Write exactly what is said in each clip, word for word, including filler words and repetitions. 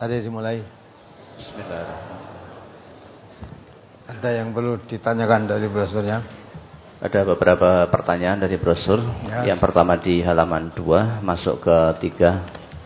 Tadi dimulai. Bismillahirrahmanirrahim. Ada yang perlu ditanyakan dari brosurnya? Ada beberapa pertanyaan dari brosur. Ya. Yang pertama di halaman dua, masuk ke tiga.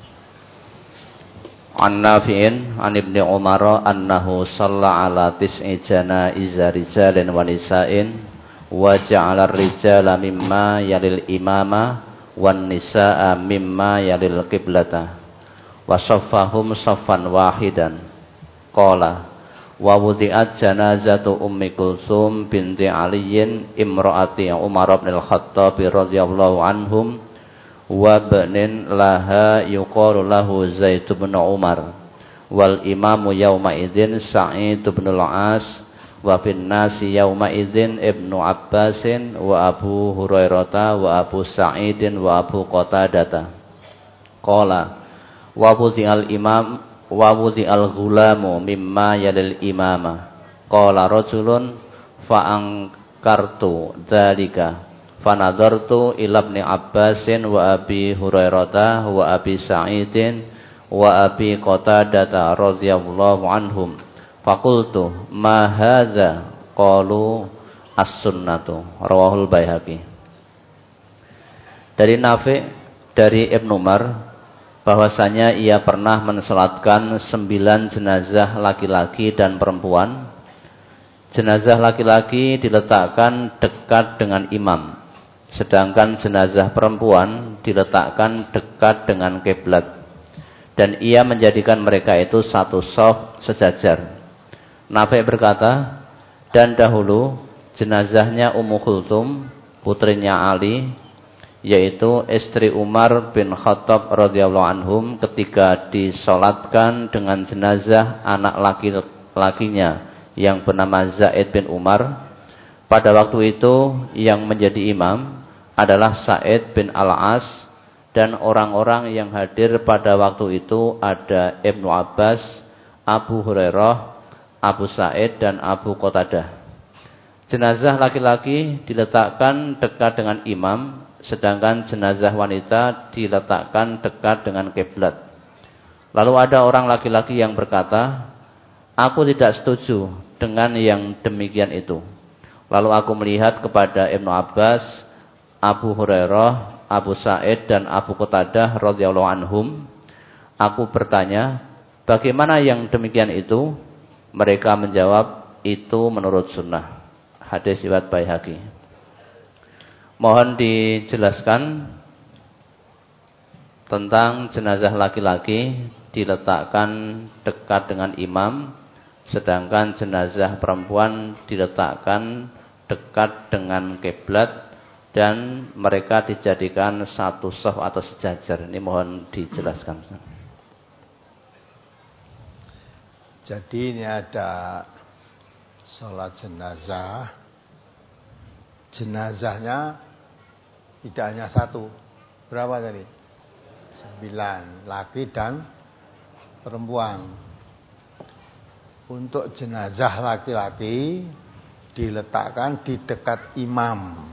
An Nafi'in an Ibni Umar annahu shalla ala tis'i janaiza rijalin wa nisa'in wa ja'ala ar-rijala mimma yalil imama wan nisa'a mimma yalil qiblata wa saffahum saffan wahidan. Qala wa wudi'at janazatu Ummi Kulsum binti Aliyin imra'ati Umar bin Al-Khattab radhiyallahu anhum wa banin laha yuqalu lahu Zaid bin Umar wal imamu yauma idzin Sa'id bin Al-As wa fin nasi yauma idzin Ibnu Abbasin wa Abu Hurairah wa Abu Sa'idin wa Abu Qatadah. Qala wa wudi'al imam wa wudi'al ghulamu mimma yalil imama. Qala rajulun fa angkartu dzalika fanadartu ila Ibni Abbasin wa Abi Hurairah wa Abi Sa'idin wa Abi Qatadah radhiyallahu anhum faqultu ma hadza qalu as-sunnatu rawahul Baihaqi. Dari Nafi' dari Ibnu Umar bahwasanya ia pernah mensalatkan sembilan jenazah laki-laki dan perempuan. Jenazah laki-laki diletakkan dekat dengan imam, sedangkan jenazah perempuan diletakkan dekat dengan kiblat, dan ia menjadikan mereka itu satu shaf sejajar. Nafi' berkata, dan dahulu jenazahnya Ummu Kulthum putrinya Ali, yaitu istri Umar bin Khattab radhiyallahu anhum, ketika disolatkan dengan jenazah anak laki-lakinya yang bernama Zaid bin Umar. Pada waktu itu yang menjadi imam adalah Sa'id bin Al-As, dan orang-orang yang hadir pada waktu itu ada Ibnu Abbas, Abu Hurairah, Abu Sa'id dan Abu Qatadah. Jenazah laki-laki diletakkan dekat dengan imam, sedangkan jenazah wanita diletakkan dekat dengan kiblat. Lalu ada orang laki-laki yang berkata, aku tidak setuju dengan yang demikian itu. Lalu aku melihat kepada Ibnu Abbas, Abu Hurairah, Abu Sa'id dan Abu Qatadah radhiyallahu anhum. Aku bertanya, bagaimana yang demikian itu? Mereka menjawab, itu menurut sunnah. Hadis riwayat Baihaqi. Mohon dijelaskan tentang jenazah laki-laki diletakkan dekat dengan imam, sedangkan jenazah perempuan diletakkan dekat dengan kiblat, dan mereka dijadikan satu shaf atau sejajar. Ini mohon dijelaskan. Jadi ini ada sholat jenazah. Jenazahnya tidak hanya satu. Berapa tadi? Sembilan, laki dan perempuan. Untuk jenazah laki-laki diletakkan di dekat imam.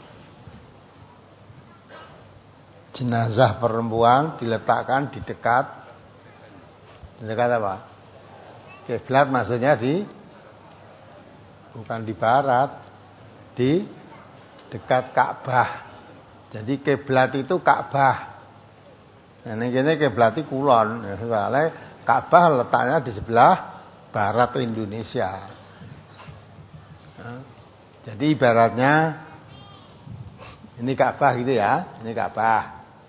Jenazah perempuan diletakkan di dekat di dekat apa? Kiblat, maksudnya di bukan di barat, di dekat Ka'bah. Jadi kiblat itu Ka'bah. Nah, ini kiblat itu kulon. Soalnya Ka'bah letaknya di sebelah barat Indonesia. Nah, jadi ibaratnya ini Ka'bah gitu ya, ini Ka'bah.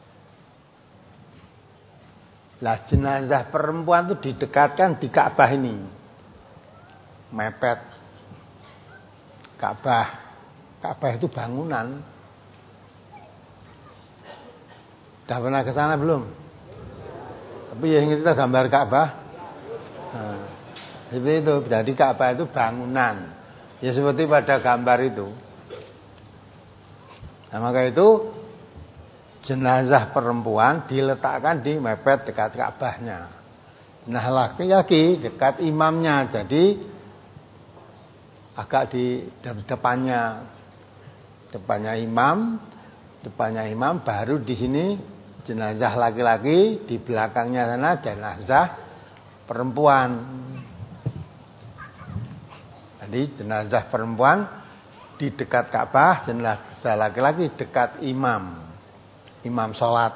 Lah jenazah perempuan itu didekatkan di Ka'bah ini, mepet Ka'bah. Ka'bah itu bangunan. Sudah pernah ke sana belum? Tapi yang kita gambar Ka'bah. Nah, seperti itu. Jadi Ka'bah itu bangunan. Ya seperti pada gambar itu. Nah, maka itu jenazah perempuan diletakkan di mepet dekat Ka'bahnya. Nah, laki-laki dekat imamnya. Jadi agak di depannya, depannya imam, depannya imam, baru di sini jenazah laki-laki, di belakangnya sana jenazah perempuan. Jadi jenazah perempuan di dekat Ka'bah, jenazah laki-laki dekat imam. Imam sholat.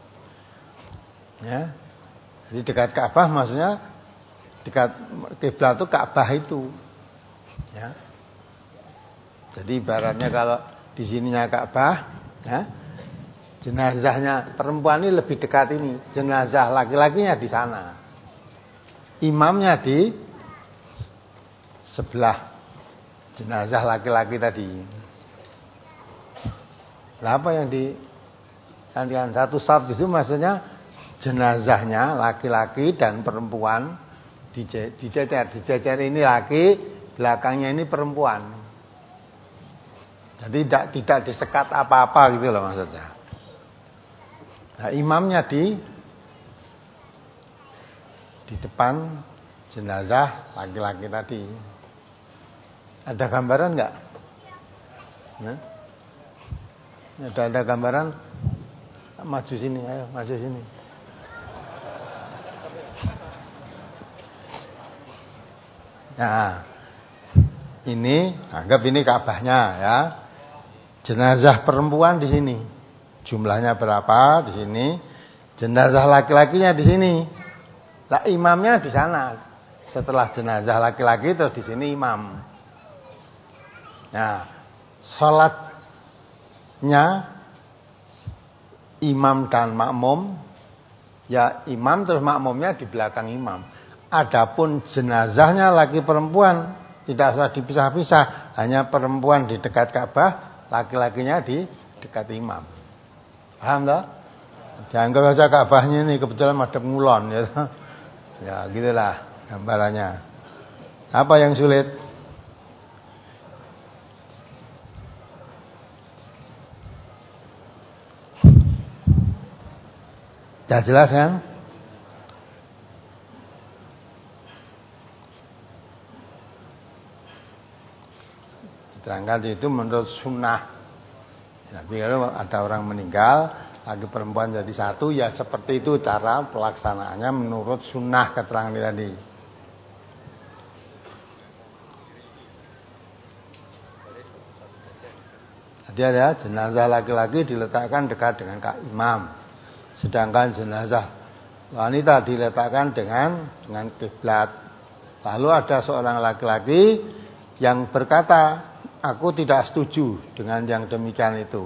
Ya. Jadi dekat Ka'bah maksudnya dekat kiblat itu Ka'bah itu. Ya. Jadi ibaratnya kalau di sininya Ka'bah, ya, jenazahnya perempuan ini lebih dekat ini, jenazah laki-lakinya di sana. Imamnya di sebelah jenazah laki-laki tadi. Lah apa yang di gantian satu saf itu maksudnya jenazahnya laki-laki dan perempuan dicecer, dicecer ini laki, belakangnya ini perempuan. Jadi tidak tidak disekat apa-apa gitu loh maksudnya. Nah, imamnya di di depan jenazah laki-laki tadi. Ada gambaran enggak? Nah, ada ada gambaran? Maju sini, ayo maju sini. Nah, ini anggap ini Ka'bahnya ya. Jenazah perempuan di sini. Jumlahnya berapa di sini? Jenazah laki-lakinya di sini. Lah imamnya di sana. Setelah jenazah laki-laki terus di sini imam. Nah, salatnya imam dan makmum, ya imam terus makmumnya di belakang imam. Adapun jenazahnya laki perempuan tidak usah dipisah-pisah, hanya perempuan di dekat Ka'bah, laki-lakinya di dekat imam. Paham tak? Jangan saja Ka'bahnya ini kebetulan madhep ngulon ya. Ya gitulah gambarannya. Apa yang sulit? Sudah jelas kan? Diterangkan itu menurut sunnah. Tapi kalau ada orang meninggal, laki perempuan jadi satu, ya seperti itu cara pelaksanaannya menurut sunnah keterangan tadi. Jadi ada jenazah laki-laki diletakkan dekat dengan kak imam, sedangkan jenazah wanita diletakkan dengan dengan kiblat. Lalu ada seorang laki-laki yang berkata, aku tidak setuju dengan yang demikian itu.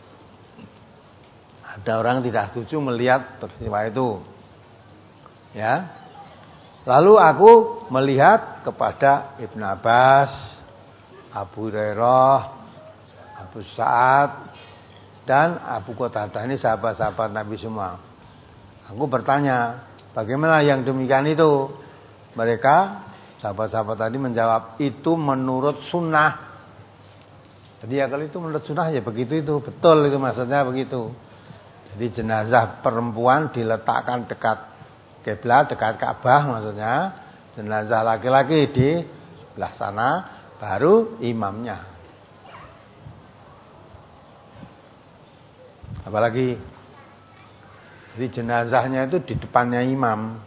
Ada orang tidak setuju melihat peristiwa itu. Ya. Lalu aku melihat kepada Ibnu Abbas, Abu Hurairah, Abu Sa'ad, dan Abu Qatadah, ini sahabat-sahabat Nabi semua. Aku bertanya, bagaimana yang demikian itu? Mereka, sahabat-sahabat tadi menjawab, itu menurut sunnah. Jadi ya kalau itu menurut sunnah ya begitu itu, betul itu maksudnya begitu. Jadi jenazah perempuan diletakkan dekat kiblat, dekat Ka'bah maksudnya. Jenazah laki-laki di sebelah sana, baru imamnya. Apalagi jadi jenazahnya itu di depannya imam.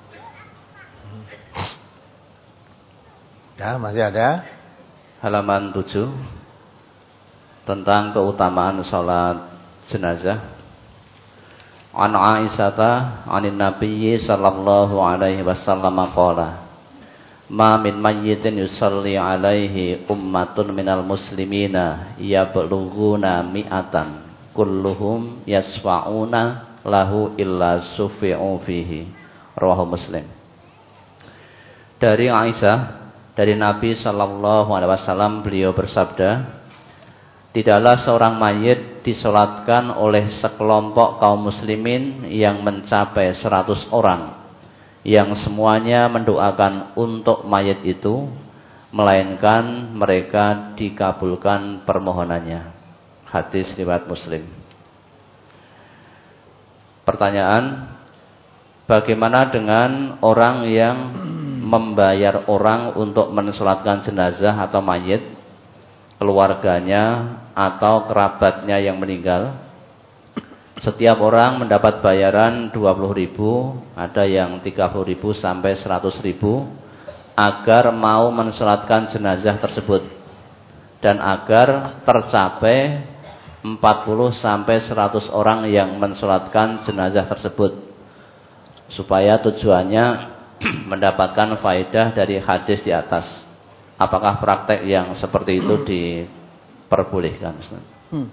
Ya, masih ada? Halaman tujuh tentang keutamaan salat jenazah. An Aisyata anin Nabiyyi sallallahu alaihi wasallam qala ma min mayyitin yusalli alaihi ummatun minal muslimina yablughuna mi'atan kulluhum yasfa'una lahu illa sufi'u fihi. Rawahu Muslim. Dari Aisyah, dari Nabi sallallahu alaihi wasallam, beliau bersabda, tidaklah seorang mayit disolatkan oleh sekelompok kaum muslimin yang mencapai seratus orang, yang semuanya mendoakan untuk mayit itu, melainkan mereka dikabulkan permohonannya. Hadis riwayat Muslim. Pertanyaan, bagaimana dengan orang yang membayar orang untuk mensolatkan jenazah atau mayit, keluarganya atau kerabatnya yang meninggal, Setiap orang mendapat bayaran dua puluh ribu, ada yang tiga puluh ribu sampai seratus ribu, agar mau mensolatkan jenazah tersebut, dan agar tercapai empat puluh sampai seratus orang yang mensolatkan jenazah tersebut, supaya tujuannya mendapatkan faedah dari hadis di atas. Apakah praktek yang seperti itu diperbolehkan, Ustaz? Hmm.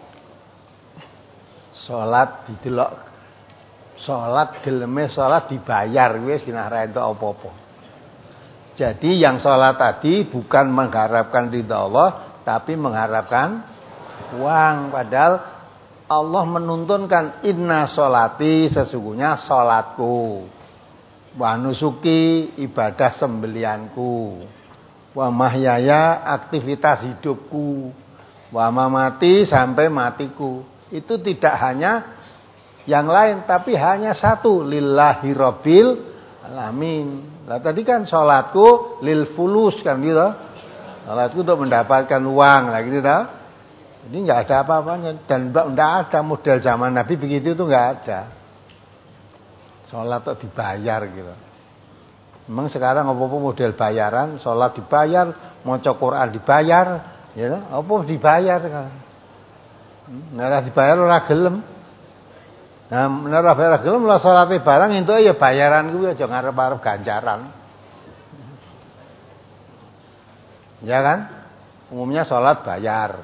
Salat didelok, salat geleme salat dibayar, wis kena ra entuk apa-apa. Jadi yang salat tadi bukan mengharapkan ridha Allah, tapi mengharapkan uang. Padahal Allah menuntunkan inna sholati, sesungguhnya salatku, wa nusuki, ibadah sembelianku, wa mahyaya, aktivitas hidupku, wa mamati, sampai matiku. Itu tidak hanya yang lain, tapi hanya satu, lillahi rabbil alamin. Nah tadi kan sholatku lil fulus kan gitu, sholatku untuk mendapatkan uang lah gitu dah. Jadi nggak ada apa-apanya, dan nggak ada model zaman Nabi begitu, itu nggak ada. Sholat tuh dibayar gitu. Memang sekarang apa-apa model bayaran, sholat dibayar, maca Quran dibayar, ya, apa dibayar sekarang. Nek dibayar ora gelem. Nah, nek ora bayar gelem lha salate barang entuk ya bayaran kuwi aja ngarep-arep ganjaran. Ya kan? Umumnya salat bayar.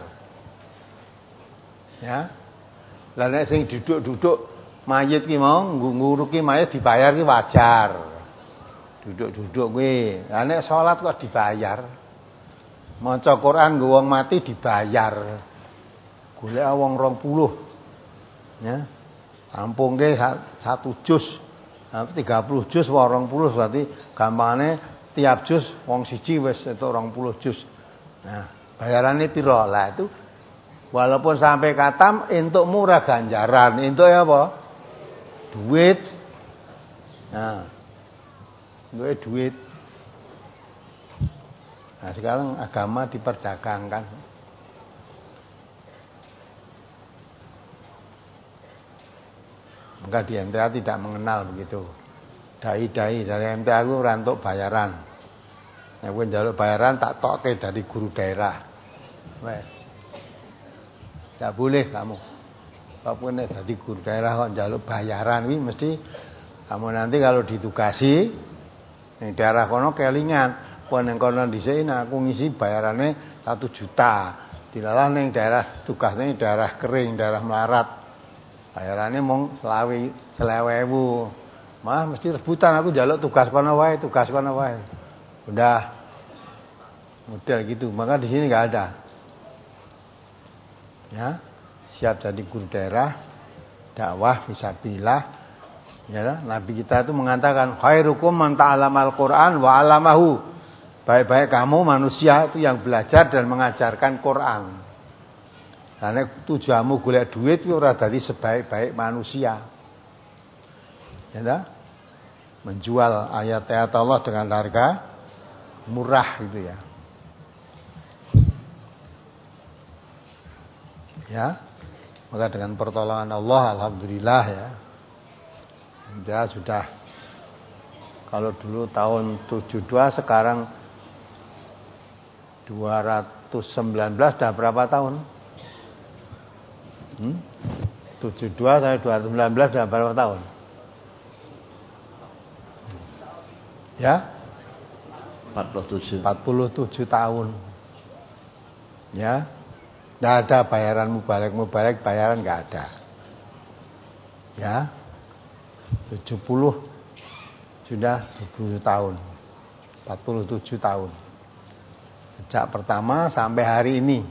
Ya. Lah nek sing duduk-duduk mayit ki mau nguruki mayit dibayar ki wajar. Duduk-duduk kuwi. Lah nek salat kok dibayar. Maca Quran nggo wong mati dibayar. Golek wong rong puluh, ya, rampungke satu juz, tiga puluh juz, wong rong puluh, berarti gampangane tiap juz wong siji wis itu rong puluh juz. Nah, bayarannya piro lah itu, walaupun sampai katam, entuk murah ganjaran, entuk ya apa? Duit, nah, duit duit. Nah sekarang agama diperdagangkan. Maka di M T A tidak mengenal begitu. Dai-dai dari M T A itu rantuk bayaran. Nek kowe njaluk bayaran tak tokke dari guru daerah. Wes. Enggak boleh kamu. Kalau kowe nek dadi guru daerah kok njaluk bayaran kuwi mesti kamu nanti kalau ditugasi ning daerah kono kelingan, kowe ning kono dhisik aku ngisi bayarannya satu juta. Dilalah ning daerah tugasnya daerah kering, daerah melarat. Bayarannya mong selawi selewewu, mah mesti rebutan aku jaluk tugas kono wae, tugas kono wae. Udah model gitu, maka di sini nggak ada. Ya, siap jadi guru daerah, dakwah fisabilillah. Ya, Nabi kita itu mengatakan khairukum man ta'allamal Qur'an wa 'allamahu. Baik-baik kamu manusia itu yang belajar dan mengajarkan Quran. Karena tujuanmu golek duit itu ora dadi sebaik-baik manusia. Ya tak? Menjual ayat-ayat Allah dengan harga murah gitu ya. Ya. Maka dengan pertolongan Allah alhamdulillah ya. Dia sudah, kalau dulu tahun tujuh puluh dua sekarang dua ratus sembilan belas, dah berapa tahun? Hmm? tujuh puluh dua sampai dua ratus sembilan belas dah berapa tahun? Ya? empat puluh tujuh. empat puluh tujuh tahun. Ya. Enggak ada bayaran mubalek-mubalek, bayaran enggak ada. Ya. tujuh puluh sudah tujuh puluh tahun. empat puluh tujuh tahun. Sejak pertama sampai hari ini.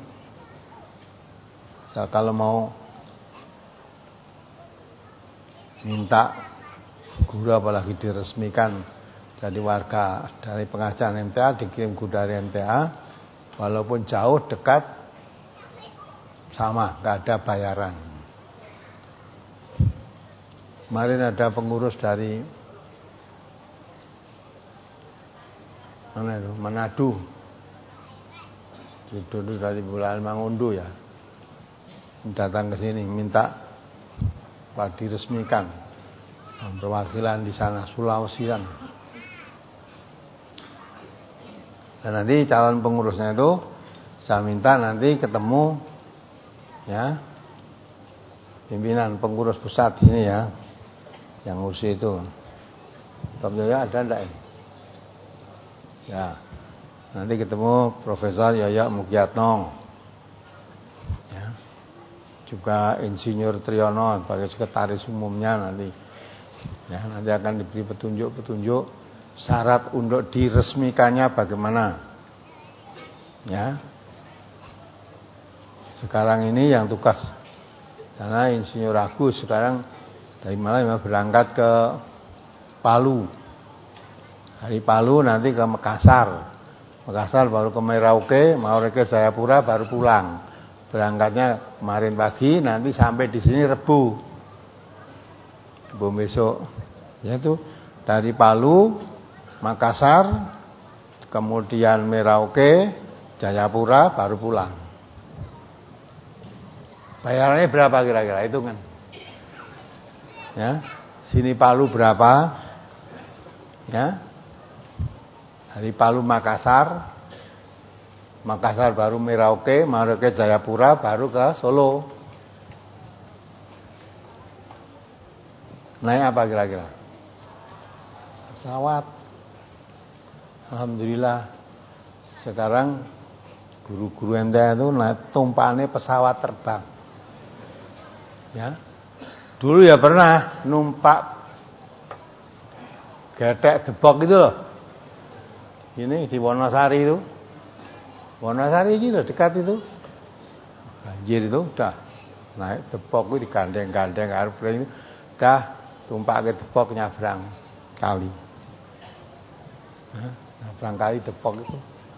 So, kalau mau minta guru apalagi diresmikan jadi warga dari pengajian M T A, dikirim guru dari M T A, walaupun jauh dekat sama, nggak ada bayaran. Kemarin ada pengurus dari mana itu, Manado, itu dari bulan Mangundu ya, datang ke sini minta Pak diresmikan perwakilan di sana Sulawesi sana. Dan nanti calon pengurusnya itu saya minta nanti ketemu ya pimpinan pengurus pusat ini ya yang ngurusi itu. Tom Yoyo ada enggak ini? Ya. Nanti ketemu Profesor Yoyo Mugyatno. Ya. Juga Insinyur Triyono sebagai sekretaris umumnya nanti. Ya, nanti akan diberi petunjuk-petunjuk syarat untuk diresmikannya bagaimana. Ya. Sekarang ini yang tugas karena Insinyur Agus sekarang dari Malang berangkat ke Palu. Dari Palu nanti ke Makassar. Makassar baru ke Merauke, Merauke Jayapura baru pulang. Berangkatnya kemarin pagi, nanti sampai di sini Rebu. Rebu besok. Yaitu dari Palu, Makassar, kemudian Merauke, Jayapura baru pulang. Bayarannya berapa kira-kira? Hitungan. Ya. Sini Palu berapa? Ya. Dari Palu Makassar, Makassar baru Merauke, Merauke Jayapura baru ke Solo. Naik apa kira-kira? Pesawat. Alhamdulillah sekarang guru-guru M T A itu naik tumpahnya pesawat terbang. Ya. Dulu ya pernah numpak getek debok gitu loh. Ini di Wonosari itu. Wonosari gitu dekat itu. Banjir itu udah naik debok itu digandeng-gandeng aeroplane itu udah tumpak ke debok nyabrang kali. Nah, nyabrang kali debok itu.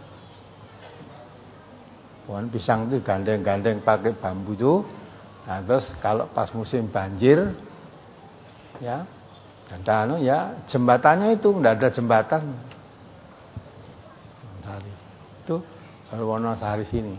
Pohon pisang itu gandeng-gandeng pakai bambu itu. Nah, terus kalau pas musim banjir ya, ada anu ya jembatannya itu enggak ada jembatan. Hari itu baru Wonosari sini.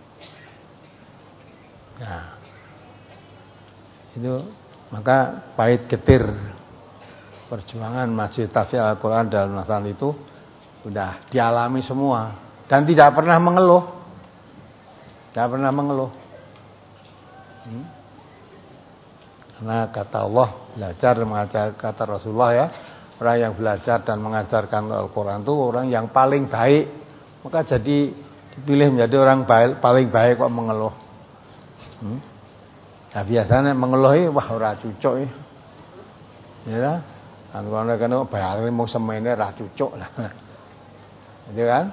Nah, itu maka pahit getir perjuangan Masjid Tahfidz Al-Quran dan Nasan itu sudah dialami semua dan tidak pernah mengeluh, tidak pernah mengeluh. Hmm? Karena kata Allah belajar mengajar, kata Rasulullah ya, orang yang belajar dan mengajarkan Al-Quran itu orang yang paling baik. Maka jadi dipilih menjadi orang baik, paling baik kok mengeluh. Hmm? Nah biasanya mengeluh wah ora cucuk ya. Ya. Kan kono kene bayare mung semene ra cucuk lah. Gitu kan?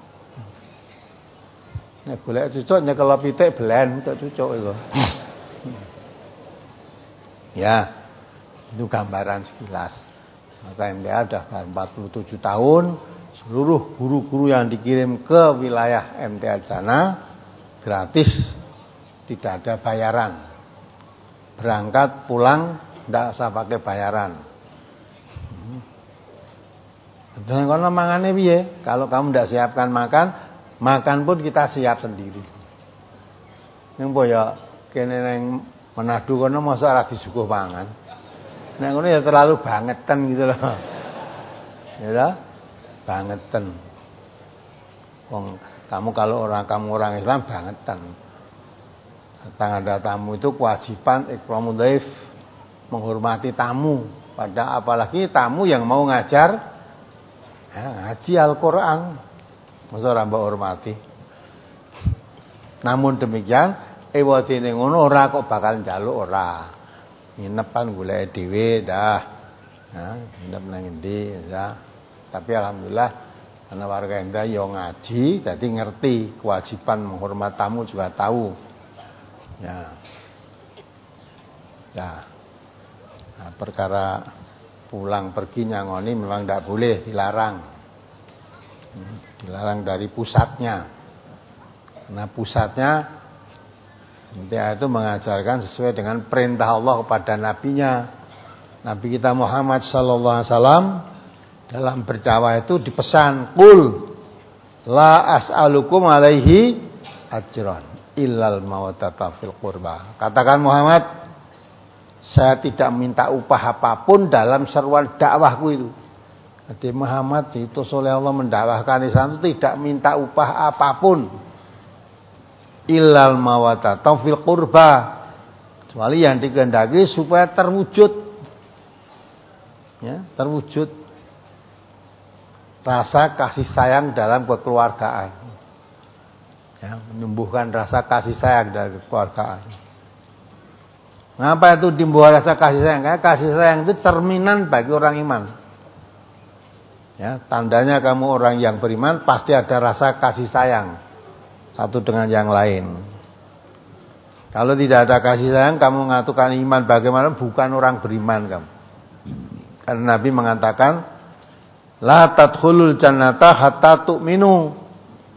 Nek golek cucuk nyekel pitik belen untuk cucuk itu. Ya. Itu gambaran sekilas. Maka M T A sudah empat puluh tujuh tahun, seluruh guru-guru yang dikirim ke wilayah M T A sana gratis, tidak ada bayaran. Berangkat pulang tidak usah pakai bayaran. Dan kalau mangane piye? Kalau kamu tidak siapkan makan, makan pun kita siap sendiri. Ning boyo kene nang Manado kono mosok ora disuguh pangan. Nek ngono ya terlalu bangetan gitu loh. Ya toh? Bangetan. Wong kamu kalau orang kamu orang Islam bangetan. Datang ada tamu itu kewajiban ikramul dhaif, menghormati tamu. Pada apalagi tamu yang mau ngajar ya, ngaji Al-Qur'an. Masa ora mbok hormati. Namun demikian ewadene ngono ora kok bakal njaluk ora. Nginepan golek dhewe dah. Nah, nginep nang endi ya. Tapi alhamdulillah karena warga Enda yo ngaji, jadi ngerti kewajiban menghormat tamu juga tahu. Ya. Ya. Nah, perkara pulang pergi nyangoni memang tidak boleh, dilarang. Hmm, dilarang dari pusatnya. Karena pusatnya M T A itu mengajarkan sesuai dengan perintah Allah kepada nabinya. Nabi kita Muhammad sallallahu alaihi wasallam dalam berdakwah itu dipesan, "Qul la as'alukum alaihi ajran illal mawaddata fil qurba." Katakan Muhammad, Saya tidak minta upah apapun dalam seruan dakwahku itu. Nabi Muhammad diutus oleh Allah mendakwahkan Islam itu tidak minta upah apapun. Illal mawaddah fil qurba, kecuali yang dikehendaki supaya terwujud, ya, terwujud rasa kasih sayang dalam kekeluargaan, ya, menumbuhkan rasa kasih sayang dalam kekeluargaan. Mengapa itu timbul rasa kasih sayang? Karena kasih sayang itu cerminan bagi orang iman. Ya, tandanya kamu orang yang beriman pasti ada rasa kasih sayang satu dengan yang lain. Kalau tidak ada kasih sayang, kamu mengatakan iman bagaimana? Bukan orang beriman kamu. Karena Nabi mengatakan, la tadkhulul jannata hatta tu'minu.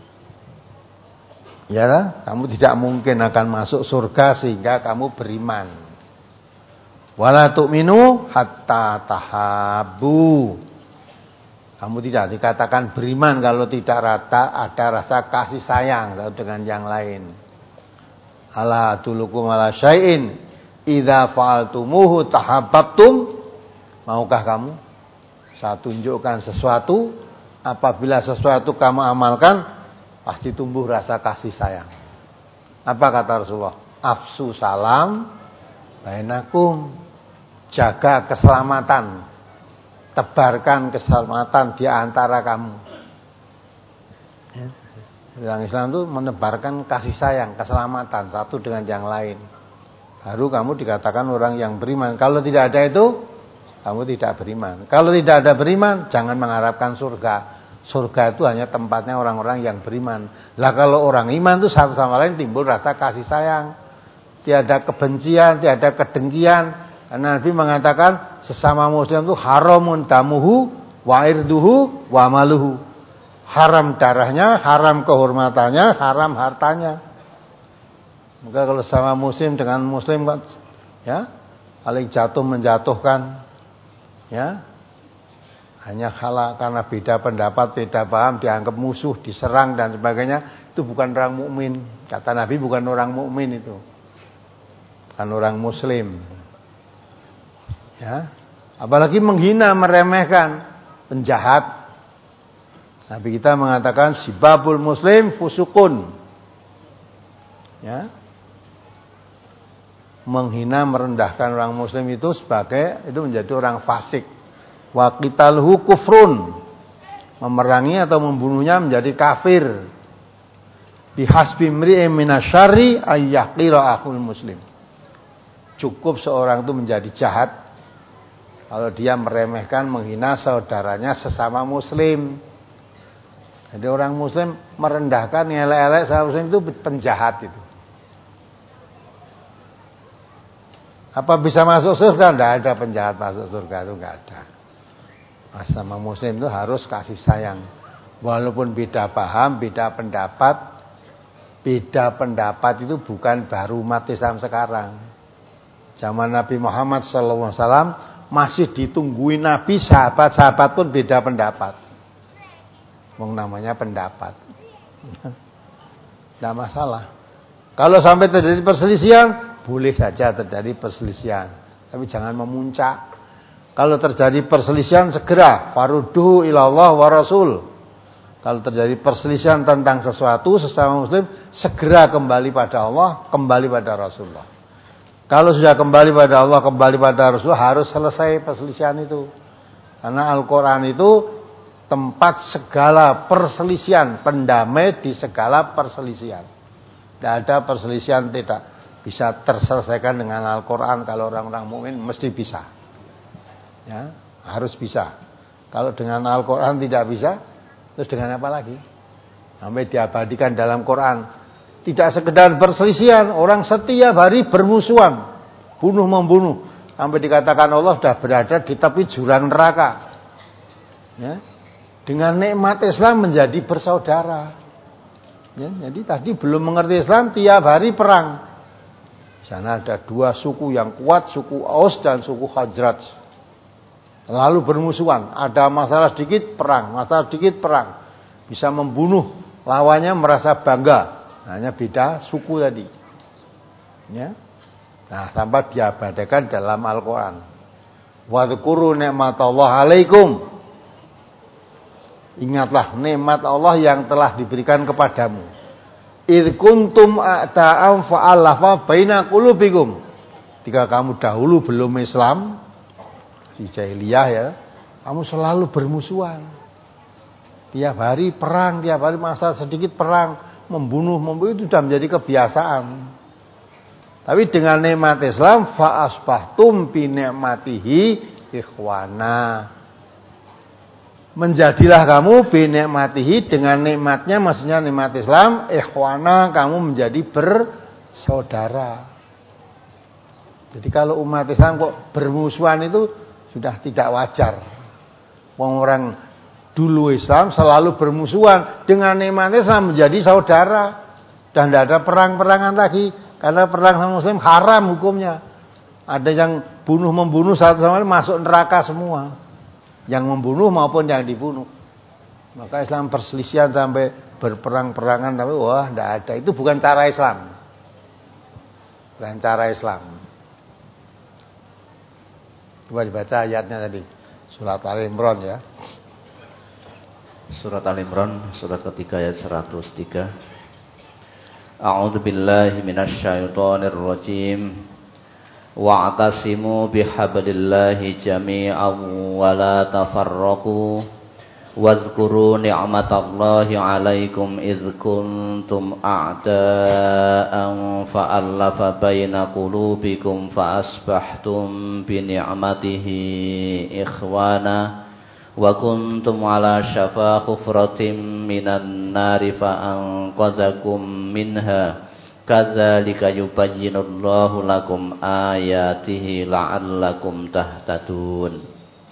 Ya, kamu tidak mungkin akan masuk surga sehingga kamu beriman. Wala tu'minu hatta tahabbu. Kamu tidak dikatakan beriman kalau tidak rata ada rasa kasih sayang dengan yang lain. Ala adullukum ala syai'in idza fa'altumuhu tahabbtum. Maukah kamu saya tunjukkan sesuatu, apabila sesuatu kamu amalkan pasti tumbuh rasa kasih sayang. Apa kata Rasulullah? Afsu salam bainakum. Jaga keselamatan, tebarkan keselamatan di antara kamu. Ya. Orang Islam itu menebarkan kasih sayang, keselamatan satu dengan yang lain. Baru kamu dikatakan orang yang beriman. Kalau tidak ada itu, kamu tidak beriman. Kalau tidak ada beriman, jangan mengharapkan surga. Surga itu hanya tempatnya orang-orang yang beriman. Lah kalau orang iman itu satu sama lain timbul rasa kasih sayang. Tiada kebencian, tiada kedengkian. Karena Nabi mengatakan sesama muslim itu haramun damuhu wa irduhu wa maluhu. Haram darahnya, haram kehormatannya, haram hartanya. Maka kalau sama muslim dengan muslim, ya, paling jatuh menjatuhkan, ya, hanya kalah karena beda pendapat, beda paham, dianggap musuh, diserang dan sebagainya, itu bukan orang mukmin. Kata Nabi bukan orang mukmin itu, bukan orang muslim. Ya, apalagi menghina, meremehkan, penjahat. Nabi kita mengatakan sibabul muslim fusukun. Ya. Menghina, merendahkan orang muslim itu sebagai itu menjadi orang fasik. Wa qitaluhu kufrun. Memerangi atau membunuhnya menjadi kafir. Bihasbi mri'in minasyarri ayyaqira akhul muslim. Cukup seorang itu menjadi jahat kalau dia meremehkan, menghina saudaranya sesama muslim. Jadi orang muslim merendahkan, ngelek-elek sesama muslim itu penjahat itu. Apa bisa masuk surga? Tidak ada penjahat masuk surga, itu tidak ada. Sesama muslim itu harus kasih sayang. Walaupun beda paham, beda pendapat. Beda pendapat itu bukan baru umat Islam sekarang. Zaman Nabi Muhammad shallallahu alaihi wasallam masih ditungguin Nabi, sahabat-sahabat pun beda pendapat. Wong namanya pendapat. Tidak masalah. Kalau sampai terjadi perselisihan, boleh saja terjadi perselisihan, tapi jangan memuncak. Kalau terjadi perselisihan segera farudduhu ilallah wa rasul. Kalau terjadi perselisihan tentang sesuatu sesama muslim, segera kembali pada Allah, kembali pada Rasulullah. Kalau sudah kembali pada Allah, kembali pada Rasulullah, harus selesai perselisihan itu. Karena Al-Quran itu tempat segala perselisihan, pendamai di segala perselisihan. Tidak ada perselisihan tidak bisa terselesaikan dengan Al-Quran. Kalau orang-orang mukmin mesti bisa, ya, harus bisa. Kalau dengan Al-Quran tidak bisa, terus dengan apa lagi? Sampai diabadikan dalam Quran. Tidak sekedar perselisihan, orang setiap hari bermusuhan, bunuh-membunuh, sampai dikatakan Allah sudah berada di tepi jurang neraka. Ya. Dengan nikmat Islam menjadi bersaudara. Ya, jadi tadi belum mengerti Islam, tiap hari perang. Di sana ada dua suku yang kuat, suku Aus dan suku Khazraj. Lalu bermusuhan, ada masalah sedikit perang, masalah sedikit perang. Bisa membunuh lawannya, merasa bangga. Hanya beda suku tadi. Ya. Nah, tanpa diabadikan dalam Al-Quran. Wadhkuru ni'matallah alaikum. Ingatlah nikmat Allah yang telah diberikan kepadamu. Idh kuntum a'ta'am fa'alafa baina qulubikum. Ketika kamu dahulu belum Islam, di jahiliyah ya, kamu selalu bermusuhan. Tiap hari perang, tiap hari masa sedikit perang, membunuh, membunuh itu sudah menjadi kebiasaan. Tapi dengan nikmat Islam, fa asbahtum bi ni'matihi ikhwana. Menjadilah kamu bi ni'matihi, dengan nikmatnya, maksudnya nikmat Islam, ikhwana, kamu menjadi bersaudara. Jadi kalau umat Islam kok bermusuhan itu sudah tidak wajar. Orang dulu Islam selalu bermusuhan, dengan nikmat Islam menjadi saudara dan tidak ada perang-perangan lagi, karena perang sama Muslim haram hukumnya. Ada yang bunuh membunuh satu sama lain masuk neraka semua, yang membunuh maupun yang dibunuh. Maka Islam perselisihan sampai berperang-perangan, tapi wah tidak ada. Itu bukan cara Islam, bukan cara Islam. Coba dibaca ayatnya tadi, surat Al-Imran ya. Surat Al-Imran, surat ketiga ayat seratus tiga. A'udzu billahi minasy syaithanir rajim. Wa'tasimu bihablillahi jami'an wa la tafarraqu. Wazkuru ni'matallahi 'alaikum idz kuntum a'da'an fa'alafa baina qulubikum fa asbahtum bi ni'matihi ikhwana wa kuntum 'ala syafa hufratin minan nari fa anqadzakum minha kadzalika yubayyinullahu lakum ayatihi la'allakum tahtadun.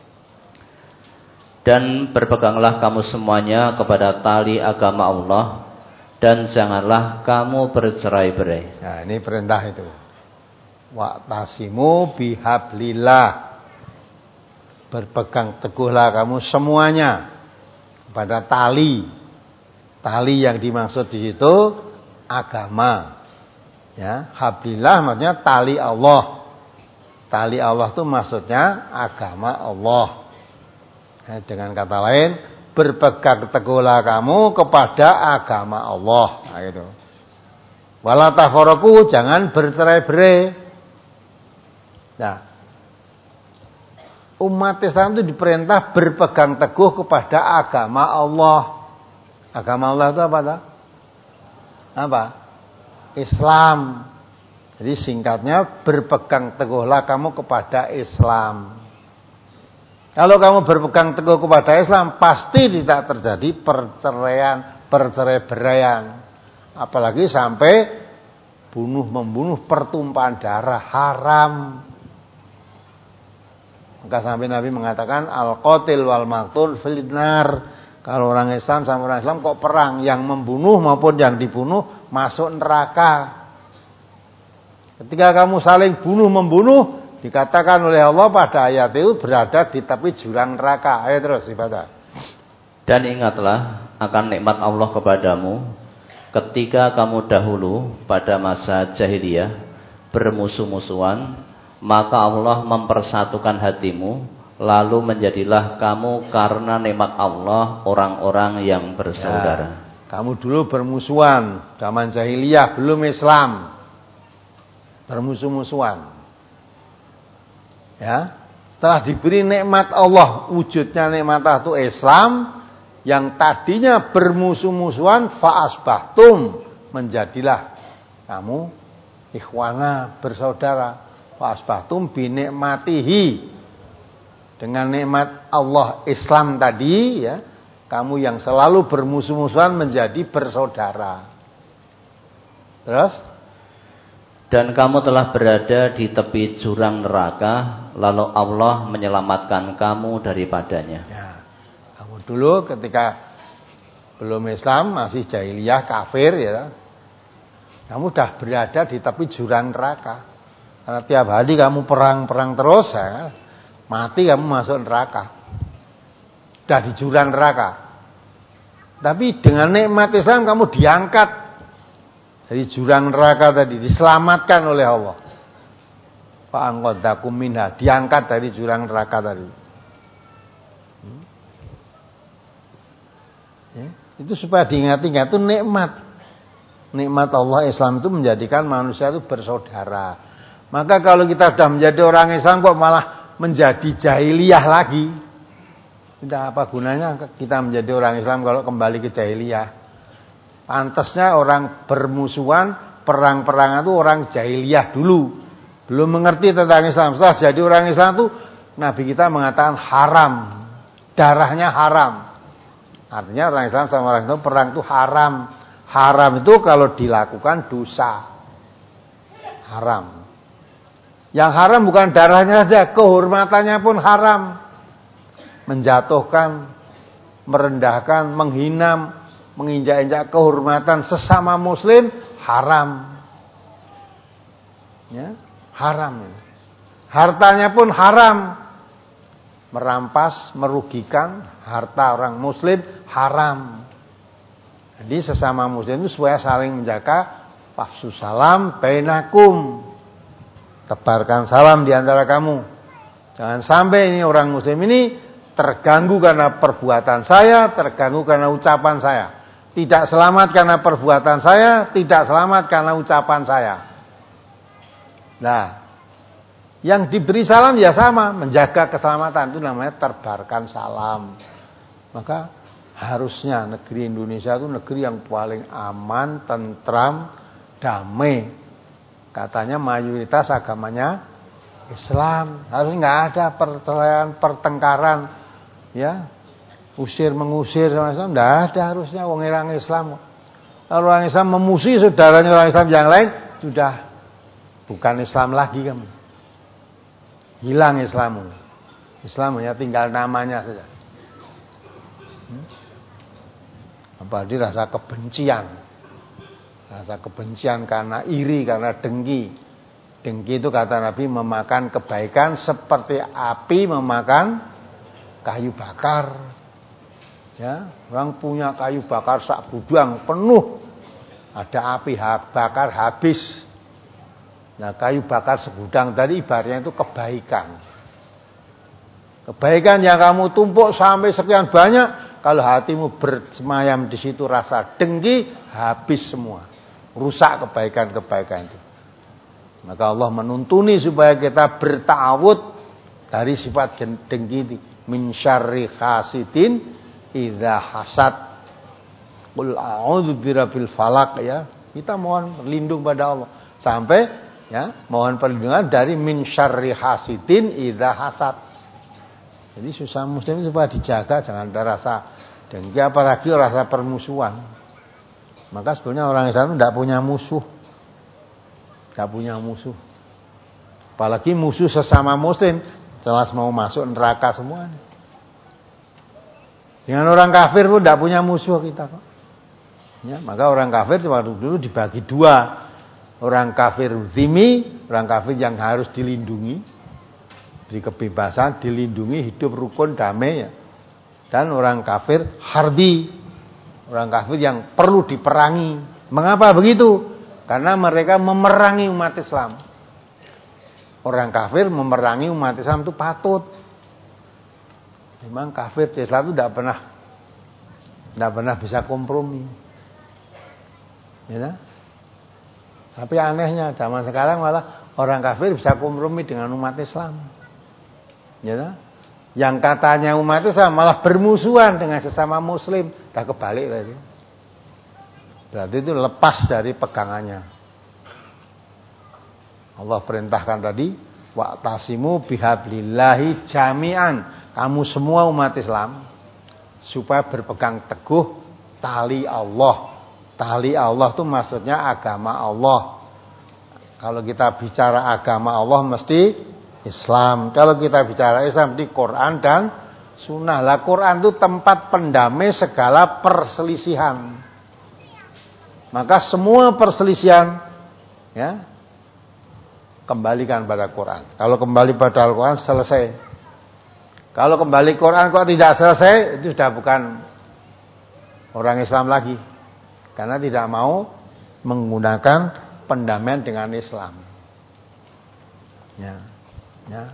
Dan berpeganglah kamu semuanya kepada tali agama Allah, dan janganlah kamu bercerai-berai. Nah, ini perintah itu. Wa'tasimu bihablillah. Berpegang teguhlah kamu semuanya kepada tali. Tali yang dimaksud di situ agama. Ya, hablillah maksudnya tali Allah. Tali Allah itu maksudnya agama Allah. Ya, dengan kata lain, berpegang teguhlah kamu kepada agama Allah. Nah, gitu. Wala tafarraqu, jangan bercerai-berai. Nah, umat Islam itu diperintah berpegang teguh kepada agama Allah. Agama Allah itu apa? Tak? Apa? Islam. Jadi singkatnya, berpegang teguhlah kamu kepada Islam. Kalau kamu berpegang teguh kepada Islam, pasti tidak terjadi perceraian, percerai-beraian. Apalagi sampai bunuh membunuh, pertumpahan darah, haram. Maka sampai Nabi mengatakan al-qatil wal maqtul filnar. Kalau orang Islam sama orang Islam kok perang, yang membunuh maupun yang dibunuh masuk neraka. Ketika kamu saling bunuh membunuh, dikatakan oleh Allah pada ayat itu berada di tepi jurang neraka. Ayo terus dibaca. Dan ingatlah akan nikmat Allah kepadamu ketika kamu dahulu pada masa jahiliyah bermusuh-musuhan, maka Allah mempersatukan hatimu, lalu menjadilah kamu karena nikmat Allah orang-orang yang bersaudara. Ya, kamu dulu bermusuhan zaman jahiliyah, belum Islam, bermusuh-musuhan. Ya, setelah diberi nikmat Allah, wujudnya nikmat Allah itu Islam, yang tadinya bermusuh-musuhan, faasbahtum, menjadilah kamu ikhwana, bersaudara. Faasbahtum binikmatihi, dengan nikmat Allah Islam tadi, ya, kamu yang selalu bermusuh-musuhan menjadi bersaudara. Terus? Dan kamu telah berada di tepi jurang neraka, lalu Allah menyelamatkan kamu daripadanya. Ya, kamu dulu ketika belum Islam, masih jahiliyah, kafir, ya, kamu sudah berada di tepi jurang neraka. Karena tiap hari kamu perang-perang terus, ya, mati kamu masuk neraka. Sudah di jurang neraka. Tapi dengan nikmat Islam kamu diangkat dari jurang neraka tadi, diselamatkan oleh Allah. Fa angqadzakum minha, diangkat dari jurang neraka tadi. Hmm? Ya, itu supaya diingat-ingat itu nikmat. Nikmat Allah Islam itu menjadikan manusia itu bersaudara. Maka kalau kita sudah menjadi orang Islam kok malah menjadi jahiliyah lagi, tidak apa gunanya kita menjadi orang Islam kalau kembali ke jahiliyah. Pantasnya orang bermusuhan, perang-perangan itu orang jahiliyah dulu. Belum mengerti tentang Islam. Setelah jadi orang Islam itu Nabi kita mengatakan haram. Darahnya haram. Artinya orang Islam sama orang Islam perang itu haram. Haram itu kalau dilakukan dosa. Haram. Yang haram bukan darahnya saja, kehormatannya pun haram. Menjatuhkan, merendahkan, menghina, menginjak-injak kehormatan sesama muslim haram. Ya, haram. Hartanya pun haram. Merampas, merugikan harta orang muslim haram. Jadi sesama muslim itu supaya saling menjaga pafsu salam bainakum. Tebarkan salam di antara kamu. Jangan sampai ini orang muslim ini terganggu karena perbuatan saya, terganggu karena ucapan saya. Tidak selamat karena perbuatan saya, tidak selamat karena ucapan saya. Nah, yang diberi salam ya sama, menjaga keselamatan itu namanya terbarkan salam. Maka harusnya negeri Indonesia itu negeri yang paling aman, tentram, damai. Katanya mayoritas agamanya Islam. Harusnya nggak ada perceraian, pertengkaran, ya, usir mengusir sama Islam. Nggak ada harusnya orang Islam. Kalau orang Islam memusuhi saudaranya orang Islam yang lain, sudah bukan Islam lagi kamu. Hilang Islammu. Islam hanya tinggal namanya saja. Hmm? Apalagi rasa kebencian. Rasa kebencian karena iri, karena dengki. Dengki itu kata Nabi memakan kebaikan seperti api memakan kayu bakar. Ya, orang punya kayu bakar sak gudang penuh. Ada api bakar habis. Nah, kayu bakar segudang tadi ibaratnya itu kebaikan. Kebaikan yang kamu tumpuk sampai sekian banyak, kalau hatimu bersemayam di situ rasa dengki, habis semua. Rusak kebaikan-kebaikan itu. Maka Allah menuntuni supaya kita berta'awud dari sifat dengki itu. Min syarri hasidin idza hasad. Qul a'udzu birabbil falaq, ya. Kita mohon berlindung pada Allah sampai, ya, mohon perlindungan dari min syarri hasidin idza hasad. Jadi susah muslim supaya dijaga, jangan ada rasa dengki, apalagi rasa permusuhan. Maka sebenarnya orang Islam tidak punya musuh. Tidak punya musuh. Apalagi musuh sesama muslim, jelas mau masuk neraka semua. Dengan orang kafir pun tidak punya musuh kita kok. Ya, maka orang kafir waktu dulu dibagi dua. Orang kafir zimmi, orang kafir yang harus dilindungi, di kebebasan, dilindungi, hidup rukun, damai, ya. Dan orang kafir harbi, orang kafir yang perlu diperangi. Mengapa begitu? Karena mereka memerangi umat Islam. Orang kafir memerangi umat Islam itu patut. Memang kafir di Islam itu tidak pernah tidak pernah bisa kompromi. Ya, tapi anehnya zaman sekarang malah orang kafir bisa kompromi dengan umat Islam. Ya, yang katanya umat Islam malah bermusuhan dengan sesama muslim. Dah kebalik tadi. Berarti itu lepas dari pegangannya. Allah perintahkan tadi, wa'tasimu bihablillahi jami'an. Kamu semua umat Islam supaya berpegang teguh tali Allah. Tali Allah itu maksudnya agama Allah. Kalau kita bicara agama Allah mesti Islam. Kalau kita bicara Islam di Quran dan Sunnah. Lah Quran itu tempat pendamai segala perselisihan. Maka semua perselisihan, ya, kembalikan pada Quran. Kalau kembali pada Al-Quran selesai. Kalau kembali Quran kok tidak selesai, itu sudah bukan orang Islam lagi. Karena tidak mau menggunakan pendamaian dengan Islam. Ya. Ya.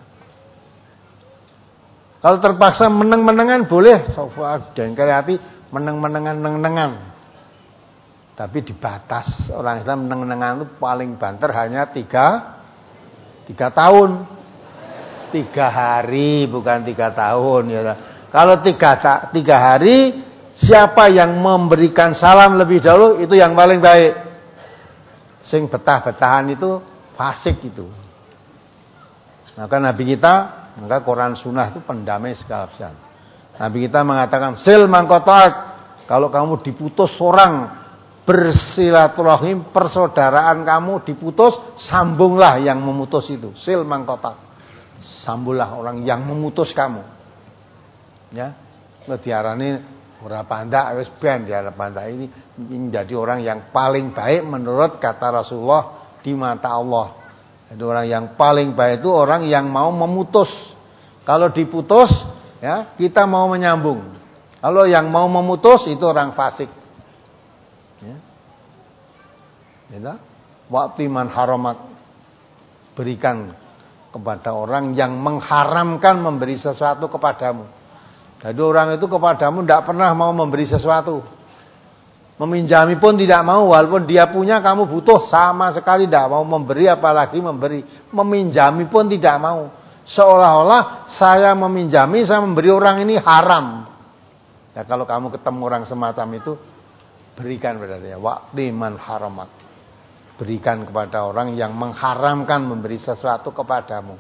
Kalau terpaksa meneng-menengan boleh, sofa dengkel hati meneng-menengan neng-nengan. Tapi dibatas. Orang Islam meneng-menengan itu paling banter hanya tiga tiga tahun. Tiga hari bukan tiga tahun ya. Kalau tiga tiga hari, siapa yang memberikan salam lebih dahulu itu yang paling baik. Sing betah-betahan itu fasik itu. Maka Nabi kita, maka Quran Sunnah itu pendamai segala sesuatu. Nabi kita mengatakan sil mangkotak, kalau kamu diputus orang bersilaturahim, persaudaraan kamu diputus, sambunglah yang memutus itu. Sil mangkotak, sambunglah orang yang memutus kamu. Ya, diarani ora pandak wis ben diarani pandak ini menjadi orang yang paling baik menurut kata Rasulullah di mata Allah. Jadi orang yang paling baik itu orang yang mau memutus. Kalau diputus, ya kita mau menyambung. Kalau yang mau memutus itu orang fasik. Ya. Ya. Waktu man haramat, berikan kepada orang yang mengharamkan memberi sesuatu kepadamu. Jadi orang itu kepadamu tidak pernah mau memberi sesuatu. Meminjami pun tidak mau, walaupun dia punya kamu butuh, sama sekali tidak mau memberi, apalagi memberi. Meminjami pun tidak mau. Seolah-olah saya meminjami, saya memberi orang ini haram. Ya kalau kamu ketemu orang semacam itu, berikan pada dia. Waqti man haramat. Berikan kepada orang yang mengharamkan memberi sesuatu kepadamu.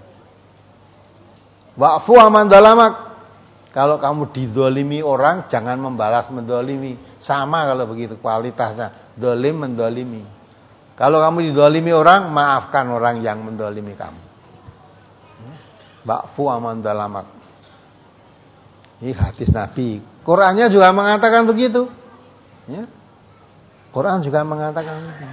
Wa'fu aman dalamak. Kalau kamu didolimi orang, jangan membalas mendolimi. Sama kalau begitu kualitasnya. Dolim mendolimi. Kalau kamu didolimi orang, maafkan orang yang mendolimi kamu. Wa'fu aman dalamak. Ini hadis Nabi. Qurannya juga mengatakan begitu. Ya. Quran juga mengatakan begitu.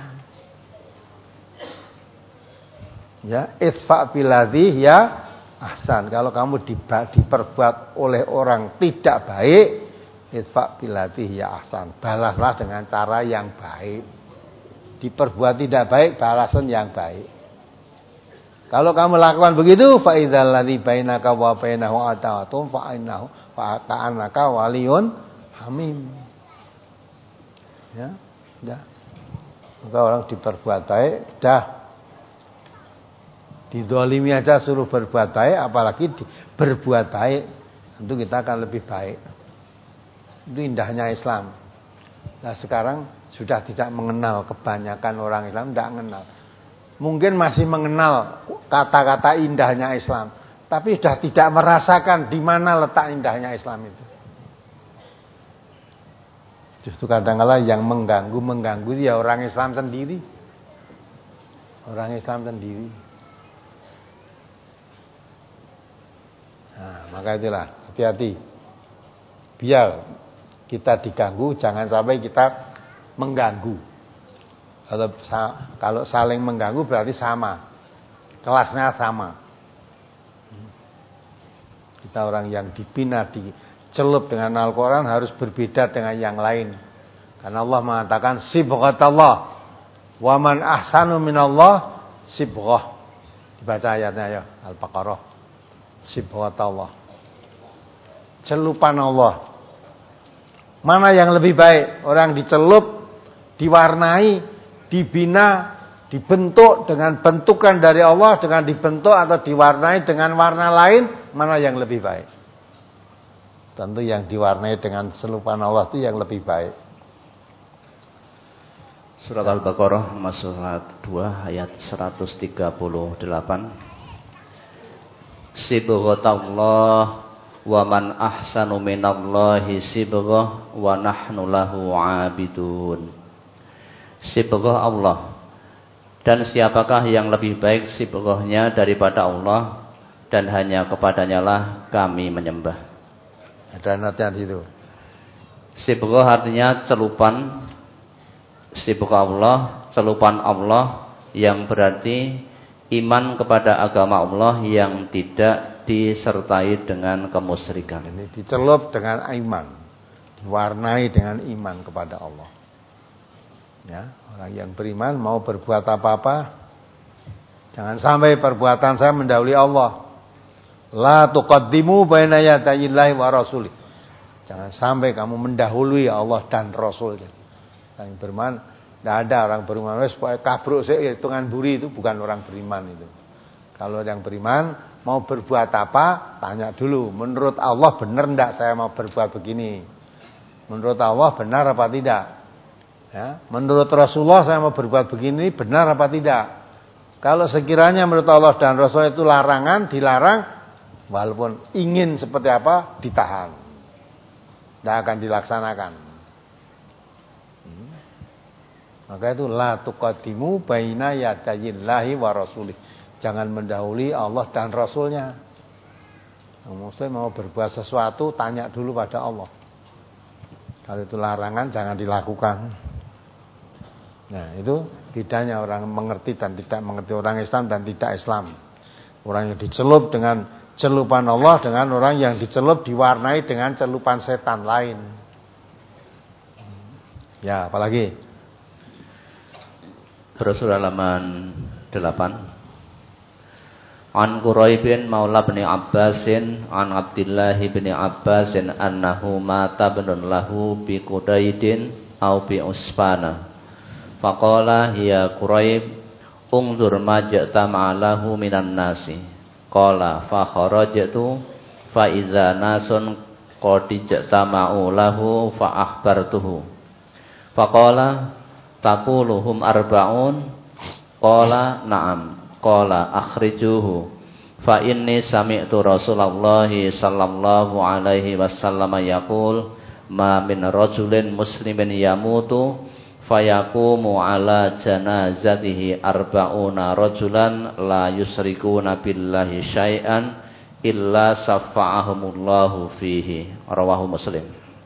Ya, idfa biladhi ya ahsan. Kalau kamu diperbuat oleh orang tidak baik, idfa biladhi ya ahsan. Balaslah dengan cara yang baik. Diperbuat tidak baik, balasan yang baik. Kalau kamu lakukan begitu, fa idzal ladzi bainaka wa bainahu adawatun fa innahu fa ka'annaka waliyun hamim. Ya, dah. Maka orang diperbuat baik, dah. Didolimi aja suruh berbuat baik, apalagi berbuat baik, tentu kita akan lebih baik. Itu indahnya Islam. Nah sekarang sudah tidak mengenal, kebanyakan orang Islam tidak mengenal. Mungkin masih mengenal kata-kata indahnya Islam, tapi sudah tidak merasakan di mana letak indahnya Islam itu. Justru kadang-kadang yang mengganggu-mengganggu ya orang Islam sendiri. Orang Islam sendiri. Nah, maka itulah hati-hati. Biar kita diganggu, jangan sampai kita mengganggu. Kalau kalau saling mengganggu berarti sama, kelasnya sama. Kita orang yang dibina, dicelup dengan Al-Quran harus berbeda dengan yang lain. Karena Allah mengatakan sibghatallah, wa man ahsanu minallah sibghah. Dibaca ayatnya ya, Al-Baqarah. Sibghatallah, celupan Allah. Mana yang lebih baik? Orang dicelup, diwarnai, dibina, dibentuk dengan bentukan dari Allah, dengan dibentuk atau diwarnai dengan warna lain, mana yang lebih baik? Tentu yang diwarnai dengan celupan Allah itu yang lebih baik. Surat Al-Baqarah surat dua ayat seratus tiga puluh delapan. Sibghatallah wa man ahsanu minallahi sibghah wa nahnu lahu 'abidun. Sibghah Allah, dan siapakah yang lebih baik sibghahnya daripada Allah, dan hanya kepadanya lah kami menyembah. Ada notnya di situ. Sibghah artinya celupan. Sibghah Allah, celupan Allah, yang berarti iman kepada agama Allah yang tidak disertai dengan kemusyrikan. Ini dicelup dengan iman, diwarnai dengan iman kepada Allah. Ya, orang yang beriman mau berbuat apa-apa Jangan sampai perbuatan saya mendahului Allah. La tuqaddimu baina yadayillahi wa rasulih. Jangan sampai kamu mendahului Allah dan Rasulnya. Yang beriman, tidak ada orang beriman wes pokoke kabruk sik hitungan buri, itu bukan orang beriman itu. Kalau yang beriman mau berbuat apa, tanya dulu, menurut Allah benar enggak saya mau berbuat begini? Menurut Allah benar apa tidak? Ya, menurut Rasulullah saya mau berbuat begini benar apa tidak? Kalau sekiranya menurut Allah dan Rasul itu larangan, dilarang, walaupun ingin seperti apa, ditahan. Tidak akan dilaksanakan. Hmm. Maka itu la tuqaddimu baina yadayillahi wa rasulih. Jangan mendahului Allah dan Rasulnya. Muslim mau berbuat sesuatu, tanya dulu pada Allah. Kalau itu larangan, jangan dilakukan. Nah, itu bedanya orang mengerti dan tidak mengerti, orang Islam dan tidak Islam. Orang yang dicelup dengan celupan Allah dengan orang yang dicelup diwarnai dengan celupan setan lain. Ya, apalagi? Terus halaman delapan. An Quraibin maula bin Abbasin an Abdullah bin Abbasin annahu mata binun lahu bi Qudaidin au bi Usfana. Faqala hiya Quraib ungzur ma ja'ta ma'alahu minan nasi. Qala fa kharajtu fa iza nasun qad jama'u lahu fa akhbartuhu. Faqala taquluhum arba'un. Qala na'am. Qala akhrijuhu fa inni sami'tu Rasulullah sallallahu alaihi wasallam yaqul ma min rajulin muslimin yamutu fayaqumu ala janazatihi arba'una rajulan la yusrikuna billahi syai'an illa safa'ahumullahu fihi. Rawahu Muslim.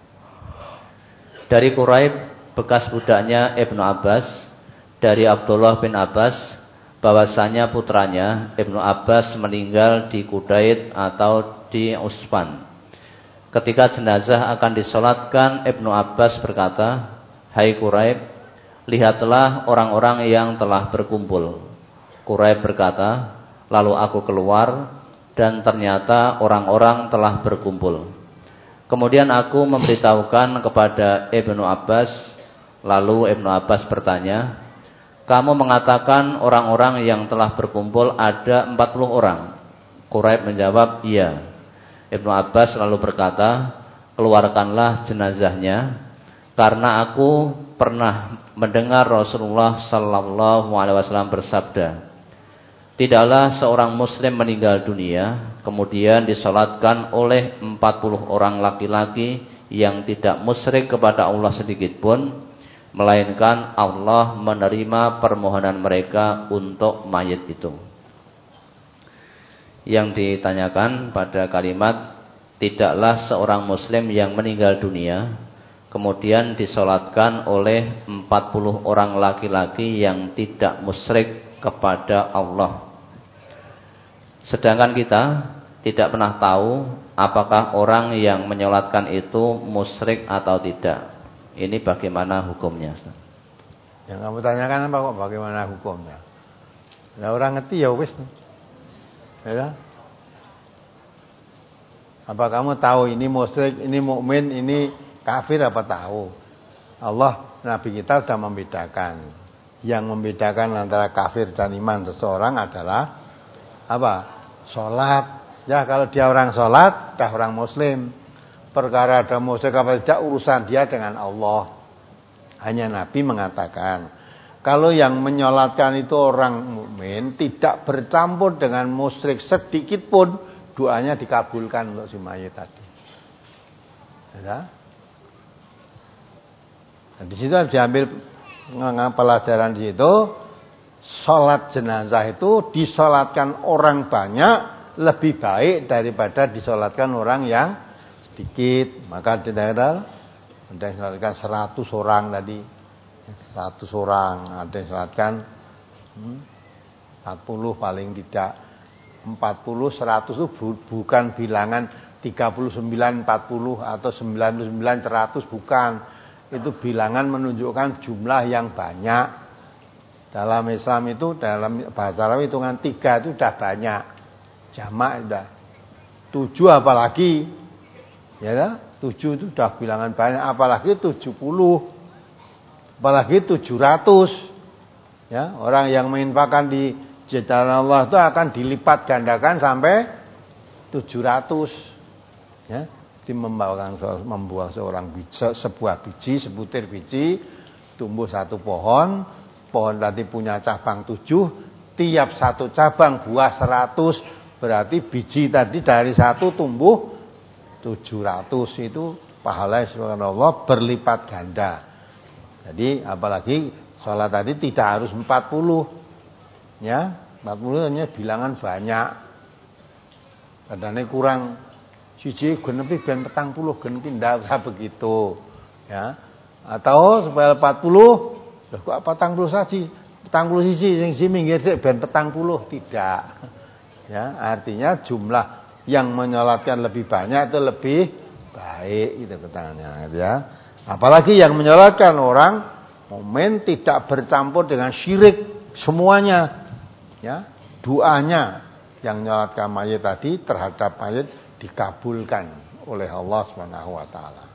Dari Quraib bekas budaknya Ibnu Abbas, dari Abdullah bin Abbas bahwasanya putranya Ibnu Abbas meninggal di Qudaid atau di Usfan. Ketika jenazah akan disolatkan, Ibnu Abbas berkata, "Hai Quraib, lihatlah orang-orang yang telah berkumpul." Quraib berkata, "Lalu aku keluar dan ternyata orang-orang telah berkumpul. Kemudian aku memberitahukan kepada Ibnu Abbas." Lalu Ibnu Abbas bertanya, "Kamu mengatakan orang-orang yang telah berkumpul ada empat puluh orang." Quraib menjawab, "Iya." Ibnu Abbas lalu berkata, "Keluarkanlah jenazahnya, karena aku pernah mendengar Rasulullah sallallahu alaihi wasallam bersabda, tidaklah seorang muslim meninggal dunia kemudian disolatkan oleh empat puluh orang laki-laki yang tidak musyrik kepada Allah sedikit pun, melainkan Allah menerima permohonan mereka untuk mayit itu." Yang ditanyakan pada kalimat tidaklah seorang muslim yang meninggal dunia kemudian disolatkan oleh empat puluh orang laki-laki yang tidak musyrik kepada Allah. Sedangkan kita tidak pernah tahu apakah orang yang menyolatkan itu musyrik atau tidak. Ini bagaimana hukumnya? Yang kamu tanyakan apa kok bagaimana hukumnya? Nah, orang ngerti ya wis. Ya. Apa kamu tahu ini musyrik, ini mukmin, ini kafir apa tahu? Allah, Nabi kita sudah membedakan. Yang membedakan antara kafir dan iman seseorang adalah apa? Salat. Ya, kalau dia orang salat, dah orang muslim. Perkara ada musyrik apa tidak urusan dia dengan Allah. Hanya Nabi mengatakan, kalau yang menyolatkan itu orang mukmin tidak bercampur dengan musyrik sedikit pun, doanya dikabulkan untuk si mayit tadi. Ya. Nah, di situ diambil pelajaran di situ, salat jenazah itu disolatkan orang banyak lebih baik daripada disolatkan orang yang sedikit. Maka tidak ada ada yang disolatkan seratus orang tadi, seratus orang, ada yang disolatkan hmm, empat puluh paling tidak. Empat puluh, seratus itu bukan bilangan tiga puluh sembilan, empat puluh atau sembilan puluh sembilan, seratus, bukan. Itu bilangan menunjukkan jumlah yang banyak. Dalam Islam itu, dalam bahasa Arab hitungan tiga itu udah banyak. Jamak udah. Tujuh apalagi. Ya kan? Tujuh itu udah bilangan banyak. Apalagi tujuh puluh. Apalagi tujuh ratus. Ya, orang yang menginfakkan di jalan Allah itu akan dilipat gandakan sampai tujuh ratus. Ya, di membawakan membuang seorang biji, sebuah biji, sebutir biji, tumbuh satu pohon, pohon tadi punya cabang tujuh, tiap satu cabang buah seratus, berarti biji tadi dari satu tumbuh tujuh ratus, itu pahala subhanallah berlipat ganda. Jadi apalagi sholat tadi tidak harus empat puluh, ya, empat puluh hanya bilangan banyak, kadang-kadang kurang. Siji genepi ben petang puluh genepi ndak usah begitu, ya. Atau supaya empat puluh, loh kok petang puluh saji, petang puluh sisi sing si minggir sik ben petang puluh, tidak. Ya, artinya jumlah yang menyolatkan lebih banyak itu lebih baik itu ketangannya, ya. Apalagi yang menyolatkan orang mukmin tidak bercampur dengan syirik semuanya, ya. Doanya yang menyolatkan mayit tadi terhadap mayit dikabulkan oleh Allah Subhanahu wa taala.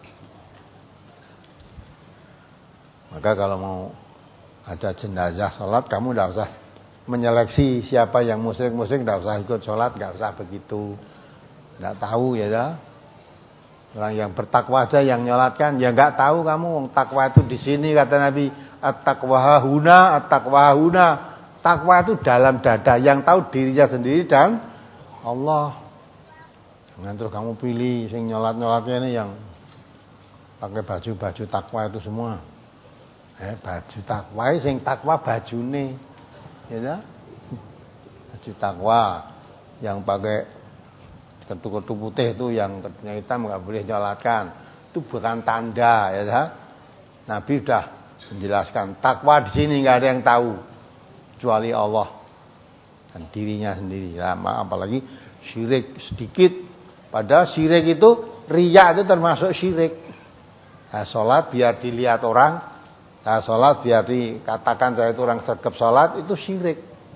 Maka kalau mau ada jenazah salat, kamu tidak usah menyeleksi siapa yang musyrik-musyrik, tidak usah ikut salat, tidak usah begitu. Tidak tahu ya, ya. Orang yang bertakwa aja yang nyolatkan, ya enggak tahu kamu takwa itu di sini kata Nabi, at-taqwa huna, at-taqwa huna. Takwa itu dalam dada, yang tahu dirinya sendiri dan Allah. Jangan terus kamu pilih sing nyolat-nyolatnya ini yang pakai baju-baju takwa itu semua. Eh, baju takwa sing takwa bajune. Ya dah. Baju takwa yang pakai ketu-ketu putih itu, yang ketunya hitam enggak boleh nyolatkan. Itu bukan tanda, ya dah. Nabi sudah menjelaskan takwa di sini enggak ada yang tahu kecuali Allah dan dirinya sendiri. Ya, apalagi syirik sedikit. Padahal syirik itu, riya itu termasuk syirik. Nah, sholat biar dilihat orang, nah, sholat biar dikatakan saya itu orang sergap sholat, itu syirik.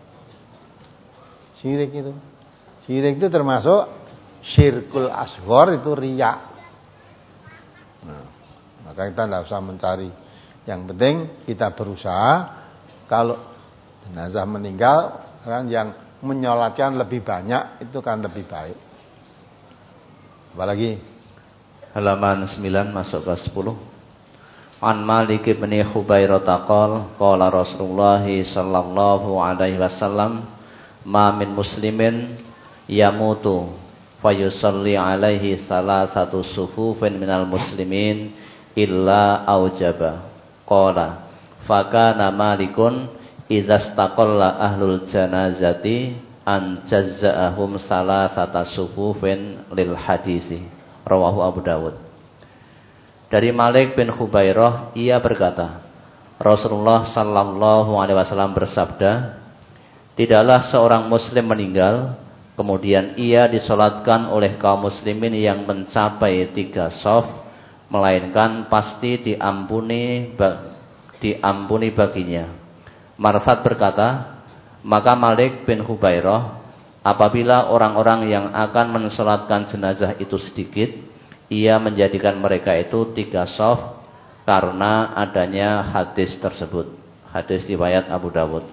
Syirik itu, syirik itu termasuk syirkul asghar, itu riya. Nah, maka kita tidak usah mencari. Yang penting kita berusaha, kalau jenazah meninggal, kan yang menyolatkan lebih banyak itu kan lebih baik. Apalagi halaman sembilan masuk ke sepuluh. An Malik bin Khubairah taqal qala Rasulullah sallallahu alaihi wasallam ma min muslimin yamutu fayusalli alaihi salasatu sufufin minal muslimin illa aujaba qala fakana Malikun idzastaqalla ahlul janazati an jazza'ahum salasata sufufin lil hadisi rawahu Abu Dawud. Dari Malik bin Khubairah, ia berkata, Rasulullah sallallahu alaihi wasallam bersabda, tidaklah seorang muslim meninggal kemudian ia disolatkan oleh kaum muslimin yang mencapai tiga shaf, melainkan pasti diampuni diampuni baginya. Marsad berkata, maka Malik bin Khubairah, apabila orang-orang yang akan mensolatkan jenazah itu sedikit, ia menjadikan mereka itu tiga shaf karena adanya hadis tersebut. Hadis riwayat Abu Dawud.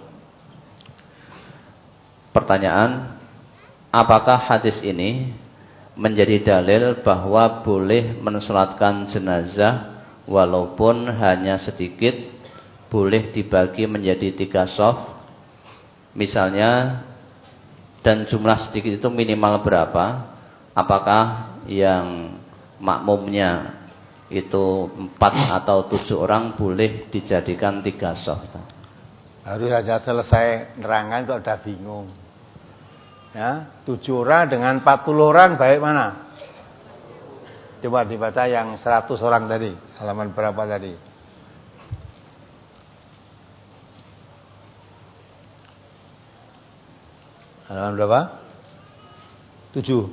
Pertanyaan, apakah hadis ini menjadi dalil bahwa boleh mensolatkan jenazah walaupun hanya sedikit, boleh dibagi menjadi tiga shaf? Misalnya, dan jumlah sedikit itu minimal berapa? Apakah yang makmumnya itu empat atau tujuh orang boleh dijadikan tiga shaf? Harus saja selesai nerangan kok udah bingung. Ya, tujuh orang dengan empat puluh orang baik mana? Coba dibaca yang seratus orang tadi. Halaman berapa tadi? Halaman berapa? Tujuh.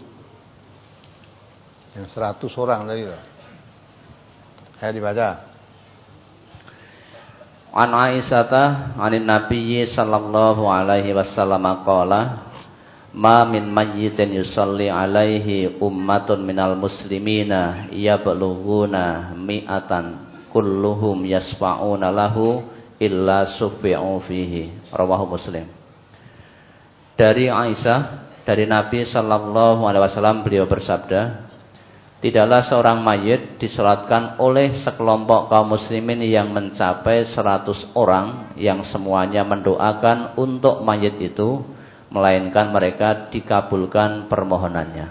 Yang seratus orang tadi loh. Saya dibaca. An Aisyata anin Nabiyyi sallallahu alaihi wasallam qala ma min mayyitin yusalli alaihi ummatun minal muslimina yablughuna mi'atan kulluhum yasfa'una lahu illa sufi'u fihi. Rawahu Muslim. Dari Aisyah, dari Nabi sallallahu alaihi wasallam, beliau bersabda, tidaklah seorang mayit disolatkan oleh sekelompok kaum muslimin yang mencapai seratus orang yang semuanya mendoakan untuk mayit itu, melainkan mereka dikabulkan permohonannya.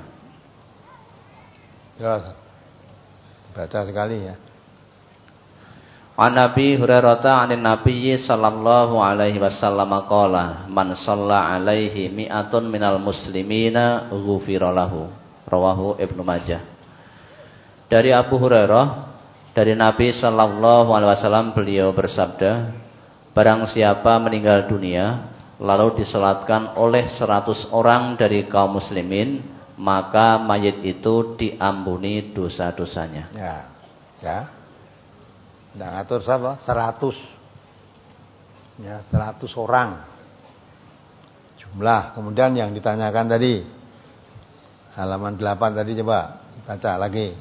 Jelas. Baca sekali ya. An Nabi Hurairah anin Nabiyyi sallallahu alaihi wasallam qala man shalla alaihi mi'atun minal muslimina ghufira lahu. Rawahu Ibnu Majah. Dari Abu Hurairah, dari Nabi sallallahu alaihi wasallam, beliau bersabda, barang siapa meninggal dunia lalu disolatkan oleh seratus orang dari kaum muslimin, maka mayit itu diampuni dosa-dosanya. Ya, ya. Nggak ngatur siapa? Seratus. Ya, seratus orang. Jumlah. Kemudian yang ditanyakan tadi, halaman delapan tadi, coba baca lagi.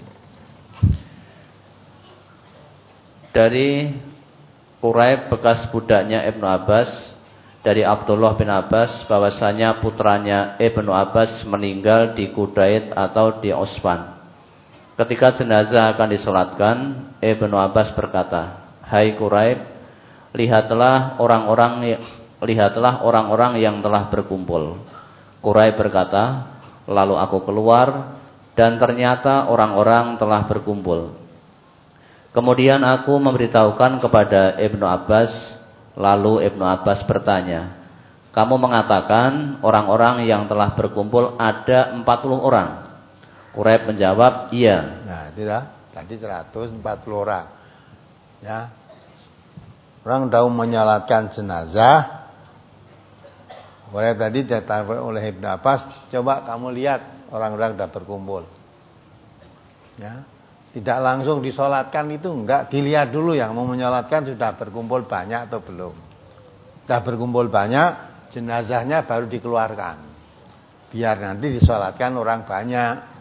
Dari Quraib bekas budaknya Ibnu Abbas, dari Abdullah bin Abbas bahwasanya putranya Ibnu Abbas meninggal di Qudait atau di Usfan. Ketika jenazah akan disolatkan, Ibnu Abbas berkata, hai Quraib, lihatlah orang-orang lihatlah orang-orang yang telah berkumpul. Quraib berkata, lalu aku keluar dan ternyata orang-orang telah berkumpul. Kemudian aku memberitahukan kepada Ibnu Abbas, lalu Ibnu Abbas bertanya, kamu mengatakan orang-orang yang telah berkumpul ada empat puluh orang. Quraib menjawab, iya. Nah, tidak. Tadi seratus empat puluh orang. Ya. Orang tahu menyalatkan jenazah. Quraib tadi ditanya oleh Ibnu Abbas, coba kamu lihat orang-orang sudah berkumpul. Ya. Tidak langsung disolatkan itu enggak, dilihat dulu yang mau menyolatkan sudah berkumpul banyak atau belum. Sudah berkumpul banyak, jenazahnya baru dikeluarkan. Biar nanti disolatkan orang banyak.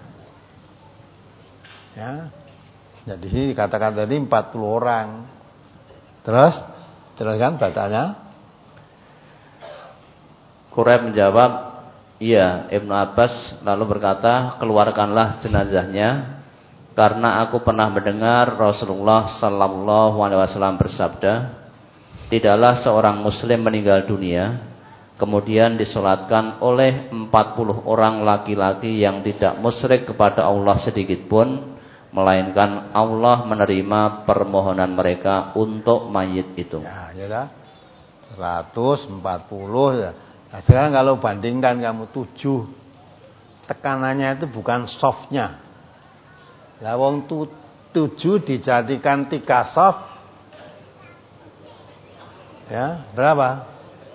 Ya. Jadi sini dikatakan tadi empat puluh orang. Terus teruskan bacanya. Quraib menjawab, iya. Ibnu Abbas lalu berkata, keluarkanlah jenazahnya, karena aku pernah mendengar Rasulullah sallallahu alaihi wasallam bersabda, tidaklah seorang muslim meninggal dunia kemudian disolatkan oleh empat puluh orang laki-laki yang tidak musyrik kepada Allah sedikit pun, melainkan Allah menerima permohonan mereka untuk mayit itu. Ya, ya dah. seratus empat puluh ya. Nah, sekarang kalau bandingkan kamu tujuh, tekanannya itu bukan softnya. Lah wong tu, tujuh dijadikan tiga soft. Ya, berapa?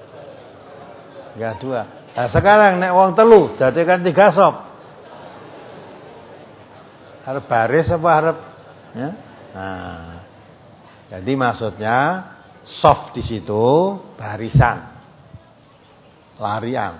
Ya dua. Nah, sekarang nek wong telu jadikan tiga soft. Harap baris apa harap ya? Nah, jadi maksudnya soft di situ barisan, larian.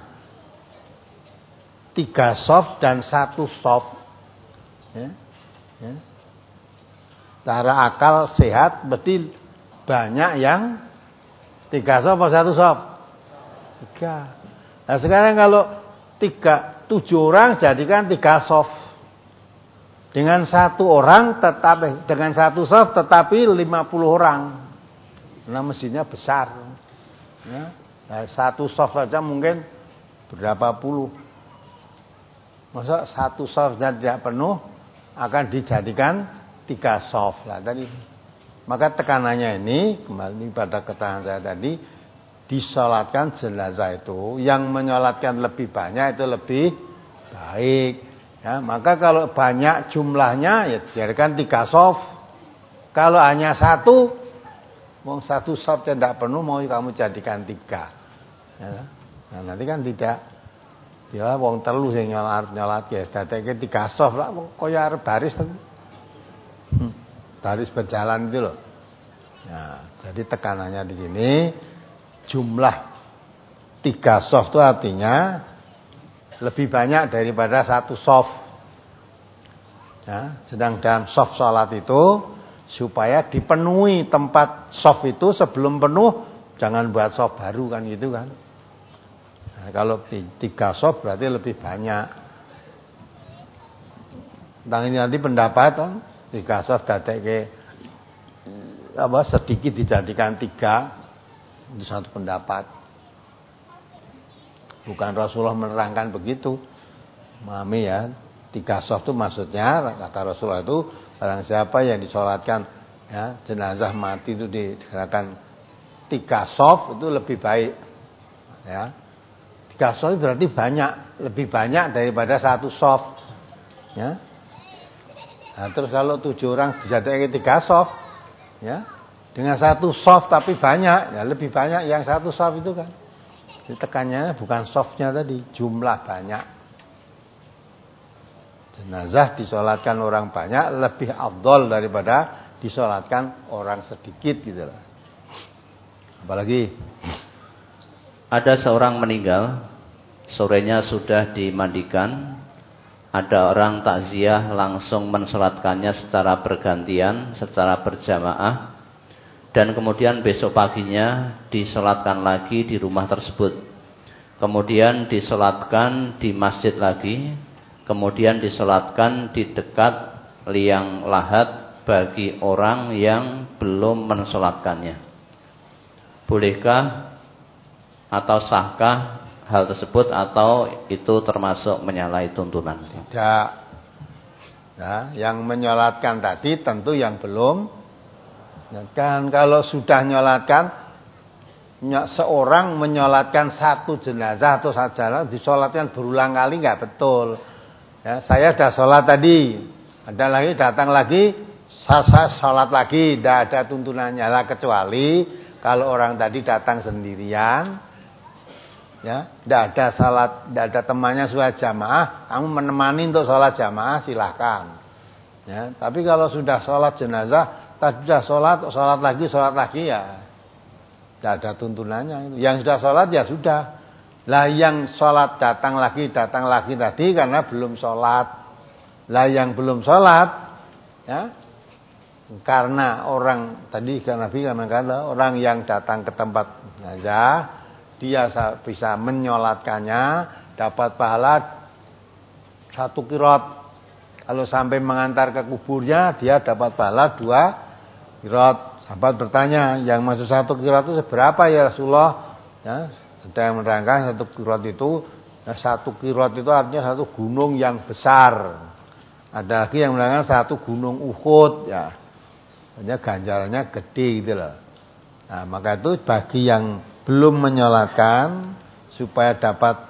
Tiga soft dan satu soft. Ya, ya. Cara akal sehat berarti banyak yang tiga soft atau satu soft? Tiga. Nah sekarang kalau tiga tujuh orang jadikan tiga soft. Dengan satu orang tetap dengan satu soft tetapi lima puluh orang. Nah mesinnya besar. Ya. Nah, satu soft saja mungkin berapa puluh. Masa satu softnya tidak penuh akan dijadikan tiga soft lah tadi. Maka tekanannya ini kembali pada keterangan saya tadi, disolatkan jenazah itu yang menyolatkan lebih banyak itu lebih baik. Ya, maka kalau banyak jumlahnya ya jadikan tiga soft. Kalau hanya satu, mau satu soft tidak penuh mau kamu jadikan tiga. Ya, nah nanti kan tidak. Dia wong telu sing nyolat nyolat ya, dadeke tiga soft lah, kaya arep baris. Hmm, baris berjalan itu loh. Nah, jadi tekanannya di sini jumlah tiga soft itu artinya lebih banyak daripada satu soft. Ya, sedang dalam soft sholat itu supaya dipenuhi tempat soft itu sebelum penuh, jangan buat soft baru kan gitu kan. Nah, kalau tiga soft berarti lebih banyak. Tentang ini nanti pendapat kan, tiga soft dadeke apa sedikit dijadikan tiga, itu satu pendapat. Bukan Rasulullah menerangkan begitu. Memahami ya, tiga soft itu maksudnya kata Rasulullah itu barang siapa yang disolatkan ya jenazah mati itu dikatakan tiga soft itu lebih baik. Ya. Tiga soft itu berarti banyak, lebih banyak daripada satu soft. Ya. Nah, terus kalau tujuh orang dijadikan tiga soft, ya dengan satu soft tapi banyak, ya lebih banyak yang satu soft itu kan. Tekannya bukan softnya tadi, jumlah banyak. Jenazah disolatkan orang banyak lebih afdol daripada disolatkan orang sedikit gitu lah. Apalagi ada seorang meninggal, sorenya sudah dimandikan, ada orang takziah langsung mensolatkannya secara bergantian, secara berjamaah. Dan kemudian besok paginya disolatkan lagi di rumah tersebut. Kemudian disolatkan di masjid lagi. Kemudian disolatkan di dekat liang lahat bagi orang yang belum mensolatkannya. Bolehkah atau sahkah hal tersebut atau itu termasuk menyalahi tuntunan? Tidak. Ya, yang menyolatkan tadi tentu yang belum. Nah, kan kalau sudah nyolatkan, seorang menyolatkan satu jenazah atau satu jenazah disolatkan berulang kali nggak betul. Ya, saya sudah sholat tadi, ada lagi datang lagi, saya sholat lagi, tidak ada tuntunannya lah kecuali kalau orang tadi datang sendirian, ya, tidak ada sholat, tidak ada temannya sholat jamaah, kamu menemani untuk sholat jamaah silahkan. Ya, tapi kalau sudah sholat jenazah tadi sudah sholat, sholat lagi, sholat lagi ya tidak ada tuntunannya. Yang sudah sholat ya sudah. Lah yang sholat datang lagi, datang lagi tadi karena belum sholat. Lah yang belum sholat, ya karena orang tadi kan Nabi karena kata orang yang datang ke tempat jenazah dia bisa menyolatkannya dapat pahala satu qiraat. Kalau sampai mengantar ke kuburnya dia dapat pahala dua qiraat. Sahabat bertanya, yang maksud satu qiraat itu seberapa ya Rasulullah? Ya, ada yang menerangkan satu qiraat itu, ya, satu qiraat itu artinya satu gunung yang besar. Ada lagi yang menerangkan satu gunung Uhud, ya, artinya ganjarannya gede gitu loh. Nah, maka itu bagi yang belum menyolatkan supaya dapat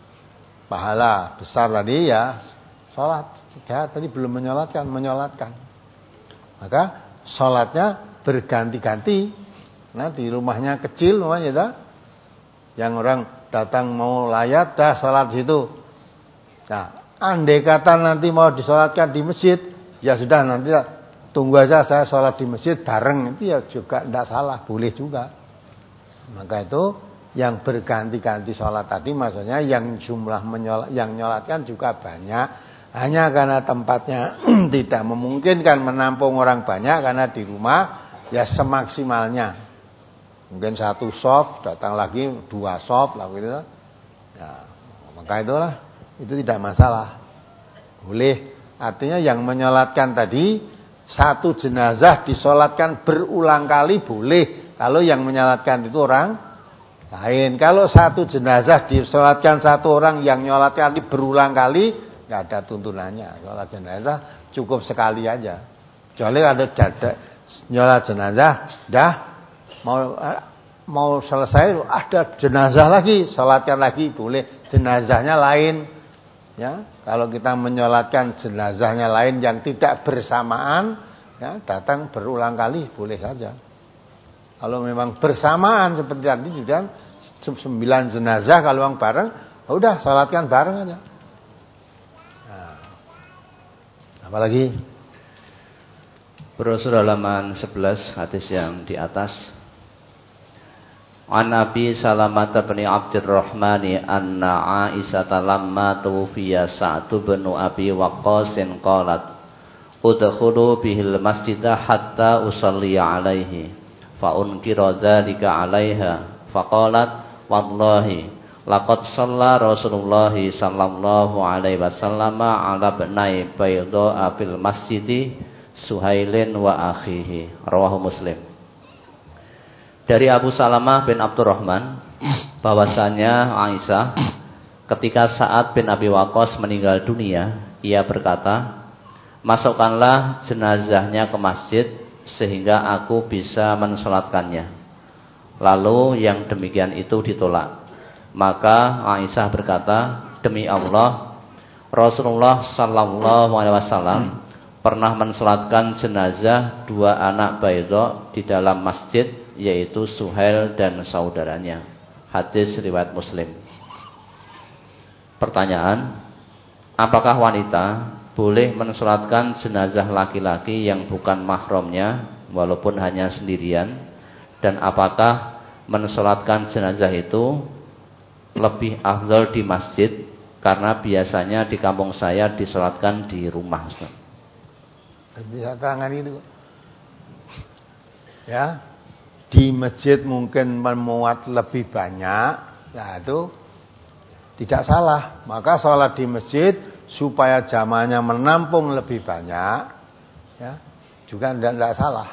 pahala besar tadi ya, sholat. Ya, tadi belum menyolatkan, menyolatkan. Maka sholatnya berganti-ganti. Nah di rumahnya kecil namanya dah. Yang orang datang mau layat dah sholat di situ. Nah, andai kata nanti mau disolatkan di masjid, ya sudah nanti tunggu aja saya sholat di masjid bareng, itu ya juga tidak salah, boleh juga. Maka itu yang berganti-ganti sholat tadi maksudnya yang jumlah menyolat, yang nyolatkan juga banyak. Hanya karena tempatnya tidak memungkinkan menampung orang banyak karena di rumah ya semaksimalnya. Mungkin satu soft, datang lagi dua soft lah gitu. Ya, maka itulah itu tidak masalah. Boleh. Artinya yang menyolatkan tadi satu jenazah disolatkan berulang kali boleh. Kalau yang menyolatkan itu orang lain. Kalau satu jenazah disolatkan satu orang yang menyolatkan berulang kali, nggak ada tuntunannya. Sholat jenazah cukup sekali aja. Kecuali ada jada nyolat jenazah, dah mau mau selesai ada jenazah lagi, sholatkan lagi boleh. Jenazahnya lain, ya. Kalau kita menyolatkan jenazahnya lain yang tidak bersamaan, ya, datang berulang kali boleh saja. Kalau memang bersamaan seperti tadi juga sembilan jenazah kalau yang bareng, udah sholatkan bareng aja. Nah, apalagi Brosur halaman sebelas hadis yang di atas. An Abi Salamah bin Abdurrahman anna Aisyah lamma tuwfiya Sa'd bin Abi Waqqas qalat udkhulu bihil masjidah hatta usalli alaihi fa unkira dzalika 'alaiha faqalat wallahi laqad shalla Rasulullah sallallahu alaihi wasallam ala ibnai bayda fil masjidi Suhailin wa akhihi. Rawahu Muslim. Dari Abu Salamah bin Abdurrahman bahwasanya Aisyah ketika Sa'ad bin Abi Waqqas meninggal dunia, ia berkata, masukkanlah jenazahnya ke masjid sehingga aku bisa mensolatkannya. Lalu yang demikian itu ditolak. Maka Aisyah berkata, demi Allah, Rasulullah sallallahu alaihi wasallam pernah mensolatkan jenazah dua anak Baydha di dalam masjid, yaitu Suhail dan saudaranya. Hadis riwayat Muslim. Pertanyaan, apakah wanita boleh mensolatkan jenazah laki-laki yang bukan mahramnya walaupun hanya sendirian, dan apakah mensolatkan jenazah itu lebih afdal di masjid karena biasanya di kampung saya disolatkan di rumah? Bisa terangkan itu ya, di masjid mungkin memuat lebih banyak, nah itu tidak salah. Maka sholat di masjid supaya jamaahnya menampung lebih banyak, ya juga tidak, tidak salah.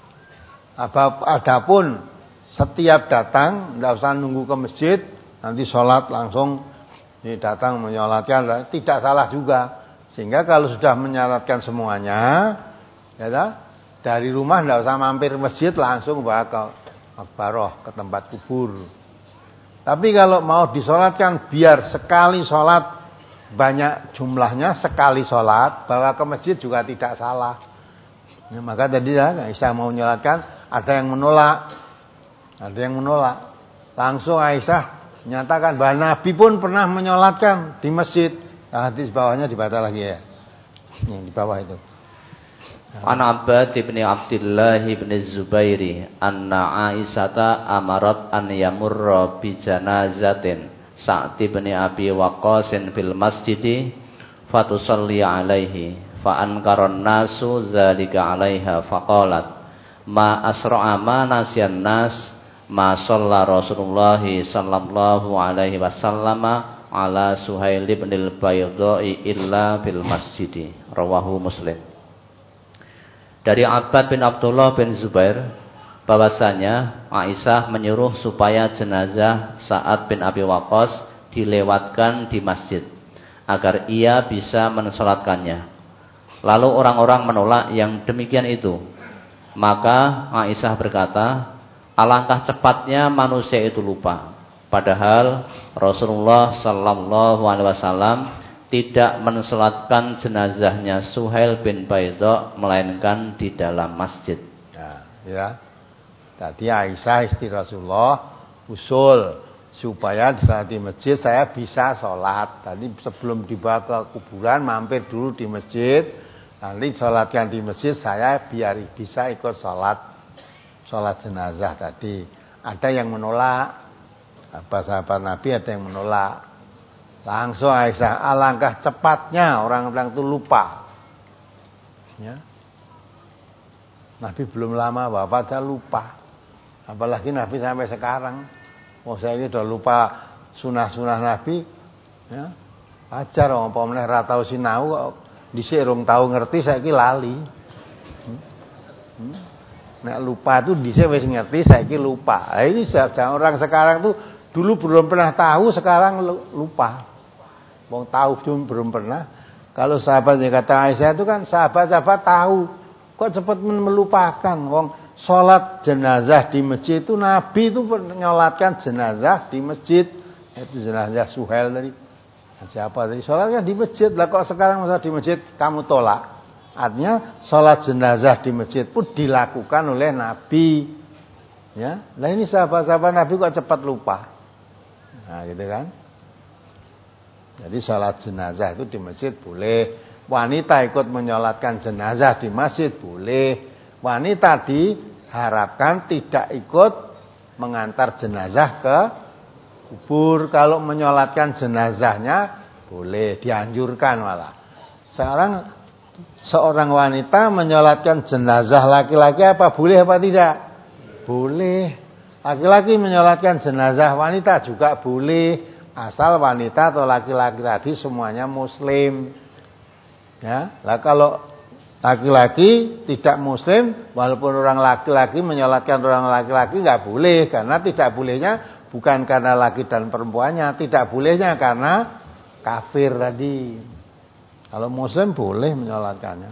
Adapun setiap datang tidak usah nunggu ke masjid, nanti sholat langsung ini datang menyolatkan, tidak salah juga. Sehingga kalau sudah menyalatkan semuanya, ya dari rumah tidak usah mampir masjid, langsung bawa ke Akbaroh, ke tempat kubur. Tapi kalau mau disolatkan biar sekali sholat banyak jumlahnya, sekali sholat bawa ke masjid juga tidak salah. Ya, maka tadi ya, Aisyah mau menyolatkan, ada yang menolak, ada yang menolak. Langsung Aisyah menyatakan bahwa Nabi pun pernah menyolatkan di masjid. Nah, hadis bawahnya dibaca lagi ya. Yang di bawah itu. An Abbad bin Abdullah bin Zubairi anna Aisyata amarat an yamurra bi janazatin Sa'd bin Abi Waqqas fil masjid fatusalli alaihi fa ankaran nasu zalika alaiha faqalat ma asra'a ma nasyan nas ma shalla Rasulullah sallallahu alaihi wasallam ala Suhail bin al-Baydha'i illa bil masjid. Rawahu Muslim. Dari Abbad bin Abdullah bin Zubair bahwasanya Aisyah menyuruh supaya jenazah Sa'ad bin Abi Waqqas dilewatkan di masjid agar ia bisa mensolatkannya. Lalu orang-orang menolak yang demikian itu. Maka Aisyah berkata, alangkah cepatnya manusia itu lupa. Padahal Rasulullah sallallahu alaihi wasallam tidak mensolatkan jenazahnya Suhail bin Baydha melainkan di dalam masjid. Nah, ya. Tadi Aisyah istri Rasulullah usul supaya di saat di masjid saya bisa sholat. Tadi sebelum dibawa ke kuburan mampir dulu di masjid, nanti sholatkan di masjid saya biar bisa ikut sholat sholat jenazah tadi. Ada yang menolak. Apa sahabat Nabi ada yang menolak. Langsung Aisyah, alangkah cepatnya orang-orang itu lupa. Ya. Nabi belum lama wafat saya lupa. Apalagi Nabi sampai sekarang. Oh saya ini sudah lupa sunah-sunah Nabi. Ya. Ajar orang pemenang ratau sinau dhisik rong tau ngerti saiki lali. Hmm. Hmm. Nek lupa itu dhisik wis ngerti saiki lupa. Nah, ini orang sekarang tuh dulu belum pernah tahu, sekarang lupa. Wong tahu belum pernah. Kalau sahabat yang kata Aisyah itu kan sahabat-sahabat tahu, kok cepat melupakan. Wong sholat jenazah di masjid itu Nabi itu menyolatkan jenazah di masjid. Itu jenazah Suhail tadi. Siapa tadi? Sholatnya di masjid. Lah kok sekarang masa di masjid kamu tolak? Artinya sholat jenazah di masjid pun dilakukan oleh Nabi. Ya, nah ini sahabat-sahabat Nabi kok cepat lupa. Nah gitu kan. Jadi sholat jenazah itu di masjid boleh. Wanita ikut menyolatkan jenazah di masjid boleh. wanita diharapkan tidak ikut mengantar jenazah ke kubur. Kalau menyolatkan jenazahnya boleh, dianjurkan malah. Sekarang seorang wanita menyolatkan jenazah laki-laki apa boleh apa tidak? Boleh. Laki-laki menyolatkan jenazah wanita juga boleh, asal wanita atau laki-laki tadi semuanya muslim. Ya, lah kalau laki-laki tidak muslim, walaupun orang laki-laki menyolatkan orang laki-laki nggak boleh, karena tidak bolehnya bukan karena laki dan perempuannya, tidak bolehnya karena kafir tadi. Kalau muslim boleh menyolatkannya.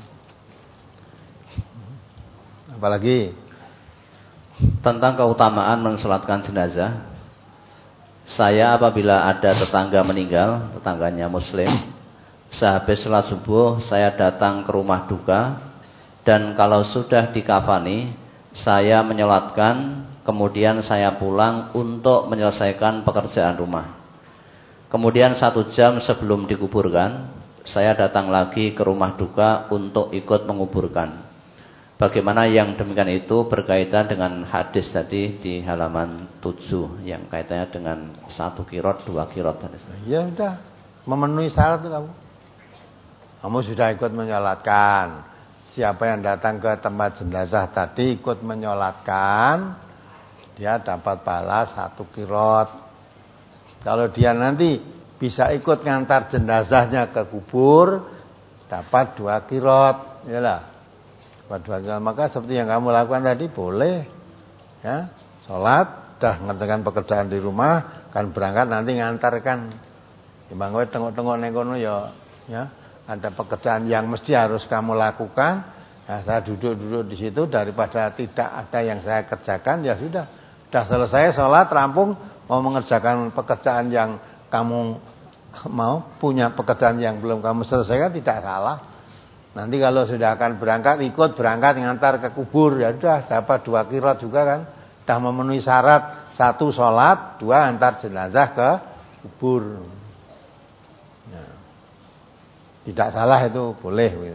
Apalagi tentang keutamaan mensolatkan jenazah. Saya apabila ada tetangga meninggal, tetangganya muslim, sehabis sholat subuh saya datang ke rumah duka, dan kalau sudah dikafani saya menyolatkan, kemudian saya pulang untuk menyelesaikan pekerjaan rumah. Kemudian satu jam sebelum dikuburkan, saya datang lagi ke rumah duka untuk ikut menguburkan. Bagaimana yang demikian itu berkaitan dengan hadis tadi di halaman tujuh yang kaitannya dengan satu kirot, dua kirot. Ya sudah, memenuhi syarat itu kamu. Kamu sudah ikut menyolatkan. Siapa yang datang ke tempat jenazah tadi ikut menyolatkan, dia dapat pahala satu kirot. Kalau dia nanti bisa ikut ngantar jenazahnya ke kubur, dapat dua kirot, yalah. Maka seperti yang kamu lakukan tadi boleh, ya, sholat, dah ngerjakan pekerjaan di rumah, kan berangkat nanti ngantarkan. Timbang kowe tengok-tengok ning kono ya, ya, ada pekerjaan yang mesti harus kamu lakukan. Nah, saya duduk-duduk di situ daripada tidak ada yang saya kerjakan, ya sudah, dah selesai sholat rampung, mau mengerjakan pekerjaan yang kamu mau, punya pekerjaan yang belum kamu selesaikan tidak salah. Nanti kalau sudah akan berangkat, ikut berangkat ngantar ke kubur, ya sudah dapat dua kirot juga kan. Sudah memenuhi syarat, satu sholat, dua antar jenazah ke kubur. Ya. Tidak salah itu, boleh gitu.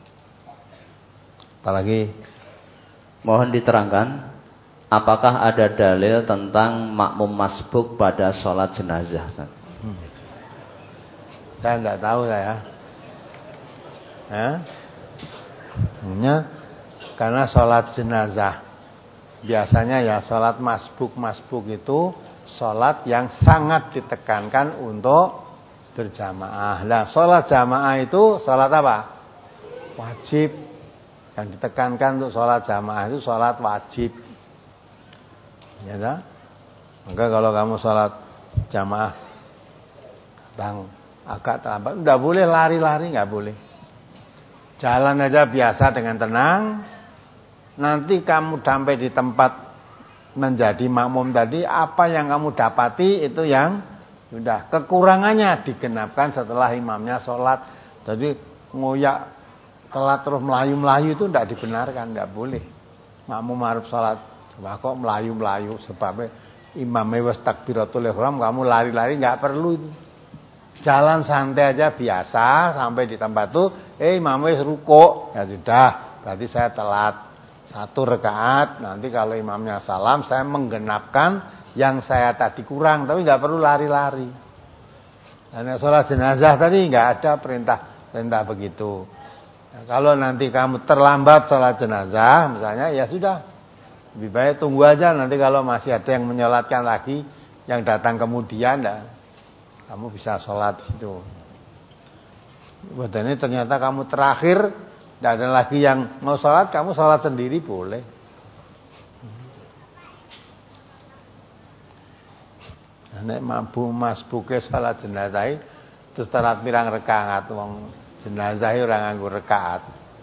Apalagi mohon diterangkan, apakah ada dalil tentang makmum masbuk pada sholat jenazah? Hmm. Saya tidak tahu saya. Ya, karena sholat jenazah biasanya ya sholat masbuk masbuk itu sholat yang sangat ditekankan untuk berjamaah. Nah, sholat jamaah itu sholat apa? Wajib. Yang ditekankan untuk sholat jamaah itu sholat wajib. Ya, tak? Maka kalau kamu sholat jamaah, bang agak terlambat, nggak boleh lari-lari, nggak boleh. Jalan aja biasa dengan tenang. Nanti kamu sampai di tempat menjadi makmum tadi, apa yang kamu dapati itu yang sudah kekurangannya digenapkan setelah imamnya sholat. Jadi ngoyak telat terus melayu-melayu itu tidak dibenarkan, tidak boleh. Makmum harus sholat, wah kok melayu-melayu sebabnya imamnya wis takbiratul ihram, kamu lari-lari nggak perlu itu. Jalan santai aja biasa sampai di tempat itu, eh imam wis ruku, ya sudah, berarti saya telat satu rakaat. Nanti kalau imamnya salam, saya menggenapkan yang saya tadi kurang, tapi nggak perlu lari-lari. Dan sholat jenazah tadi nggak ada perintah perintah begitu. Nah, kalau nanti kamu terlambat sholat jenazah, misalnya, ya sudah, lebih baik tunggu aja. Nanti kalau masih ada yang menyolatkan lagi, yang datang kemudian, dah, kamu bisa sholat itu. Ini ternyata kamu terakhir, tidak ada lagi yang mau sholat, kamu sholat sendiri boleh. Nek mampu masbuke sholat jenazah, terus terat pirang rakaat, wong jenazah ora nganggo rakaat.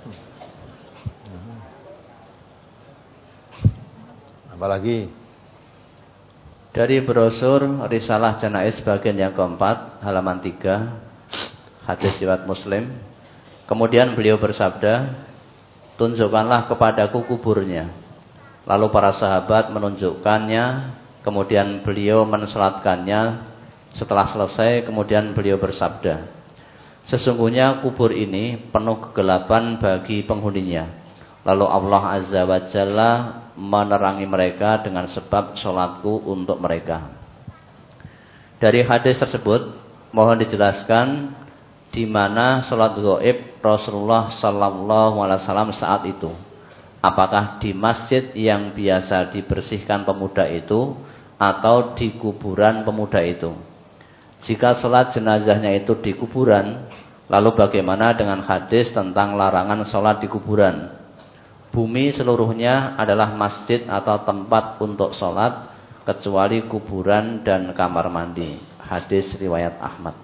Apalagi dari brosur Risalah Janaiz bagian yang keempat, halaman tiga, hadis riwayat Muslim. Kemudian beliau bersabda, tunjukkanlah kepadaku kuburnya. Lalu para sahabat menunjukkannya, kemudian beliau mensalatkannya. Setelah selesai, kemudian beliau bersabda, sesungguhnya kubur ini penuh kegelapan bagi penghuninya. Lalu Allah Azza wa Jalla menerangi mereka dengan sebab sholatku untuk mereka. Dari hadis tersebut mohon dijelaskan di mana sholat gaib Rasulullah Sallallahu Alaihi Wasallam saat itu. Apakah di masjid yang biasa dibersihkan pemuda itu atau di kuburan pemuda itu? Jika sholat jenazahnya itu di kuburan, lalu bagaimana dengan hadis tentang larangan sholat di kuburan? Bumi seluruhnya adalah masjid atau tempat untuk sholat, kecuali kuburan dan kamar mandi. Hadis riwayat Ahmad.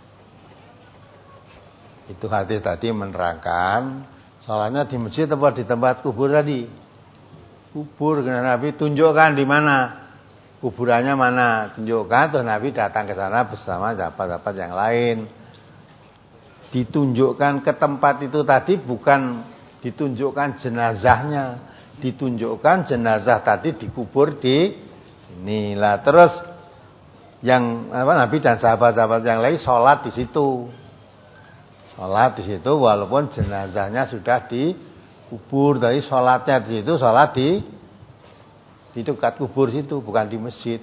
Itu hadis tadi menerangkan sholatnya di masjid atau di tempat kubur tadi. Kubur, karena Nabi tunjukkan di mana kuburannya mana, tunjukkan. Terus Nabi datang ke sana bersama sahabat-sahabat yang lain. Ditunjukkan ke tempat itu tadi bukan ditunjukkan jenazahnya, ditunjukkan jenazah tadi dikubur di inilah. Terus yang apa, Nabi dan sahabat-sahabat yang lain sholat di situ, sholat di situ walaupun jenazahnya sudah dikubur. Tadi sholatnya di situ, sholat di di dekat kubur situ, bukan di masjid.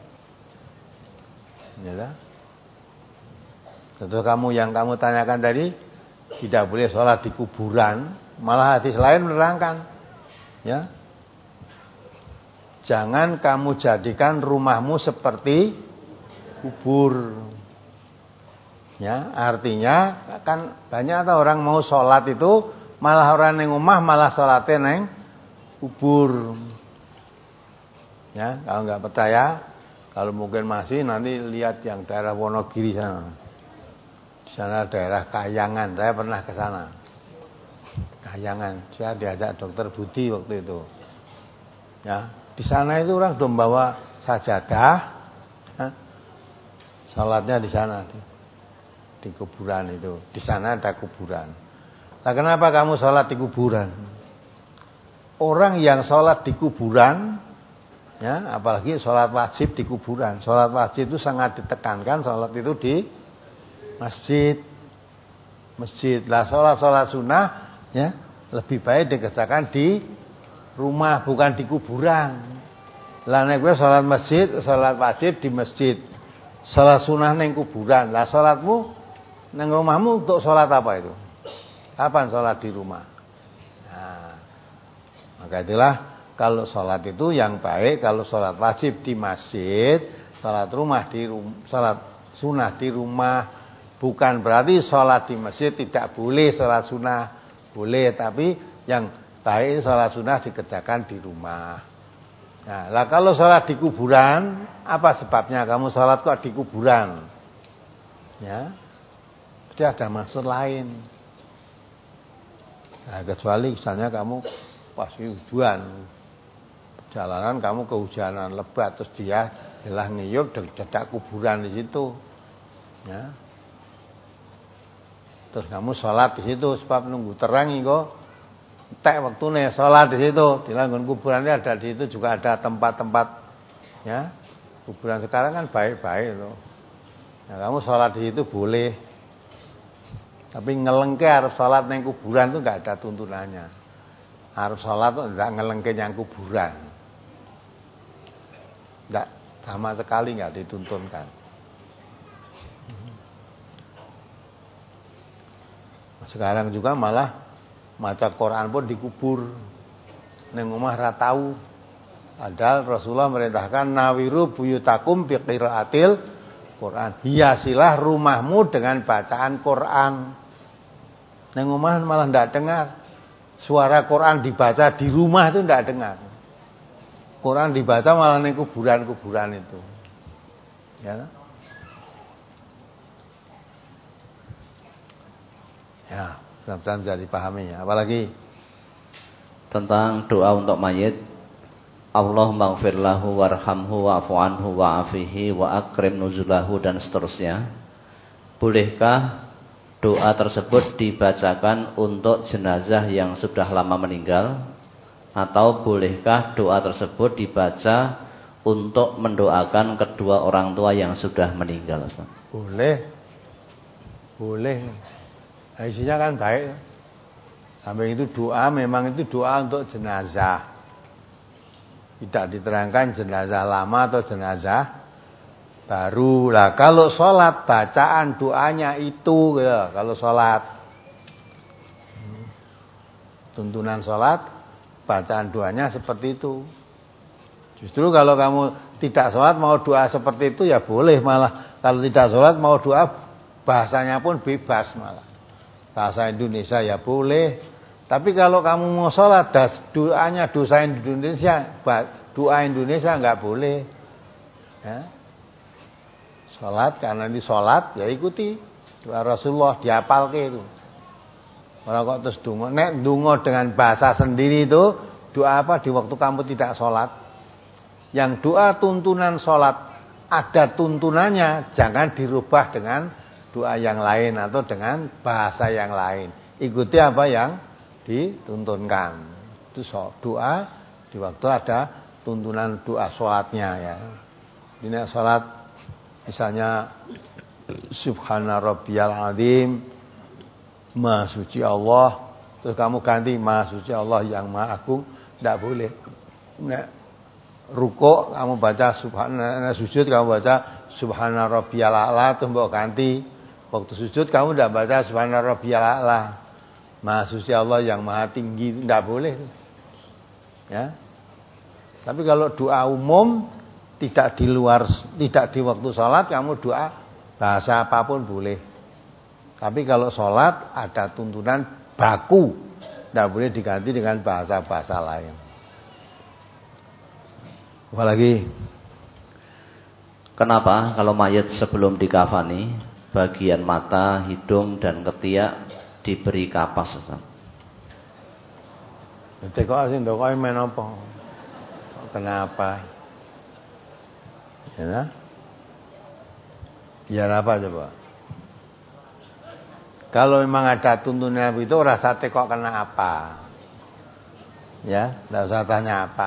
Ya, tentu kamu yang kamu tanyakan tadi tidak boleh sholat di kuburan. Malah hadis lain menerangkan, ya, jangan kamu jadikan rumahmu seperti kubur. Ya, artinya kan banyak orang mau sholat itu malah orang yang rumah malah sholatnya neng kubur. Ya, kalau nggak percaya, kalau mungkin masih nanti lihat yang daerah Wonogiri sana. Di sana daerah Kayangan, saya pernah ke sana. Kayangan, saya diajak dokter Budi waktu itu. Ya, di sana itu orang sudah membawa sajadah, ya, salatnya di sana di, di kuburan itu. Di sana ada kuburan. Nah, kenapa kamu salat di kuburan? Orang yang salat di kuburan, ya, apalagi salat wajib di kuburan. Salat wajib itu sangat ditekankan, salat itu di masjid. Masjid. Lah salat-salat sunnah, ya, lebih baik dikerjakan di rumah, bukan di kuburan. Lah nek kowe salat masjid, salat wajib di masjid. Salat sunah ning kuburan. Lah salatmu ning rumahmu untuk salat apa itu? Kapan salat di rumah? Nah, maka itulah kalau salat itu yang baik kalau salat wajib di masjid, salat rumah di rumah, salat sunah di rumah. Bukan berarti salat di masjid tidak boleh, salat sunah boleh, tapi yang baik salat sunnah dikerjakan di rumah. Nah, lah kalau salat di kuburan, apa sebabnya kamu salat kok di kuburan? Ya, pasti ada maksud lain. Nah, kecuali misalnya kamu pas hujan, perjalanan kamu kehujanan lebat, terus dia jelas ngiyup dedak kuburan di situ, ya. Terus kamu sholat di situ sebab nunggu terang kok. Tak waktune sholat di situ. Di langgun kuburannya ada di situ juga ada tempat-tempat, ya. Kuburan sekarang kan baik-baik itu. Nah, kamu sholat di situ boleh. Tapi ngelengke harus sholat neng kuburan itu nggak ada tuntunannya. Harus sholat tuh nggak ngelengke yang kuburan. Nggak, sama sekali nggak dituntunkan. Sekarang juga malah maca Quran pun dikubur. Ning omah ra tau. Padahal Rasulullah merintahkan nawiru buyutakum bi qiraatil Quran. Hiasilah rumahmu dengan bacaan Quran. Ning omah malah ndak dengar. Suara Quran dibaca di rumah itu ndak dengar. Quran dibaca malah ning kuburan-kuburan itu. Ya. Ya, mudah-mudahan bisa dipahami ya. Apalagi tentang doa untuk mayit. Allahumma ighfir lahu warhamhu wa'fu anhu wa'afihi wa akrim nuzulahu dan seterusnya. Bolehkah doa tersebut dibacakan untuk jenazah yang sudah lama meninggal? Atau bolehkah doa tersebut dibaca untuk mendoakan kedua orang tua yang sudah meninggal, Ustaz? Boleh. Boleh. Isinya kan baik. Samping itu doa memang itu doa untuk jenazah. Tidak diterangkan jenazah lama atau jenazah baru. Lah kalau sholat bacaan doanya itu ya, kalau sholat tuntunan sholat bacaan doanya seperti itu. Justru kalau kamu tidak sholat mau doa seperti itu ya boleh, malah kalau tidak sholat mau doa bahasanya pun bebas, malah bahasa Indonesia ya boleh. Tapi kalau kamu mau sholat doanya dosa Indonesia, doa Indonesia nggak boleh ya. Sholat karena ini sholat ya ikuti doa Rasulullah, dihafalke itu. Orang kok terus dungo, nek dungo dengan bahasa sendiri itu doa apa di waktu kamu tidak sholat. Yang doa tuntunan sholat ada tuntunannya, jangan dirubah dengan doa yang lain atau dengan bahasa yang lain. Ikuti apa yang dituntunkan. Itu doa di waktu ada tuntunan doa sholatnya ya. Ini sholat misalnya Subhana Rabbiyal Azim, Maha Suci Allah, terus kamu ganti Maha Suci Allah yang Maha Agung, tidak boleh. Nek rukuk kamu baca Subhana, sujud kamu baca Subhana Rabbiyal A'la, terus mbok ganti. Waktu sujud kamu tidak baca Subhana Rabbiyal A'la, Maha Suci Allah yang Maha Tinggi, tidak boleh. Ya. Tapi kalau doa umum tidak di luar, tidak di waktu sholat kamu doa bahasa apapun boleh. Tapi kalau sholat ada tuntunan baku, tidak boleh diganti dengan bahasa-bahasa lain. Apalagi? Kenapa kalau mayat sebelum dikafani bagian mata, hidung dan ketiak diberi kapas, Ustaz? Nanti kok asing dok, kau main apa? Kenapa? Ya, biar apa coba? Kalau memang ada tuntunan itu rasa tekok kena apa? Ya, tidak usah tanya apa.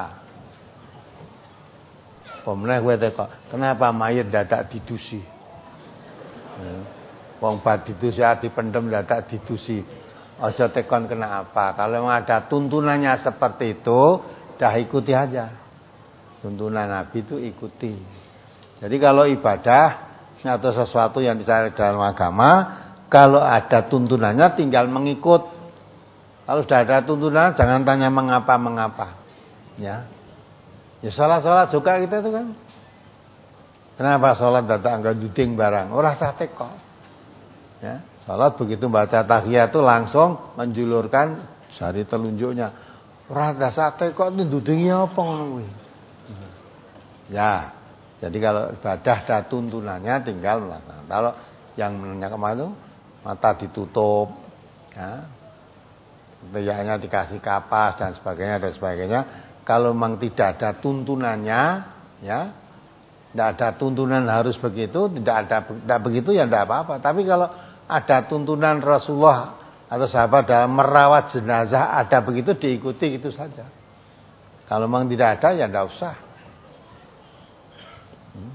Pemenang gue tekok, kenapa mayat dadak didusi? Ya. Wong bad didusi dipendem dadak didusi. Ojo tekon kena apa? Kalau memang ada tuntunannya seperti itu, dah ikuti aja. Tuntunan Nabi itu ikuti. Jadi kalau ibadah atau sesuatu yang dicari dalam agama, kalau ada tuntunannya tinggal mengikut. Kalau sudah ada tuntunan jangan tanya mengapa-mengapa. Ya. Ya salat-salat juga kita itu kan. Kenapa salat datang enggak duding barang? Ora sah teko. Ya, salat begitu baca tahiyat itu langsung menjulurkan jari telunjuknya. Ora sah teko ndudingi apa ngono kuwi. Ya. Jadi kalau ibadah ada tuntunannya tinggal melaksanakan. Kalau yang menanyakan itu mata ditutup, ya, ketiaknya dikasih kapas dan sebagainya dan sebagainya. Kalau memang tidak ada tuntunannya, ya, tidak ada tuntunan harus begitu, tidak ada tidak begitu ya tidak apa-apa. Tapi kalau ada tuntunan Rasulullah atau sahabat dalam merawat jenazah ada begitu diikuti itu saja. Kalau memang tidak ada ya tidak usah. Hmm.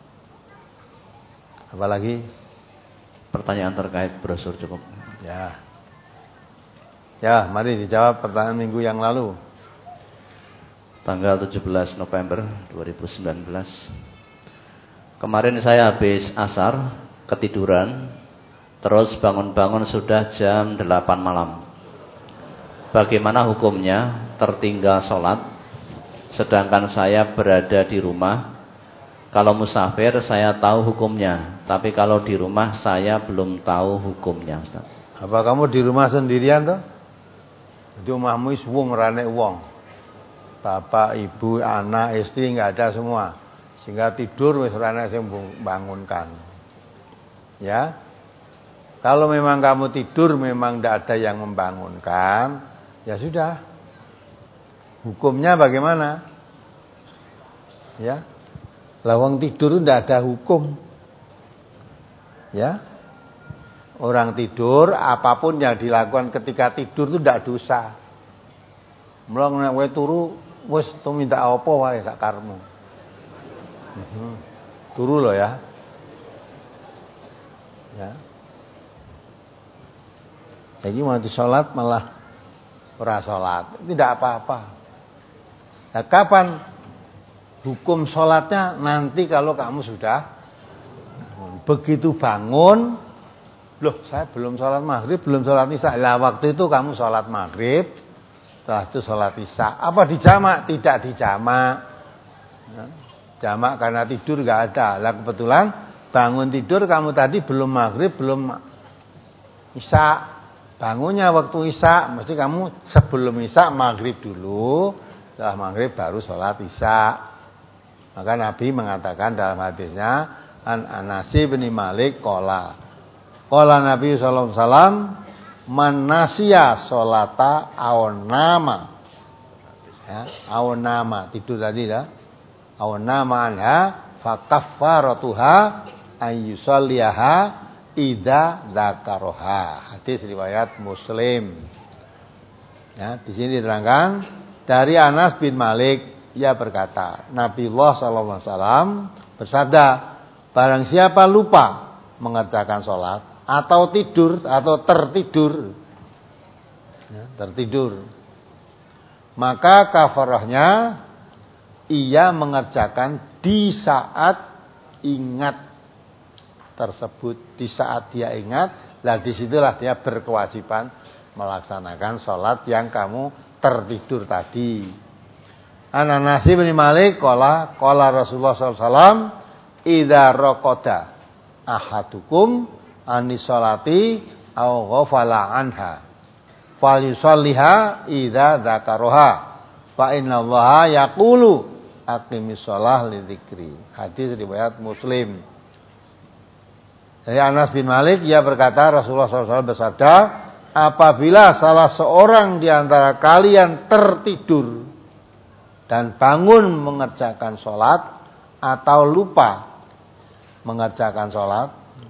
Apalagi pertanyaan terkait brosur cukup. Ya. Ya, mari dijawab pertanyaan minggu yang lalu. Tanggal tujuh belas November dua ribu sembilan belas. Kemarin saya habis asar, ketiduran, terus bangun-bangun sudah jam delapan malam. Bagaimana hukumnya tertinggal sholat, sedangkan saya berada di rumah? Kalau musafir saya tahu hukumnya, tapi kalau di rumah saya belum tahu hukumnya, Ustaz. Apa kamu di rumah sendirian toh? Di rumahmu is wong rane wong. Bapak, ibu, anak, istri enggak ada semua. Sehingga tidur wis rane sing bangunkan. Ya. Kalau memang kamu tidur memang tidak ada yang membangunkan, ya sudah. Hukumnya bagaimana? Ya. Lawang tidur tidak ada hukum. Ya. Orang tidur apapun yang dilakukan ketika tidur itu tidak dosa. Mulane nek kowe turu wis to minta apa wae sak karepmu. Hmm. Turu loh ya. Ya. Jadi mau di sholat malah ora salat, tidak apa-apa. Nah, kapan hukum salatnya? Nanti kalau kamu sudah begitu bangun, loh saya belum salat maghrib, belum salat isya. Lah waktu itu kamu salat maghrib, setelah itu salat isya. Apa dijamak? Tidak dijamak. Ya, jamak karena tidur enggak ada. Lah kebetulan bangun tidur kamu tadi belum maghrib, belum isya. Bangunnya waktu isya, mesti kamu sebelum isya maghrib dulu, setelah maghrib baru sholat isya. Maka Nabi mengatakan dalam hadisnya, An Anas bin Malik qala, qala Nabi sallallahu alaihi wasallam, man nasiya sholata aw nama, ya, aw nama tidur tadi ya, aw nama anha fa kaffaratuha ayyusalliha idza dzakaroha. Hadis riwayat Muslim. Ya, di sini diterangkan dari Anas bin Malik, ia berkata, Nabiullah sallallahu alaihi wasallam bersabda, barang siapa lupa mengerjakan salat atau tidur atau tertidur, ya, tertidur, maka kafarahnya ia mengerjakan di saat ingat tersebut, di saat dia ingat, lah disitulah dia berkewajiban melaksanakan sholat yang kamu tertidur tadi. An Anas bin Malik qala qala Rasulullah sallallahu alaihi wasallam, idza raqada ahadukum anis sholati aw ghafala anha falyusalliha idza dzakaraha fa innallaha yaqulu aqimis shalah li dzikri. Hadis riwayat Muslim. Dari Anas bin Malik, ia berkata, Rasulullah shallallahu alaihi wasallam bersabda, apabila salah seorang di antara kalian tertidur dan bangun mengerjakan sholat atau lupa mengerjakan sholat,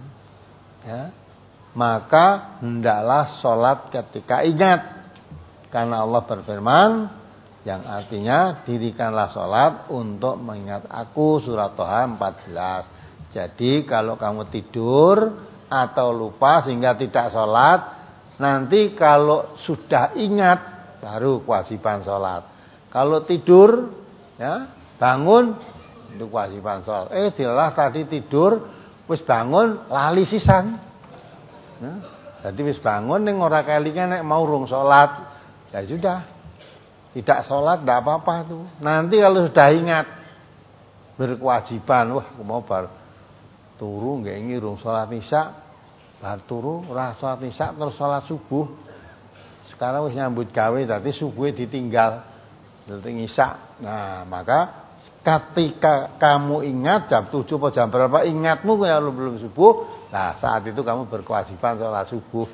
ya, maka hendaklah sholat ketika ingat, karena Allah berfirman, yang artinya dirikanlah sholat untuk mengingat aku, surat Toha empat belas. Jadi kalau kamu tidur atau lupa sehingga tidak sholat, nanti kalau sudah ingat baru kewajiban sholat. Kalau tidur, ya, bangun itu kewajiban sholat. Eh dilalah tadi tidur, wis bangun lali sisan. Ya, jadi wis bangun ning ora kelingan nek mau rung sholat, ya sudah, tidak sholat tidak apa-apa tuh. Nanti kalau sudah ingat berkewajiban, wah aku mau bar turu nggak ingin rung sholat isya, bar turu ora sholat isya terus sholat subuh. Sekarang wis nyambut gawe tadi subuh ditinggal nanti isya. Nah maka ketika kamu ingat jam tujuh atau jam berapa ingatmu kalau belum subuh, nah saat itu kamu berkewajiban sholat subuh.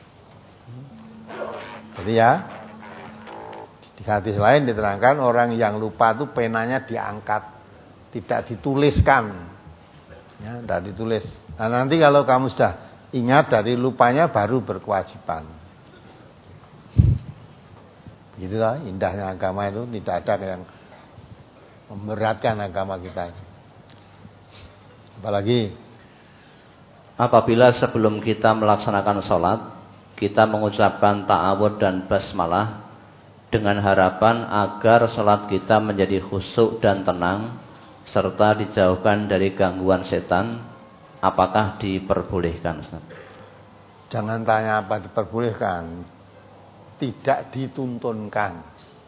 Jadi ya, di hadis lain diterangkan orang yang lupa itu penanya diangkat, tidak dituliskan. Ya, tidak ditulis. Nah nanti kalau kamu sudah ingat dari lupanya baru berkewajiban. Gitulah indahnya agama itu, tidak ada yang memberatkan agama kita. Apalagi apabila sebelum kita melaksanakan sholat kita mengucapkan ta'awudz dan basmalah dengan harapan agar sholat kita menjadi khusyuk dan tenang serta dijauhkan dari gangguan setan, apakah diperbolehkan, Ustaz? Jangan tanya apa diperbolehkan, tidak dituntunkan.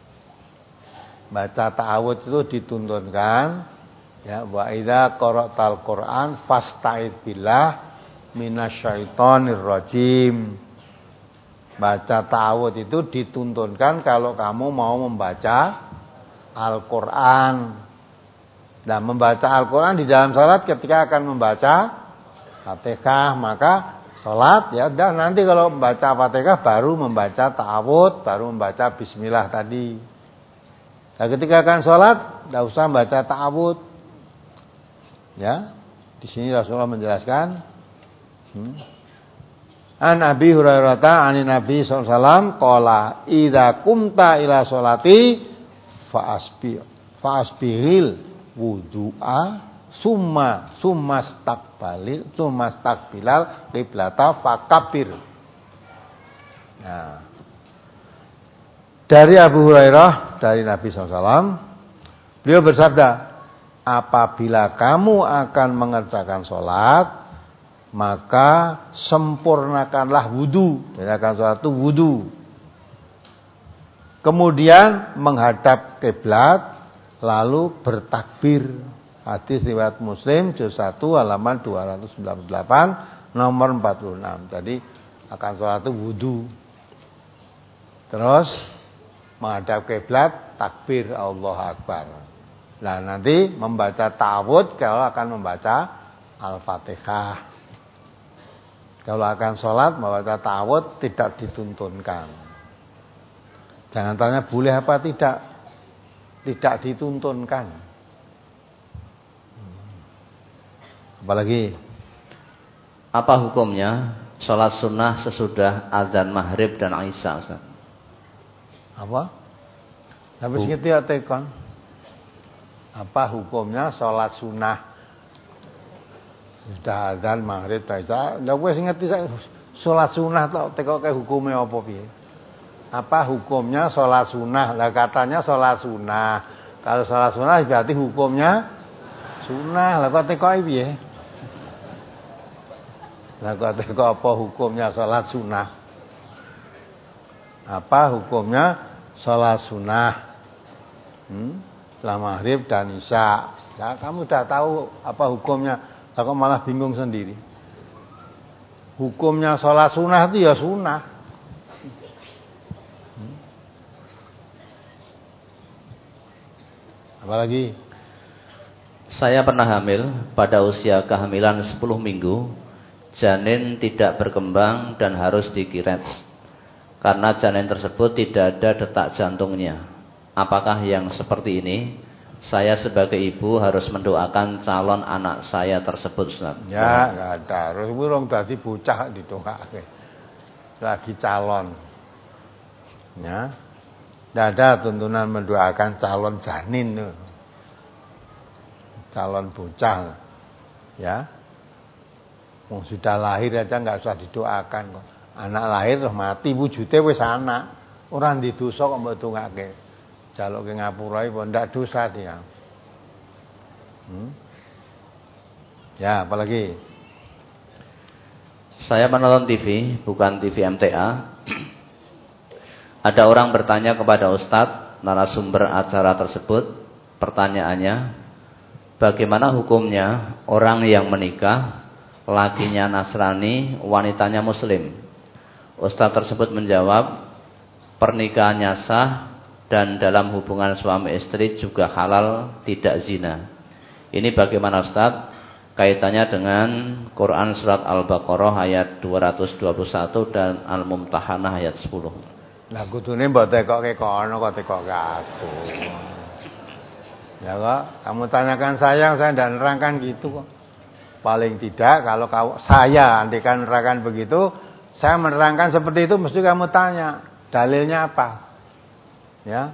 Baca ta'awudz itu dituntunkan, ya, wa idza qara'tal Qur'an fasta'id billah minasyaitonir rajim. Baca ta'awudz itu dituntunkan kalau kamu mau membaca Al-Qur'an. Dan membaca Al-Quran di dalam salat ketika akan membaca Fatihah, maka salat ya dan nanti kalau membaca Fatihah baru membaca ta'awudz, baru membaca bismillah tadi. Nah, ketika akan salat tidak usah membaca ta'awudz. Ya. Di sini Rasulullah menjelaskan, hmm. An Abi Hurairah ani Nabi sallallahu alaihi wasallam qala idza qumta ila sholati fa asbi fa asbihil wudu'a summa summa stakbalil summa stakbilal qiblata fakabir. Nah, Dari Abu Hurairah dari Nabi shallallahu alaihi wasallam, beliau bersabda, apabila kamu akan mengerjakan sholat, maka sempurnakanlah wudu. Jadi akan sholat itu wudu. Kemudian menghadap kiblat, lalu bertakbir. Hadis riwayat Muslim juz satu halaman dua ratus sembilan puluh delapan nomor empat puluh enam. Jadi akan sholat itu wudu. Terus menghadap kiblat, takbir Allahu Akbar. Nah nanti membaca ta'awudz kalau akan membaca Al-Fatihah. Kalau akan sholat membaca ta'awudz tidak dituntunkan. Jangan tanya boleh apa tidak. Tidak dituntunkan. Apalagi? Apa hukumnya sholat sunnah sesudah azan maghrib dan isya, Ustaz? Apa? Habis ngerti ya tekon. Apa hukumnya sholat sunnah sudah azan maghrib dan isya? Lah wis ngerti sholat sunnah tok teko kayak hukumnya apa piye? Apa hukumnya sholat sunnah? Lah katanya sholat sunnah. Kalau sholat sunnah berarti hukumnya sunnah. Lah kok teko piye? Lah kok teko apa hukumnya sholat sunnah? Apa hukumnya sholat sunnah? Hmm? Setelah maghrib dan isya. Ya, kamu sudah tahu apa hukumnya. Lah kok malah bingung sendiri. Hukumnya sholat sunnah itu ya sunnah. Hmm? Apalagi? Saya pernah hamil pada usia kehamilan sepuluh minggu. Janin tidak berkembang dan harus dikiret. Karena janin tersebut tidak ada detak jantungnya. Apakah yang seperti ini saya sebagai ibu harus mendoakan calon anak saya tersebut, Ustaz? Ya, enggak ada. Harus urung dadi bocah didoakake. Lagi calon. Ya. Enggak ada tuntunan mendoakan calon janin tuh. Calon bocah. Ya. Wong sudah lahir aja enggak usah didoakan kok. Anak lahir terus mati wujude wis anak. Ora ndi dosa kok mbok dongake. Jaluke ngapura iki ndak dosa dia. Hmm? Ya, apalagi? Saya menonton T V, bukan T V M T A. Ada orang bertanya kepada Ustadz, narasumber acara tersebut. Pertanyaannya, bagaimana hukumnya orang yang menikah, lakinya Nasrani, wanitanya Muslim? Ustadz tersebut menjawab, pernikahannya sah dan dalam hubungan suami istri juga halal, tidak zina. Ini bagaimana Ustadz? Kaitannya dengan Quran surat Al-Baqarah ayat dua ratus dua puluh satu dan Al-Mumtahanah ayat sepuluh. Lah kudune mbok tekoke kono kok tekoke aku. Ya kok, kamu tanyakan saya, saya tidak nerangkan gitu kok. Paling tidak kalau kau, saya andikan nerangkan begitu, saya menerangkan seperti itu mesti kamu tanya, dalilnya apa? Ya.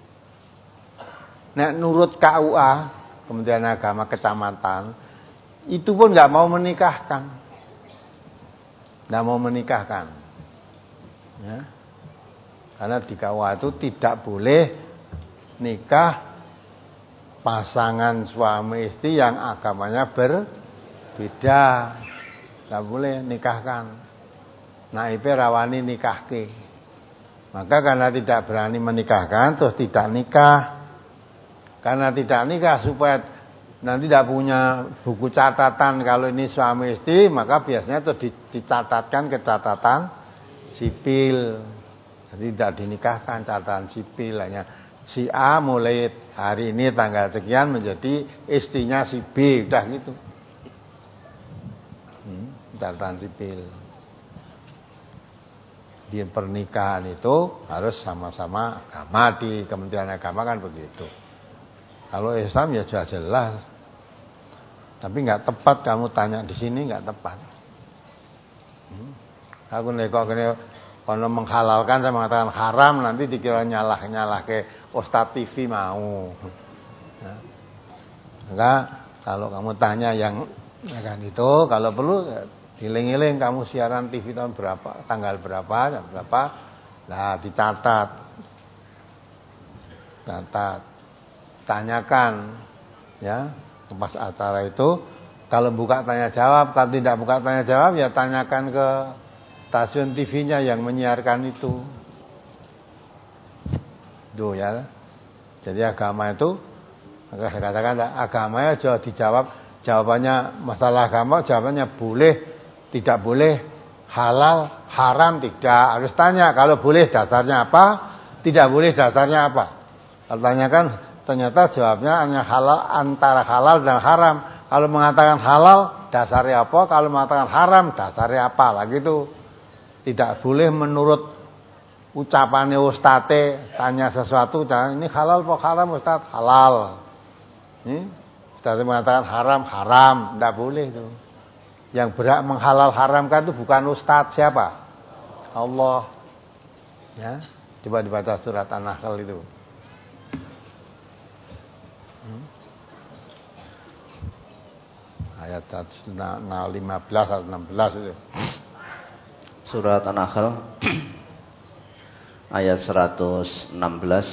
Nek nurut K U A, Kementerian Agama Kecamatan, itu pun nggak mau menikahkan, nggak mau menikahkan, ya. Karena di K U A itu tidak boleh nikah pasangan suami istri yang agamanya berbeda, nggak boleh nikahkan. Naipe rawani nikahke. Maka karena tidak berani menikahkan, terus tidak nikah. Karena tidak nikah supaya nanti tidak punya buku catatan kalau ini suami istri, maka biasanya itu dicatatkan ke catatan sipil. Jadi tidak dinikahkan, catatan sipil hanya si A mulai hari ini tanggal sekian menjadi istrinya si B, udah gitu. Hmm, catatan sipil. Di pernikahan itu harus sama-sama agama, di Kementerian Agama kan begitu. Kalau Islam ya sudah jelas. Tapi nggak tepat kamu tanya di sini, nggak tepat. Hmm. Aku nekok kene kalau menghalalkan saya mengatakan haram, nanti dikira nyalah-nyalah ke Ustadz T V mau. Ya. Maka kalau kamu tanya yang ya kan itu, kalau perlu giling-giling kamu siaran T V tahun berapa, tanggal berapa, jam berapa, nah dicatat. catat, tanyakan ya pas acara itu. Kalau buka tanya jawab, kalau tidak buka tanya jawab ya tanyakan ke stasiun T V-nya yang menyiarkan itu. Tuh ya. Jadi agama itu, saya katakan agamanya jauh dijawab, jawabannya masalah agama, jawabannya boleh, tidak boleh, halal, haram, tidak. Harus tanya, kalau boleh dasarnya apa, tidak boleh dasarnya apa. Kalau tanyakan, ternyata jawabnya hanya halal, antara halal dan haram. Kalau mengatakan halal, dasarnya apa? Kalau mengatakan haram, dasarnya apa? Lagi itu tidak boleh menurut ucapannya ustate, tanya sesuatu, ini halal apa haram ustaz? Halal. Ini ustaz mengatakan haram, haram, tidak boleh itu. Yang berhak menghalal haramkan itu bukan ustaz, siapa? Allah. Ya, coba dibaca surat An-Nahl itu. Hmm? Ayat lima belas atau enam belas itu. Surat An-Nahl ayat seratus enam belas.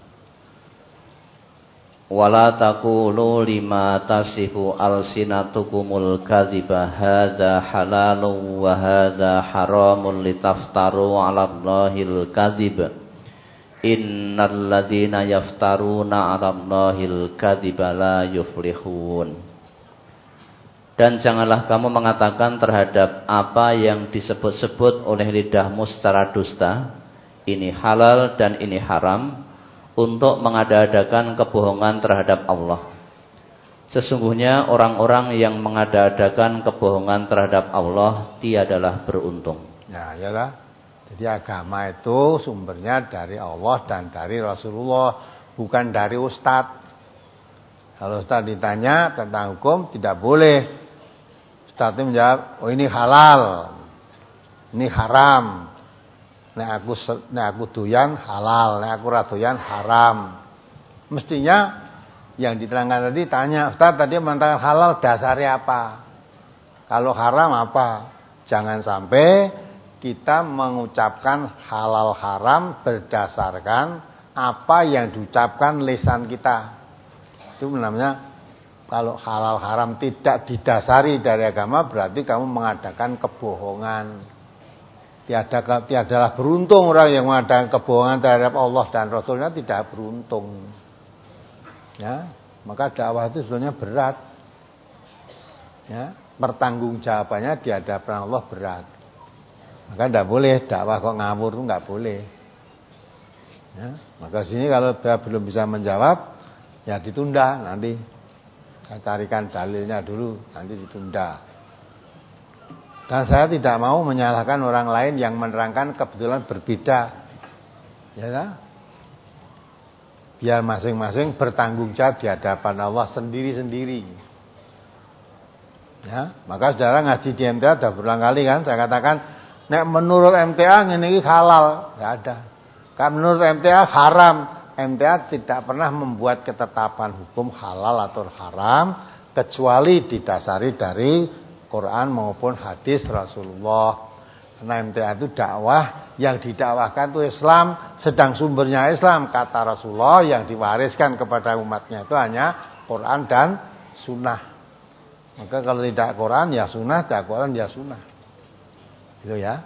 Wala taqulu lima tasifu alsinatukumul kadhiba hadza halalun wa hadza haramun litaftaru 'alallahil kadhib. Innal ladzina yaftaruna 'alallahil kadhiba la yuflihun. Dan janganlah kamu mengatakan terhadap apa yang disebut-sebut oleh lidahmu secara dusta, ini halal dan ini haram, untuk mengada-adakan kebohongan terhadap Allah. Sesungguhnya orang-orang yang mengada-adakan kebohongan terhadap Allah tiadalah beruntung. Ya, iyalah. Jadi agama itu sumbernya dari Allah dan dari Rasulullah, bukan dari ustadz. Kalau ustadz ditanya tentang hukum tidak boleh. Ustadznya menjawab, oh ini halal, ini haram. Nek aku nek aku doyan halal, nek aku ra doyan haram. Mestinya yang diterangkan tadi tanya, Ustaz tadi mengatakan halal dasarnya apa? Kalau haram apa? Jangan sampai kita mengucapkan halal haram berdasarkan apa yang diucapkan lisan kita. Itu namanya kalau halal haram tidak didasari dari agama, berarti kamu mengadakan kebohongan. Tiada tiadalah beruntung orang yang mengadakan kebohongan terhadap Allah dan Rasulnya, tidak beruntung. Ya, maka dakwah itu sebenarnya berat. Ya, pertanggungjawabannya di hadapan Allah berat. Maka tidak boleh dakwah kok ngawur, itu nggak boleh. Ya, maka sini kalau dia belum bisa menjawab, ya ditunda nanti. Saya carikan dalilnya dulu, nanti ditunda. Dan saya tidak mau menyalahkan orang lain yang menerangkan kebetulan berbeda. Ya kan? Biar masing-masing bertanggung jawab di hadapan Allah sendiri-sendiri. Ya, maka saudara ngaji di M T A sudah berulang kali kan, saya katakan, nek menurut M T A ini halal, enggak ada. Kan menurut M T A haram. M T A tidak pernah membuat ketetapan hukum halal atau haram kecuali didasari dari Quran maupun hadis Rasulullah. Karena M T A itu dakwah, yang didakwahkan itu Islam, sedang sumbernya Islam, kata Rasulullah, yang diwariskan kepada umatnya itu hanya Quran dan Sunnah. Maka kalau tidak Quran ya Sunnah, tidak Quran ya Sunnah. Itu ya.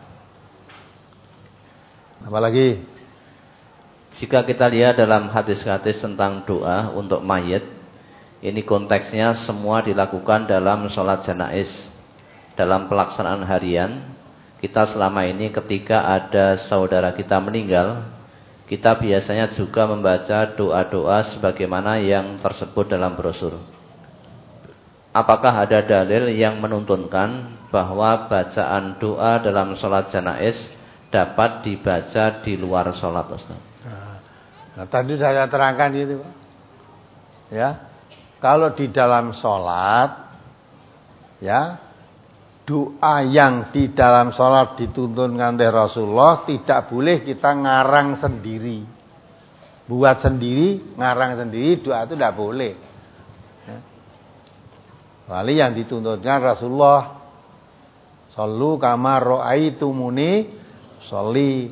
Apalagi? Jika kita lihat dalam hadis-hadis tentang doa untuk mayit, ini konteksnya semua dilakukan dalam sholat janaiz. Dalam pelaksanaan harian, kita selama ini ketika ada saudara kita meninggal, kita biasanya juga membaca doa-doa sebagaimana yang tersebut dalam brosur. Apakah ada dalil yang menuntunkan bahwa bacaan doa dalam sholat janaiz dapat dibaca di luar sholat, Ustaz? Nah, tadi saya terangkan itu, ya, kalau di dalam sholat, ya, doa yang di dalam sholat dituntunkan oleh Rasulullah tidak boleh kita ngarang sendiri, buat sendiri, ngarang sendiri, doa itu tidak boleh. Ya. Kecuali yang dituntunkan Rasulullah, shollu kama ro'aitumuni sholli.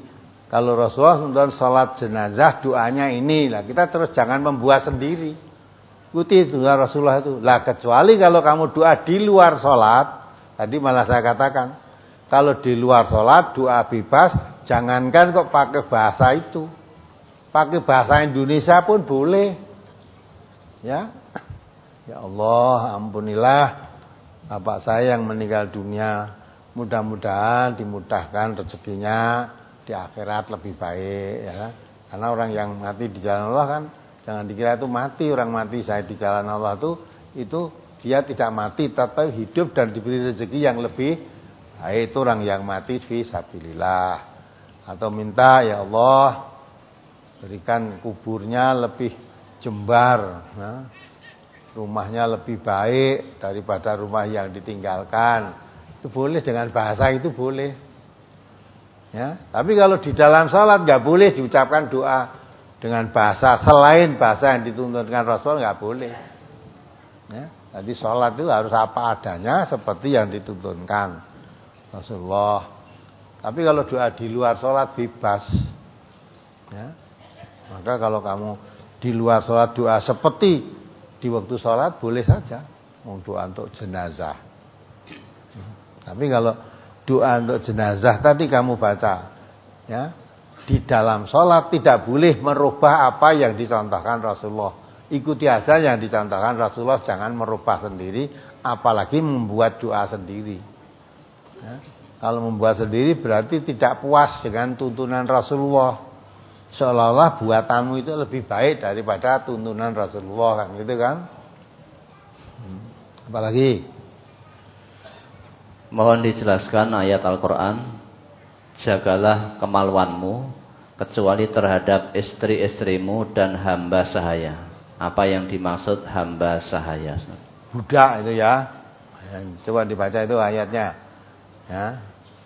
Kalau Rasulullah nonton sholat jenazah doanya ini, lah kita terus jangan membuat sendiri. Ikuti doa Rasulullah itu. Lah kecuali kalau kamu doa di luar sholat, tadi malah saya katakan, kalau di luar sholat doa bebas, jangankan kok pakai bahasa itu, pakai bahasa Indonesia pun boleh. Ya, ya Allah, ampunilah bapak saya yang meninggal dunia. Mudah-mudahan dimudahkan rezekinya di akhirat lebih baik, ya. Karena orang yang mati di jalan Allah kan jangan dikira itu mati, orang mati saya di jalan Allah itu itu dia tidak mati tapi hidup dan diberi rezeki yang lebih baik. Itu orang yang mati fi sabilillah. Atau minta ya Allah berikan kuburnya lebih jembar, ya. Rumahnya lebih baik daripada rumah yang ditinggalkan. Itu boleh, dengan bahasa itu boleh. Ya, tapi kalau di dalam salat nggak boleh diucapkan doa dengan bahasa selain bahasa yang dituntunkan Rasul, nggak boleh. Ya, jadi salat itu harus apa adanya seperti yang dituntunkan Rasulullah. Tapi kalau doa di luar salat bebas. Ya, maka kalau kamu di luar salat doa seperti di waktu salat boleh saja, mau doa untuk jenazah. Tapi kalau doa untuk jenazah tadi kamu baca, ya, di dalam sholat tidak boleh merubah apa yang dicontohkan Rasulullah. Ikuti aja yang dicontohkan Rasulullah, jangan merubah sendiri, apalagi membuat doa sendiri. Ya, kalau membuat sendiri berarti tidak puas dengan tuntunan Rasulullah. Seolah-olah buatanmu itu lebih baik daripada tuntunan Rasulullah, kan gitu kan? Hmm. Apalagi? Mohon dijelaskan ayat Al-Quran, jagalah kemaluanmu kecuali terhadap istri-istrimu dan hamba sahaya. Apa yang dimaksud hamba sahaya? Budak itu ya. Coba dibaca itu ayatnya. Ya.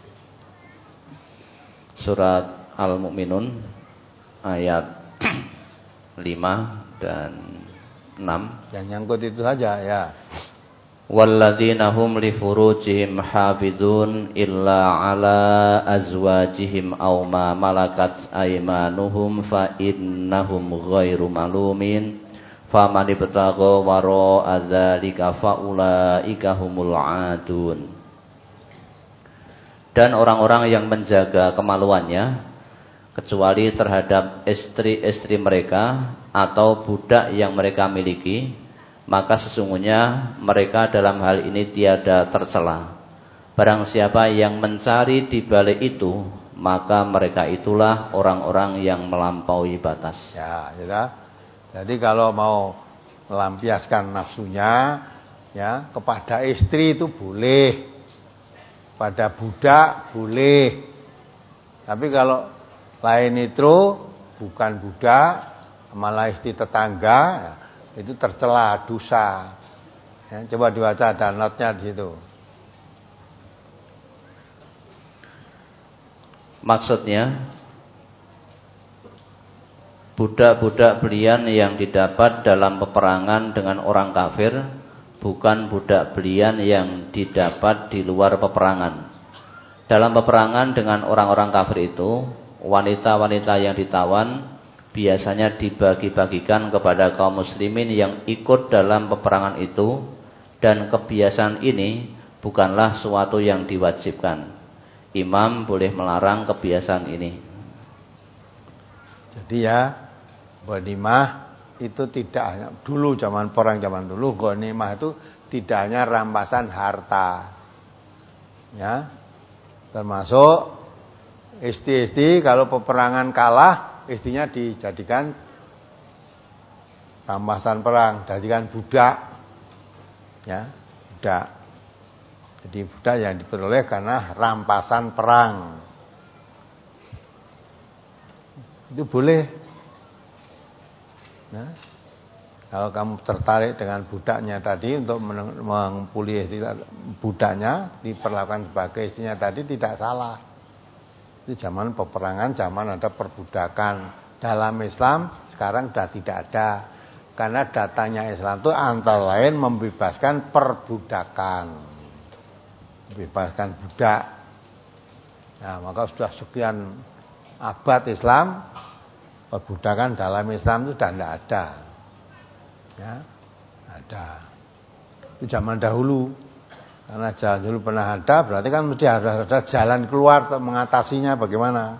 Surat Al-Mu'minun ayat lima dan enam. Yang nyangkut itu saja ya. Walladzina hum li furujihim hafizun illa ala azwajihim aw ma malakat aymanuhum fa innahum ghairu malumin faman ibtagha wara adzalika fa ulaika humul adun. Dan orang-orang yang menjaga kemaluannya kecuali terhadap istri-istri mereka atau budak yang mereka miliki, maka sesungguhnya mereka dalam hal ini tiada tercela. Barang siapa yang mencari di balik itu, maka mereka itulah orang-orang yang melampaui batas. Ya, ya. Jadi kalau mau melampiaskan nafsunya, ya, kepada istri itu boleh, pada budak boleh. Tapi kalau lain itu bukan budak, malah istri tetangga, ya, itu tercela dosa. Ya, coba dibaca, ada notnya di situ. Maksudnya budak-budak belian yang didapat dalam peperangan dengan orang kafir bukan budak belian yang didapat di luar peperangan. Dalam peperangan dengan orang-orang kafir itu, wanita-wanita yang ditawan biasanya dibagi-bagikan kepada kaum muslimin yang ikut dalam peperangan itu, dan kebiasaan ini bukanlah suatu yang diwajibkan. Imam boleh melarang kebiasaan ini. Jadi ya, ghanimah itu tidak hanya dulu zaman perang zaman dulu, ghanimah itu tidak hanya rampasan harta. Ya. Termasuk istri-istri kalau peperangan kalah, istrinya dijadikan rampasan perang, jadikan budak, ya, budak. Jadi budak yang diperoleh karena rampasan perang, itu boleh. Nah, kalau kamu tertarik dengan budaknya tadi untuk mengpuli budaknya, diperlakukan sebagai istrinya tadi, tidak salah. Itu zaman peperangan, zaman ada perbudakan. Dalam Islam sekarang sudah tidak ada. Karena datanya Islam itu antara lain membebaskan perbudakan, membebaskan budak. Nah, maka sudah sekian abad Islam, perbudakan dalam Islam itu sudah tidak ada. Ya, ada. Itu zaman dahulu. Karena jalan dulu pernah ada, berarti kan mesti ada, ada jalan keluar untuk mengatasinya bagaimana.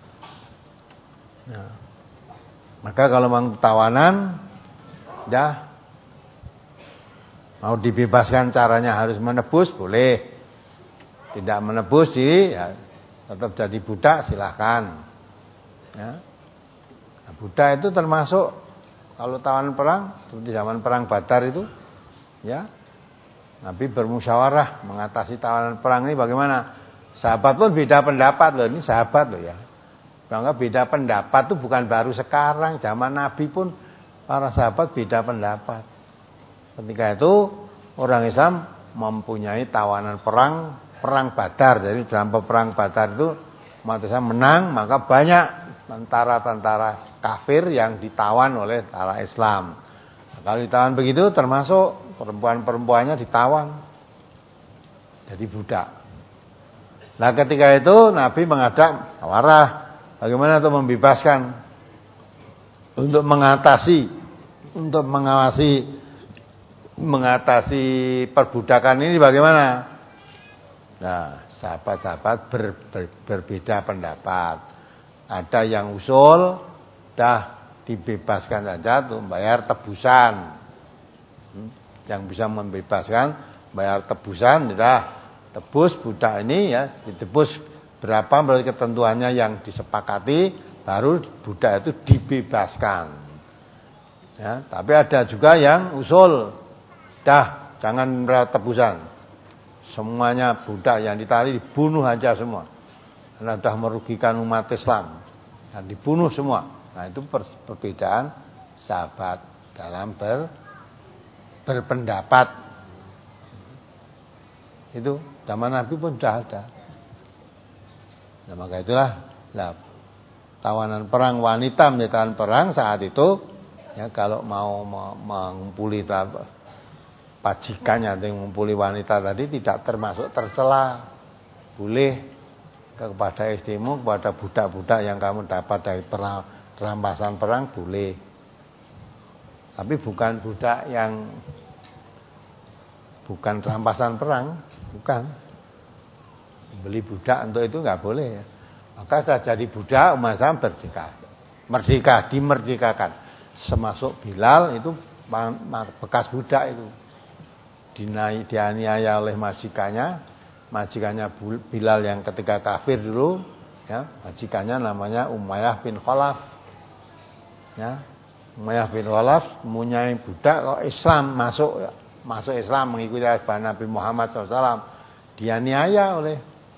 Ya. Maka kalau memang tawanan, dah mau dibebaskan caranya harus menebus, boleh. Tidak menebus sih, ya, tetap jadi budak silahkan. Ya. Nah, budak itu termasuk kalau tawanan perang seperti zaman perang Badar itu, ya Nabi bermusyawarah mengatasi tawanan perang ini bagaimana. Sahabat pun beda pendapat loh, ini sahabat loh ya. Bangga beda pendapat itu bukan baru sekarang, zaman Nabi pun para sahabat beda pendapat. Ketika itu orang Islam mempunyai tawanan perang, perang Badar. Jadi dalam perang Badar itu umat Islam menang, maka banyak tentara-tentara kafir yang ditawan oleh tentara Islam. Nah, kalau ditawan begitu termasuk perempuan-perempuannya ditawan, jadi budak. Nah ketika itu Nabi menghadap tawarah, bagaimana untuk membebaskan, untuk mengatasi, untuk mengawasi, mengatasi perbudakan ini bagaimana? Nah, sahabat-sahabat ber, ber, berbeda pendapat. Ada yang usul, dah dibebaskan saja untuk membayar tebusan. Hmm? Yang bisa membebaskan, bayar tebusan, dah tebus budak ini ya, ditebus berapa menurut ketentuannya yang disepakati, baru budak itu dibebaskan. Ya, tapi ada juga yang usul, dah jangan bayar tebusan. Semuanya budak yang ditarik dibunuh aja semua. Karena sudah merugikan umat Islam. Dan dibunuh semua. Nah itu perbedaan sahabat dalam ber, berpendapat. Itu zaman Nabi pun sudah ada. Nah maka itulah nah, tawanan perang wanita menjadi tawanan perang saat itu. Ya kalau mau mengumpuli pajikannya yang mengumpuli wanita tadi tidak termasuk tercela, boleh kepada istrimu, kepada budak-budak yang kamu dapat dari perang, rampasan perang boleh, tapi bukan budak yang bukan rampasan perang, bukan. Beli budak untuk itu nggak boleh ya. Maka sudah jadi budak umat Islam merdeka, merdeka dimerdekakan, semasuk Bilal itu bekas budak itu. Dinai, dianiaya oleh majikannya, majikannya Bilal yang ketika kafir dulu, ya, majikannya namanya Umayyah bin Khalaf, ya, Umayyah bin Khalaf mempunyai budak kok Islam masuk, ya, masuk Islam mengikuti ajaran Nabi Muhammad shallallahu alaihi wasallam, dianiaya oleh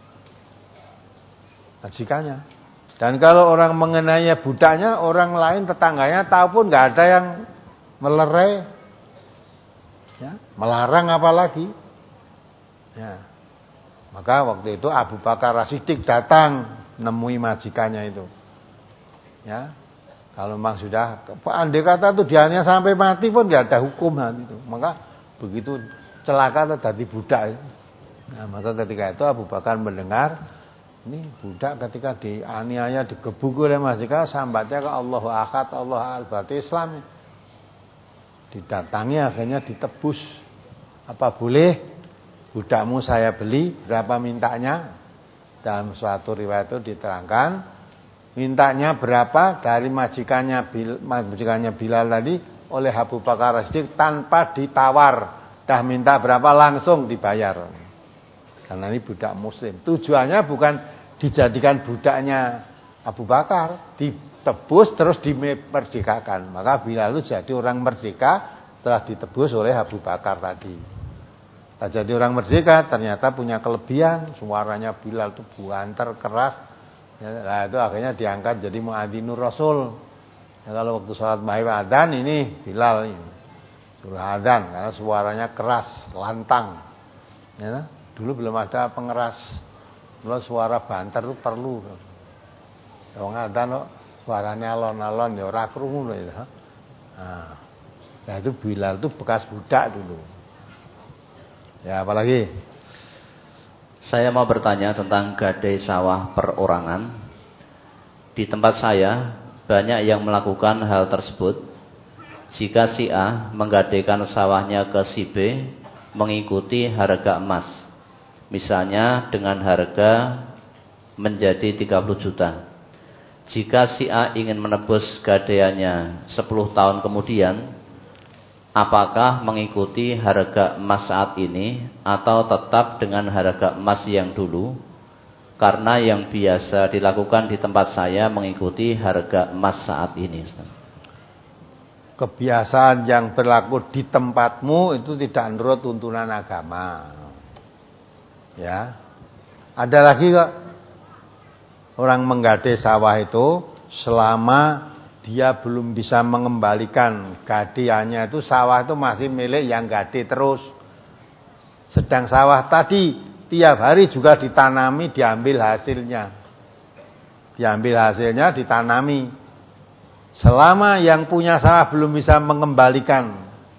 majikannya. Dan kalau orang mengenai budaknya, orang lain tetangganya tahu pun nggak ada yang melerai. Ya, melarang apalagi. Ya. Maka waktu itu Abu Bakar As-Siddiq datang nemui majikannya itu. Ya. Kalau memang sudah andai kata itu dianiaya sampai mati pun tidak ada hukum itu. Maka begitu celaka terjadi budak. Nah, maka ketika itu Abu Bakar mendengar ini budak ketika dianiaya digebuk oleh majikan sambatnya ke Allahu Ahad, Allah Ahad, berarti Islam. Didatangi akhirnya ditebus. Apa boleh budakmu saya beli, berapa mintanya? Dalam suatu riwayat itu diterangkan mintanya berapa dari majikannya majikannya Bilal tadi oleh Abu Bakar As-Siddiq tanpa ditawar, dah minta berapa langsung dibayar. Karena ini budak muslim. Tujuannya bukan dijadikan budaknya Abu Bakar, ditebus terus dimerdekakan. Maka Bilal itu jadi orang merdeka setelah ditebus oleh Abu Bakar tadi. Nah, jadi orang merdeka ternyata punya kelebihan, suaranya Bilal itu buanter keras. Ya, nah itu akhirnya diangkat jadi muadzinur Rasul. Ya, kalau waktu sholat maghrib adzan ini Bilal ini suruh adzan karena suaranya keras, lantang. Ya, dulu belum ada pengeras. Kalau suara banter itu perlu. Wong adzan kok suaranya alon-alon ya ora krungu lho ya. Nah, nah itu Bilal itu bekas budak dulu. Ya apalagi? Saya mau bertanya tentang gadai sawah perorangan. di tempat saya banyak yang melakukan hal tersebut. Jika si A menggadaikan sawahnya ke si B mengikuti harga emas, misalnya dengan harga menjadi tiga puluh juta. Jika si A ingin menebus gadaiannya sepuluh tahun kemudian, apakah mengikuti harga emas saat ini atau tetap dengan harga emas yang dulu? Karena yang biasa dilakukan di tempat saya mengikuti harga emas saat ini. Kebiasaan yang berlaku di tempatmu itu tidak menurut tuntunan agama. Ya. Ada lagi kok orang menggadai sawah itu selama dia belum bisa mengembalikan gadaiannya itu, sawah itu masih milik yang gadai terus. Sedang sawah tadi tiap hari juga ditanami, diambil hasilnya. Diambil hasilnya, ditanami. Selama yang punya sawah belum bisa mengembalikan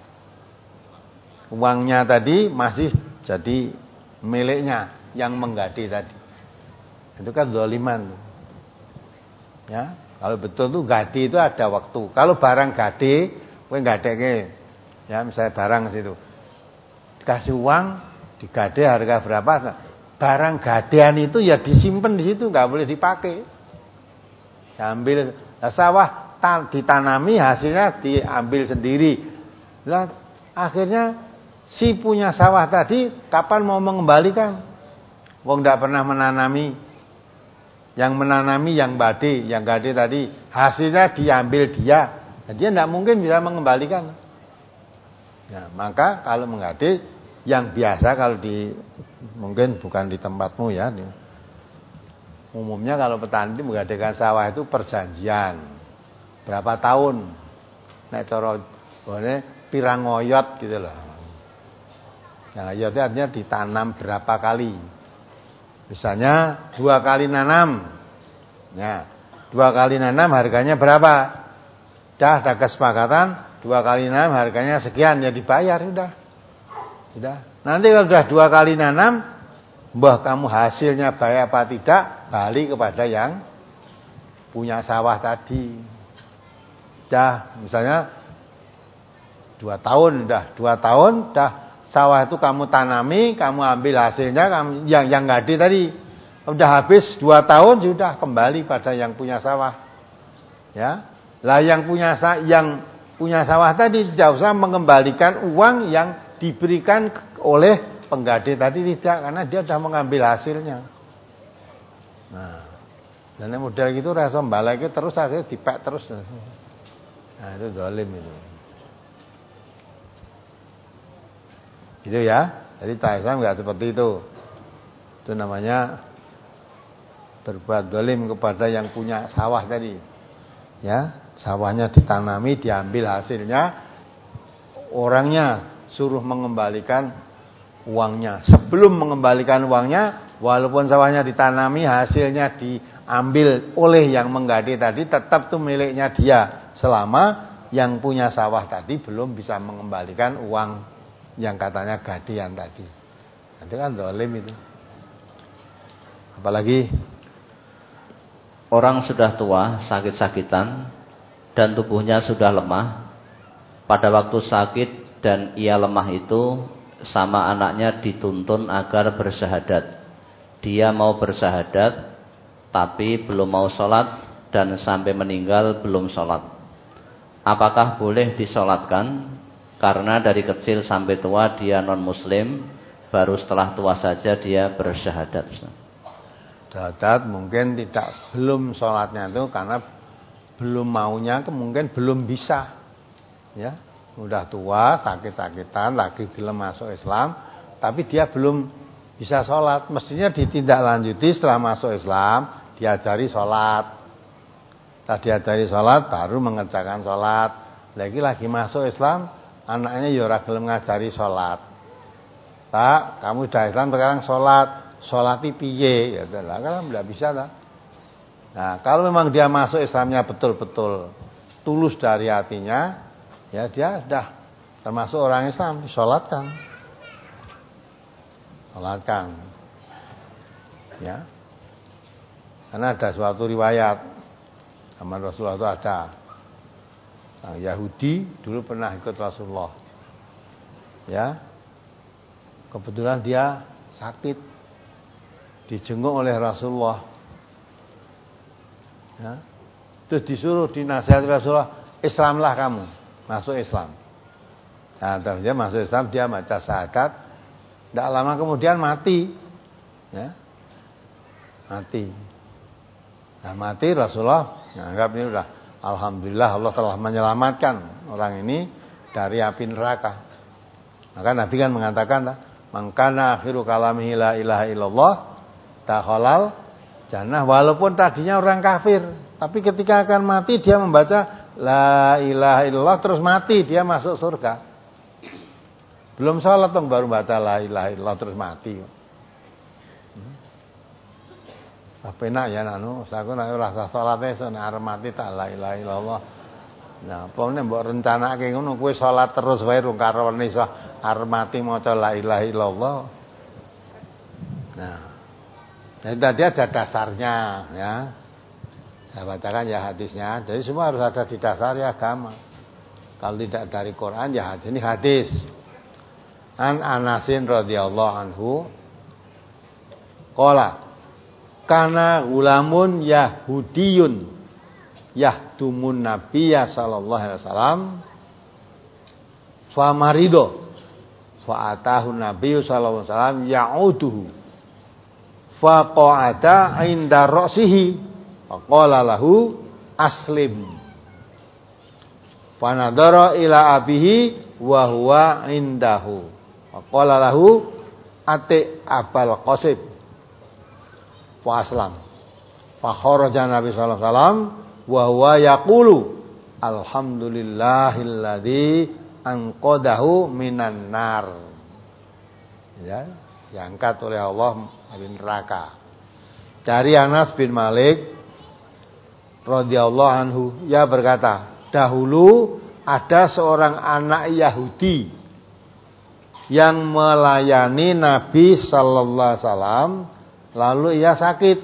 uangnya tadi, masih jadi miliknya yang menggadai tadi. Itu kan zaliman. Ya, kalau betul tuh gadai itu ada waktu. Kalau barang gadai, kowe gadeke, ya misalnya barang situ, dikasih uang, digadai harga berapa? Barang gadaian itu ya disimpan di situ, nggak boleh dipakai. Diambil, nah, sawah ditanami, hasilnya diambil sendiri. Lah akhirnya si punya sawah tadi kapan mau mengembalikan? Wong enggak pernah menanami. Yang menanami yang bade, yang gade tadi, hasilnya diambil dia. Nah, dia enggak mungkin bisa mengembalikan. Ya, maka kalau menggade yang biasa, kalau di mungkin bukan di tempatmu ya. Umumnya kalau petani menggadaikan sawah itu perjanjian. Berapa tahun? Nek cara bone pirang oyot gitu loh. Yang oyot artinya ditanam berapa kali. Misalnya dua kali nanam. Ya, dua kali nanam harganya berapa? Dah ada kesepakatan, dua kali nanam harganya sekian, ya dibayar sudah. Sudah. Nanti kalau sudah dua kali nanam, mbah kamu hasilnya bayar apa tidak, balik kepada yang punya sawah tadi. Dah, misalnya dua tahun, dah dua tahun, dah sawah itu kamu tanami, kamu ambil hasilnya, kamu, yang yang gade tadi, udah habis dua tahun sudah kembali pada yang punya sawah, ya. Lah yang punya yang punya sawah tadi tidak usah mengembalikan uang yang diberikan oleh penggade tadi, tidak, karena dia sudah mengambil hasilnya. Nah, dan model gitu rasa balik terus akhirnya dipek terus. Nah, itu zalim itu. Itu ya. Jadi Islam enggak seperti itu. Itu namanya berbuat zalim kepada yang punya sawah tadi. Ya, sawahnya ditanami, diambil hasilnya, orangnya suruh mengembalikan uangnya. Sebelum mengembalikan uangnya, walaupun sawahnya ditanami, hasilnya diambil oleh yang menggade tadi, tetap itu miliknya dia. Selama yang punya sawah tadi belum bisa mengembalikan uang yang katanya gadean tadi. Itu kan zalim itu. Apalagi orang sudah tua, sakit-sakitan, dan tubuhnya sudah lemah. Pada waktu sakit dan ia lemah itu, sama anaknya dituntun agar bersyahadat. Dia mau bersyahadat, tapi belum mau sholat, dan sampai meninggal belum sholat. Apakah boleh disolatkan? Karena dari kecil sampai tua dia non muslim, baru setelah tua saja dia bersyahadat. Syahadat mungkin tidak, belum sholatnya itu karena belum maunya, mungkin belum bisa. Ya, udah tua, sakit-sakitan, lagi gelem masuk Islam, tapi dia belum bisa sholat. Mestinya ditindaklanjuti setelah masuk Islam, diajari sholat. Setelah diajari sholat, baru mengerjakan sholat. Lagi lagi masuk Islam, anaknya ya ora gelem ngajari sholat. Pak, kamu sudah Islam sekarang sholat, sholat piye? Ya lah, kan enggak bisa lah. Nah, kalau memang dia masuk Islamnya betul-betul tulus dari hatinya, ya dia sudah termasuk orang Islam, sholatkan. Sholatkan. Ya. Karena ada suatu riwayat Zaman Rasulullah itu ada. Nah, Yahudi dulu pernah ikut Rasulullah. Ya. Kebetulan dia sakit. Dijenguk oleh Rasulullah. Ya. Terus disuruh dinasihati Rasulullah, Islamlah kamu, masuk Islam. Nah, terus dia masuk Islam, dia baca syahadat. Tidak lama kemudian mati. Ya. Mati. Nah, mati Rasulullah menganggap ini sudah alhamdulillah Allah telah menyelamatkan orang ini dari api neraka. Maka Nabi kan mengatakan, man kana akhiru kalamihi la ilaha illallah dakhalal jannah, walaupun tadinya orang kafir, tapi ketika akan mati dia membaca la ilaha illallah terus mati, dia masuk surga. Belum sholat dong baru baca la ilaha illallah terus mati. Hmm. Apa enak ya nanu, saku nek ora sah salate esuk nek arep mati tak la ilaha illallah. Nah, apa nek mbok rencanake ngono kowe salat terus wae rung karo iso arep mati maca la ilaha illallah. Nah, jadi tadi ada dasarnya ya. Saya bacakan ya hadisnya. Jadi semua harus ada di dasar ya agama. Kalau tidak dari Quran ya hadis. Ini hadis. An Anasin radhiyallahu anhu qala kana gulamun yahudiyun yahtumun nabiyya sallallahu alaihi wasallam fa marido fa atahu nabiyyu sallallahu alaihi wasallam ya'uduhu fa qa'ada 'inda ra'sihi fa qala lahu aslim fa nadara ila abihi wa huwa 'indahu fa qala lahu ati abal qasim fa aslam fa kharaja nabi sallallahu alaihi wasallam wa huwa yaqulu alhamdulillahilladzi anqadahu minan nar. Ya, diangkat oleh Allah dari neraka. Dari Anas bin Malik radhiyallahu anhu, ia berkata, dahulu ada seorang anak Yahudi yang melayani Nabi sallallahu alaihi wasallam, lalu ia sakit.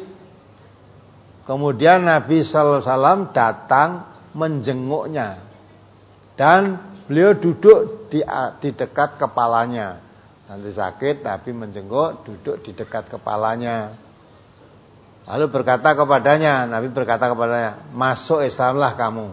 Kemudian Nabi sallallahu alaihi wasallam datang menjenguknya dan beliau duduk di, di dekat kepalanya. Nanti sakit Nabi menjenguk, duduk di dekat kepalanya. Lalu berkata kepadanya, Nabi berkata kepadanya, masuk Islamlah kamu.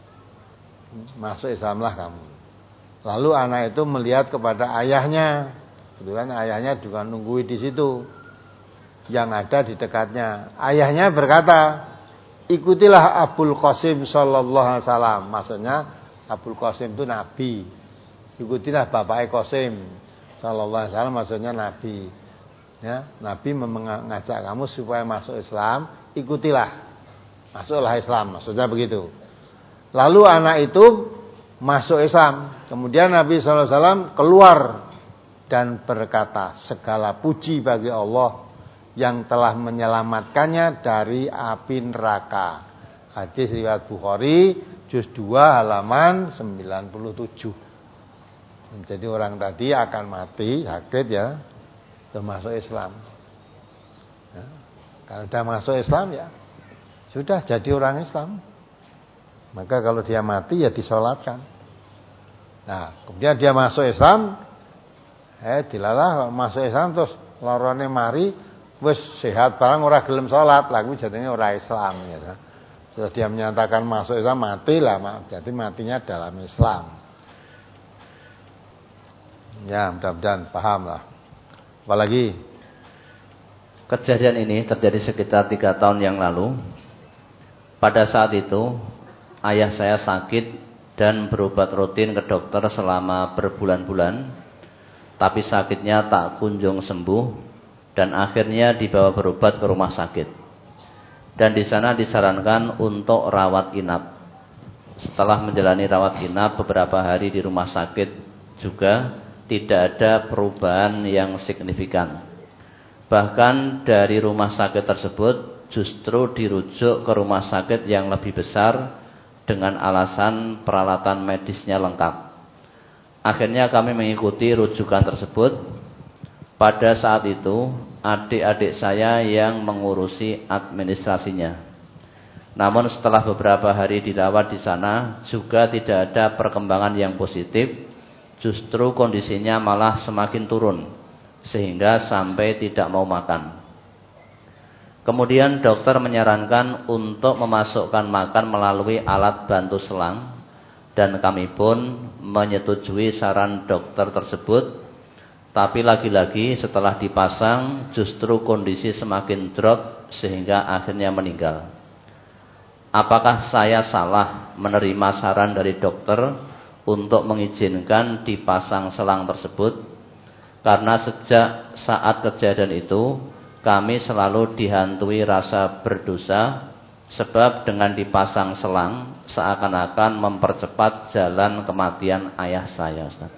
Masuk Islamlah kamu. Lalu anak itu melihat kepada ayahnya. Kebetulan ayahnya juga nungguin di situ. Yang ada di dekatnya. Ayahnya berkata, ikutilah Abul Qasim sallallahu alaihi wasallam. Maksudnya Abul Qasim itu Nabi. Ikutilah bapaknya Qasim sallallahu alaihi wasallam, maksudnya Nabi. Ya, Nabi mengajak kamu supaya masuk Islam, ikutilah. Masuklah Islam, maksudnya begitu. Lalu anak itu masuk Islam. Kemudian Nabi sallallahu alaihi wasallam keluar dan berkata, segala puji bagi Allah yang telah menyelamatkannya dari api neraka. Hadis riwayat Bukhari juz dua halaman sembilan puluh tujuh. Jadi orang tadi akan mati sakit ya, termasuk Islam. Ya, kalau sudah masuk Islam ya sudah jadi orang Islam. Maka kalau dia mati ya disolatkan. Nah, kemudian dia masuk Islam, eh dilalah masuk Islam terus lorone mari wis sehat barang ora gelem salat, lha kuwi jadinya ora Islam ya. Setelah dia menyatakan masuk Islam mati lah, berarti matinya dalam Islam. Ya, mudah-mudahan paham lah. Apalagi kejadian ini terjadi sekitar tiga tahun yang lalu. Pada saat itu ayah saya sakit dan berobat rutin ke dokter selama berbulan-bulan, tapi sakitnya tak kunjung sembuh dan akhirnya dibawa berobat ke rumah sakit. Dan di sana disarankan untuk rawat inap. Setelah menjalani rawat inap beberapa hari di rumah sakit juga tidak ada perubahan yang signifikan. Bahkan dari rumah sakit tersebut justru dirujuk ke rumah sakit yang lebih besar dengan alasan peralatan medisnya lengkap. Akhirnya kami mengikuti rujukan tersebut. Pada saat itu adik-adik saya yang mengurusi administrasinya. Namun setelah beberapa hari dirawat di sana juga tidak ada perkembangan yang positif, justru kondisinya malah semakin turun sehingga sampai tidak mau makan. Kemudian dokter menyarankan untuk memasukkan makan melalui alat bantu selang dan kami pun menyetujui saran dokter tersebut. Tapi lagi-lagi setelah dipasang justru kondisi semakin drop sehingga akhirnya meninggal. Apakah saya salah menerima saran dari dokter untuk mengizinkan dipasang selang tersebut? Karena sejak saat kejadian itu kami selalu dihantui rasa berdosa, sebab dengan dipasang selang seakan-akan mempercepat jalan kematian ayah saya, Ustaz.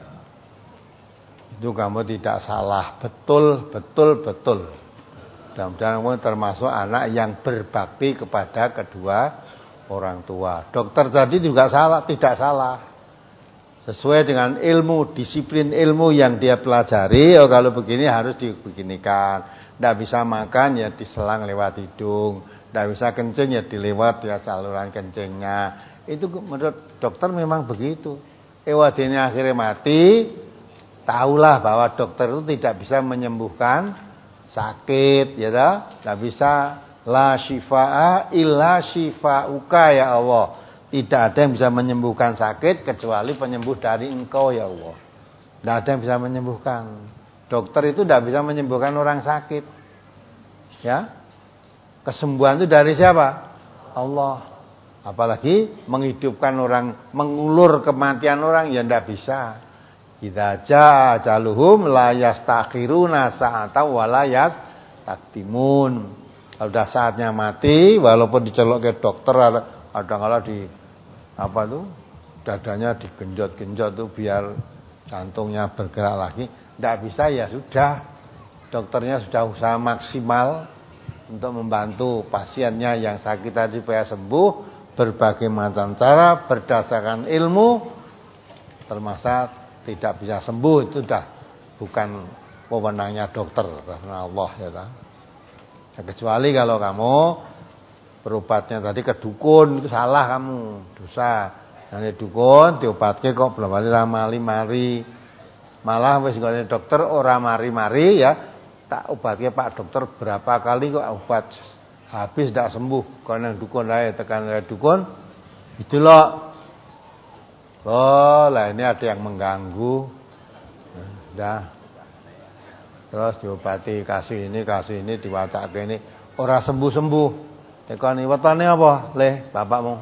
Itu kamu tidak salah, betul, betul, betul. Mudah-mudahan kamu termasuk anak yang berbakti kepada kedua orang tua. Dokter tadi juga salah, tidak salah. Sesuai dengan ilmu, disiplin ilmu yang dia pelajari, oh kalau begini harus dibeginikan. Tidak bisa makan ya diselang lewat hidung, tidak bisa kencing ya dilewat ya saluran kencingnya. Itu menurut dokter memang begitu. Ewadenya akhirnya mati. Tahulah bahwa dokter itu tidak bisa menyembuhkan sakit, ya toh? Tidak bisa. La syifaa illa syifauka ya Allah. Tidak ada yang bisa menyembuhkan sakit kecuali penyembuh dari Engkau ya Allah. Tidak ada yang bisa menyembuhkan. Dokter itu tidak bisa menyembuhkan orang sakit. Ya. Kesembuhan itu dari siapa? Allah. Apalagi menghidupkan orang, mengulur kematian orang ya tidak bisa. Idza jaa ajaluhum la yastakhiruna sa'atan wa la yastaqdimun. Kalau sudah saatnya mati, walaupun dicelok ke dokter, kadang-kadang di apa tuh dadanya digenjot-genjot tuh biar jantungnya bergerak lagi, tidak bisa ya sudah. Dokternya sudah usaha maksimal untuk membantu pasiennya yang sakit tadi supaya sembuh, berbagai macam cara berdasarkan ilmu, termasuk tidak bisa sembuh itu sudah bukan wewenangnya dokter, karena Allah ya tak? Ya, kecuali kalau kamu berobatnya tadi ke dukun, itu salah kamu, dosa. Jadi dukun diobatke kok belum bali ramali mari. Malah wis nggone dokter ora mari-mari ya, tak obatke Pak dokter berapa kali kok obat habis tidak sembuh. Kalau yang dukun ae tekan dukun itu loh. Oh, lah ini ada yang mengganggu. Nah, dah. Terus diobati, kasih ini, kasih ini, diwacake ini, ora sembuh-sembuh. Tekani wetane apa? Leh, bapakmu.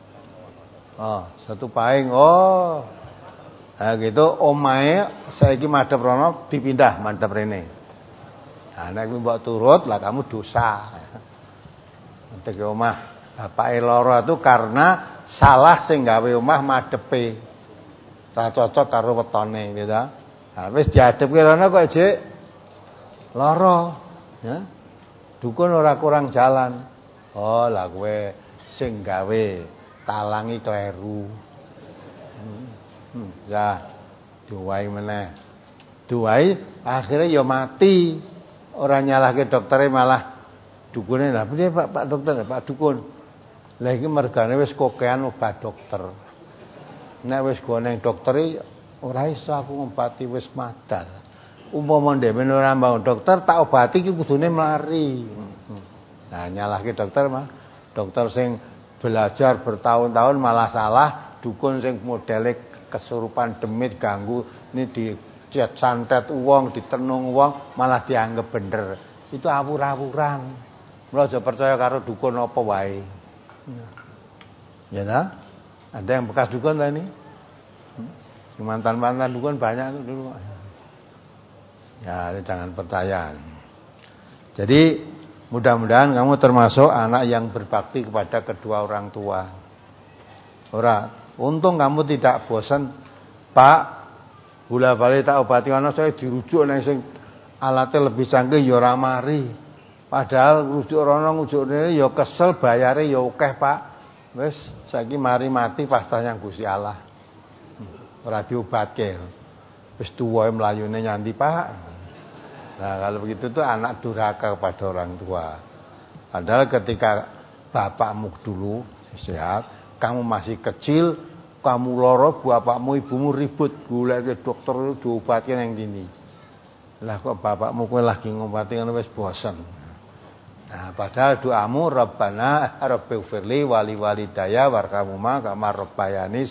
Oh, satu paing. Oh. Nah gitu omahe saiki madhep rono dipindah madhep rene. Nah nek mbok turut lah kamu dosa. Nanti ke omah bapake lara itu karena salah sing gawe omah madhepe. Ora cocok karo wetone gitu. Nah wis diadepke rono kok jek lara, ya. Dukun ora kurang jalan. Oh, lah kowe sing gawe talangi kleru. Hmm, hmm, ya diwai meneh. Diwai akhirnya ya mati. Ora nyalahke doktere malah dukune. Lah piye Pak Pak dokter, Pak dukun. Lah iki mergane wis kokean obat dokter. Nek wis go ning dokter ora iso aku ngobati wis madal. Umpama ndhewe ora mbau dokter tak obati iki kudune mlari. Nah nyalahke dokter mah dokter sing belajar bertahun-tahun malah salah, dukun sing modele kesurupan demit ganggu ini dicet santet wong, ditenung wong malah dianggap bener. Itu awur-awuran. Mula aja percaya karo dukun apa wae. Ya ta? Ada yang bekas dukun lah ini. Mantan-mantan dukun banyak itu dulu. Ya, jangan percaya. Jadi mudah-mudahan kamu termasuk anak yang berbakti kepada kedua orang tua. Ora, untung kamu tidak bosan, Pak. Bola-bali tak obati ana saya dirujuk nang sing alatnya lebih canggih ya ora mari. Padahal rujuk rono ngujuk rene ya kesel, bayare ya akeh, Pak. Wis saiki mari mati pasrah yang Gusti Allah. Ora diobatke. Wis tuwa mlayune nyanti, Pak. Nah, kalau begitu tuh anak durhaka kepada orang tua. Padahal ketika bapakmu dulu sehat, kamu masih kecil, kamu loro, bapakmu ibumu ribut, golek ke dokter diobatkan yang dini. Lah kok bapakmu kowe lagi ngobati ngono wis bosen. Nah, padahal doamu Rabbana rabbighfirli wali walidayya warhamhuma kama rabbayani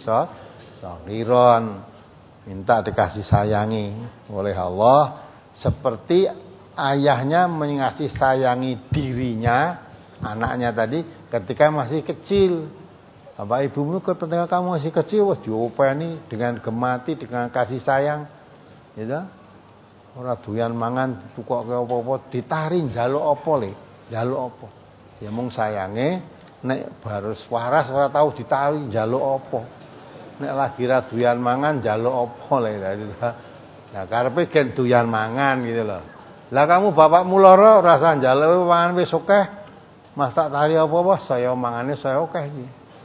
shaghiran. Minta dikasih sayangi oleh Allah seperti ayahnya mengasihi sayangi dirinya, anaknya tadi ketika masih kecil. Bapak ibumu ketika kamu masih kecil wah diopeni dengan gemati, dengan kasih sayang. Gitu. Ora doyan mangan tukoke apa-apa, ditari njaluk apa le? Njaluk apa? Ya mung sayange nek baru waras ora tahu ditari njaluk apa. Nek lagi ra doyan mangan njaluk apa le. Nah, karepe gen doyan mangan gitu loh. Lah kamu bapakmu lara rasa njaluk mangan wis akeh. Mas tak tari apa-apa saya mangane saya akeh iki.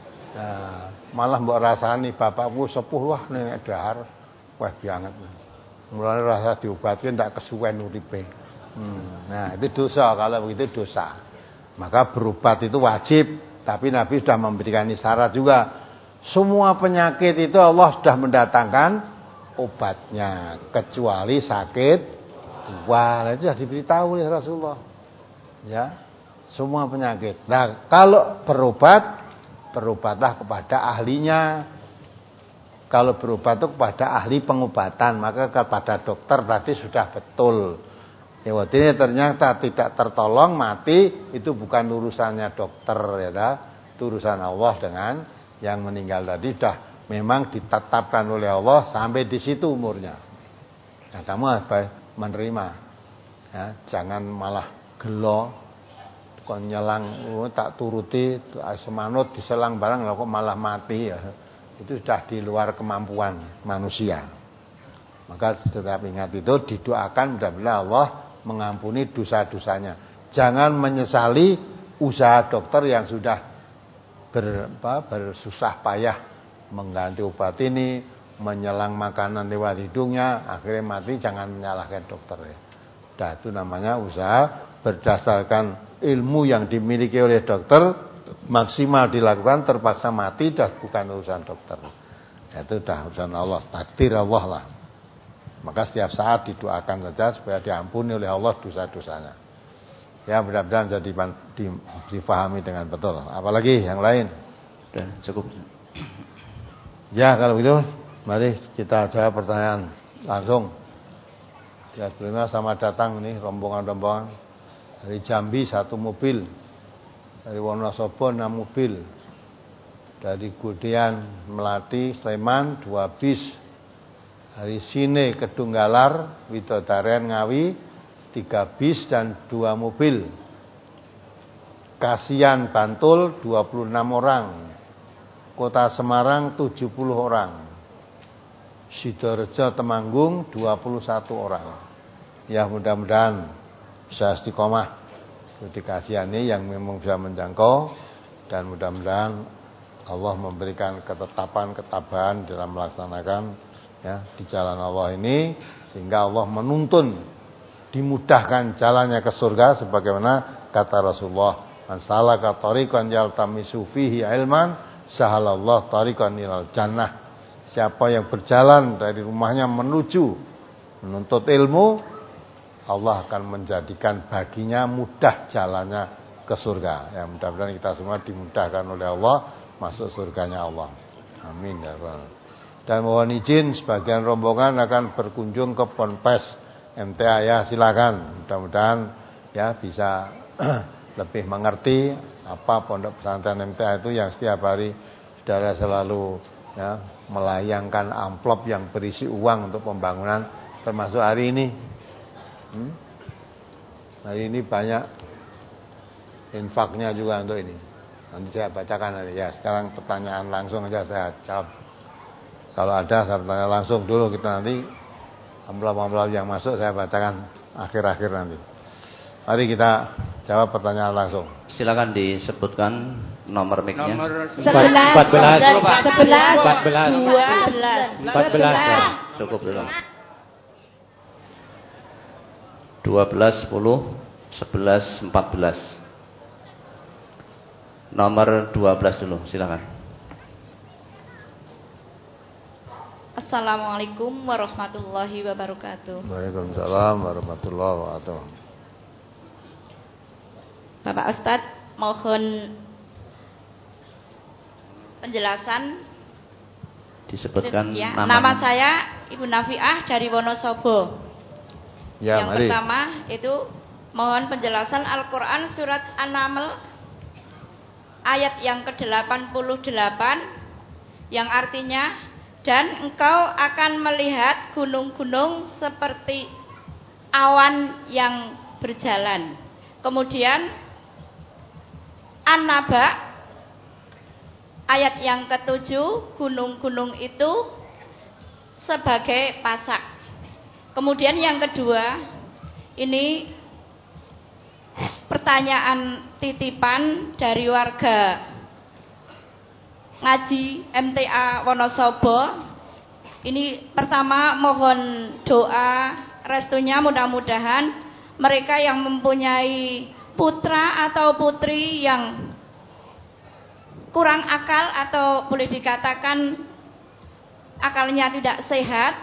Nah, malah mbok rasani bapakku sepuh wah nenek dahar wah banget. Mulane rasa diobatke tak kesuwen uripe. Hmm, nah, itu dosa kalau begitu dosa. Maka berobat itu wajib, tapi Nabi sudah memberikan isyarat juga. Semua penyakit itu Allah sudah mendatangkan obatnya kecuali sakit wah itu sudah diberitahu oleh Rasulullah. Ya, semua penyakit. Nah, kalau berobat berobatlah kepada ahlinya. Kalau berobat itu kepada ahli pengobatan, maka kepada dokter tadi sudah betul. Ya, ini ternyata tidak tertolong mati itu bukan urusannya dokter ya, itu urusan Allah dengan yang meninggal tadi sudah memang ditetapkan oleh Allah sampai di situ umurnya. Nah, kamu harus menerima. Ya, jangan malah gelo kon nyelang oh, tak turuti semanut diselang barang kok malah mati ya. Itu sudah di luar kemampuan manusia. Maka tetap ingat itu didoakan mudah-mudahan Allah mengampuni dosa-dosanya. Jangan menyesali usaha dokter yang sudah ber, apa, bersusah payah mengganti obat ini, menyelang makanan lewat hidungnya, akhirnya mati. Jangan menyalahkan dokter ya. Nah, itu namanya usaha berdasarkan ilmu yang dimiliki oleh dokter, maksimal dilakukan, terpaksa mati, dah bukan urusan dokter. Ya, itu dah urusan Allah, takdir Allah lah. Maka setiap saat didoakan saja supaya diampuni oleh Allah dosa-dosanya. Ya, mudah-mudahan jadi difahami dengan betul. Apalagi yang lain? Sudah cukup. Ya, kalau begitu mari kita jawab pertanyaan langsung. Ya, sebelumnya sama datang nih rombongan-rombongan dari Jambi satu mobil, dari Wonosobo enam mobil, dari Gudean, Melati, Sleman dua bis, dari Sine Kedunggalar, Widodaren, Ngawi tiga bis dan dua mobil. Kasian Bantul dua puluh enam orang. Kota Semarang tujuh puluh orang. Sidorejo Temanggung dua puluh satu orang. Ya, mudah-mudahan bisa istiqomah ketika ini yang memang bisa menjangkau, dan mudah-mudahan Allah memberikan ketetapan ketabahan dalam melaksanakan ya di jalan Allah ini, sehingga Allah menuntun dimudahkan jalannya ke surga sebagaimana kata Rasulullah, man salaka tariqan yaltamisu fihi ilman sahalallahu tariqan ilal jannah. Siapa yang berjalan dari rumahnya menuju menuntut ilmu, Allah akan menjadikan baginya mudah jalannya ke surga. Ya, mudah-mudahan kita semua dimudahkan oleh Allah masuk surganya Allah. Amin ya rabbal. Dan mohon izin sebagian rombongan akan berkunjung ke Ponpes M T A ya, silakan. Mudah-mudahan ya bisa lebih mengerti apa pondok pesantren M T A itu yang setiap hari saudara selalu ya melayangkan amplop yang berisi uang untuk pembangunan, termasuk hari ini. Hmm? Hari ini banyak infaknya juga untuk ini. Nanti saya bacakan nanti ya. Sekarang pertanyaan langsung aja saya jawab. Kalau ada saya bertanya langsung dulu, kita nanti amplop-amplop yang masuk saya bacakan akhir-akhir nanti. Mari kita jawab pertanyaan langsung. Silakan disebutkan nomor mic-nya. Nomor sebelas, empat belas, sebelas, empat belas, dua belas, empat belas. Cukup dulu. dua belas, sepuluh, sebelas, empat belas. Nomor dua belas dulu, silakan. Assalamualaikum warahmatullahi wabarakatuh. Waalaikumsalam warahmatullahi wabarakatuh. Bapak Ustadz, mohon penjelasan. Disebutkan ya, namanya. Nama saya Ibu Nafiah dari Wonosobo. Ya, Yang mari. pertama itu mohon penjelasan Al-Quran surat An-Naml ayat yang ke delapan puluh delapan yang artinya, dan engkau akan melihat gunung-gunung seperti awan yang berjalan. Kemudian An-Naba ayat yang ketujuh, gunung-gunung itu sebagai pasak. Kemudian yang kedua, ini pertanyaan titipan dari warga ngaji M T A Wonosobo. Ini pertama mohon doa restunya, mudah-mudahan mereka yang mempunyai putra atau putri yang kurang akal atau boleh dikatakan akalnya tidak sehat,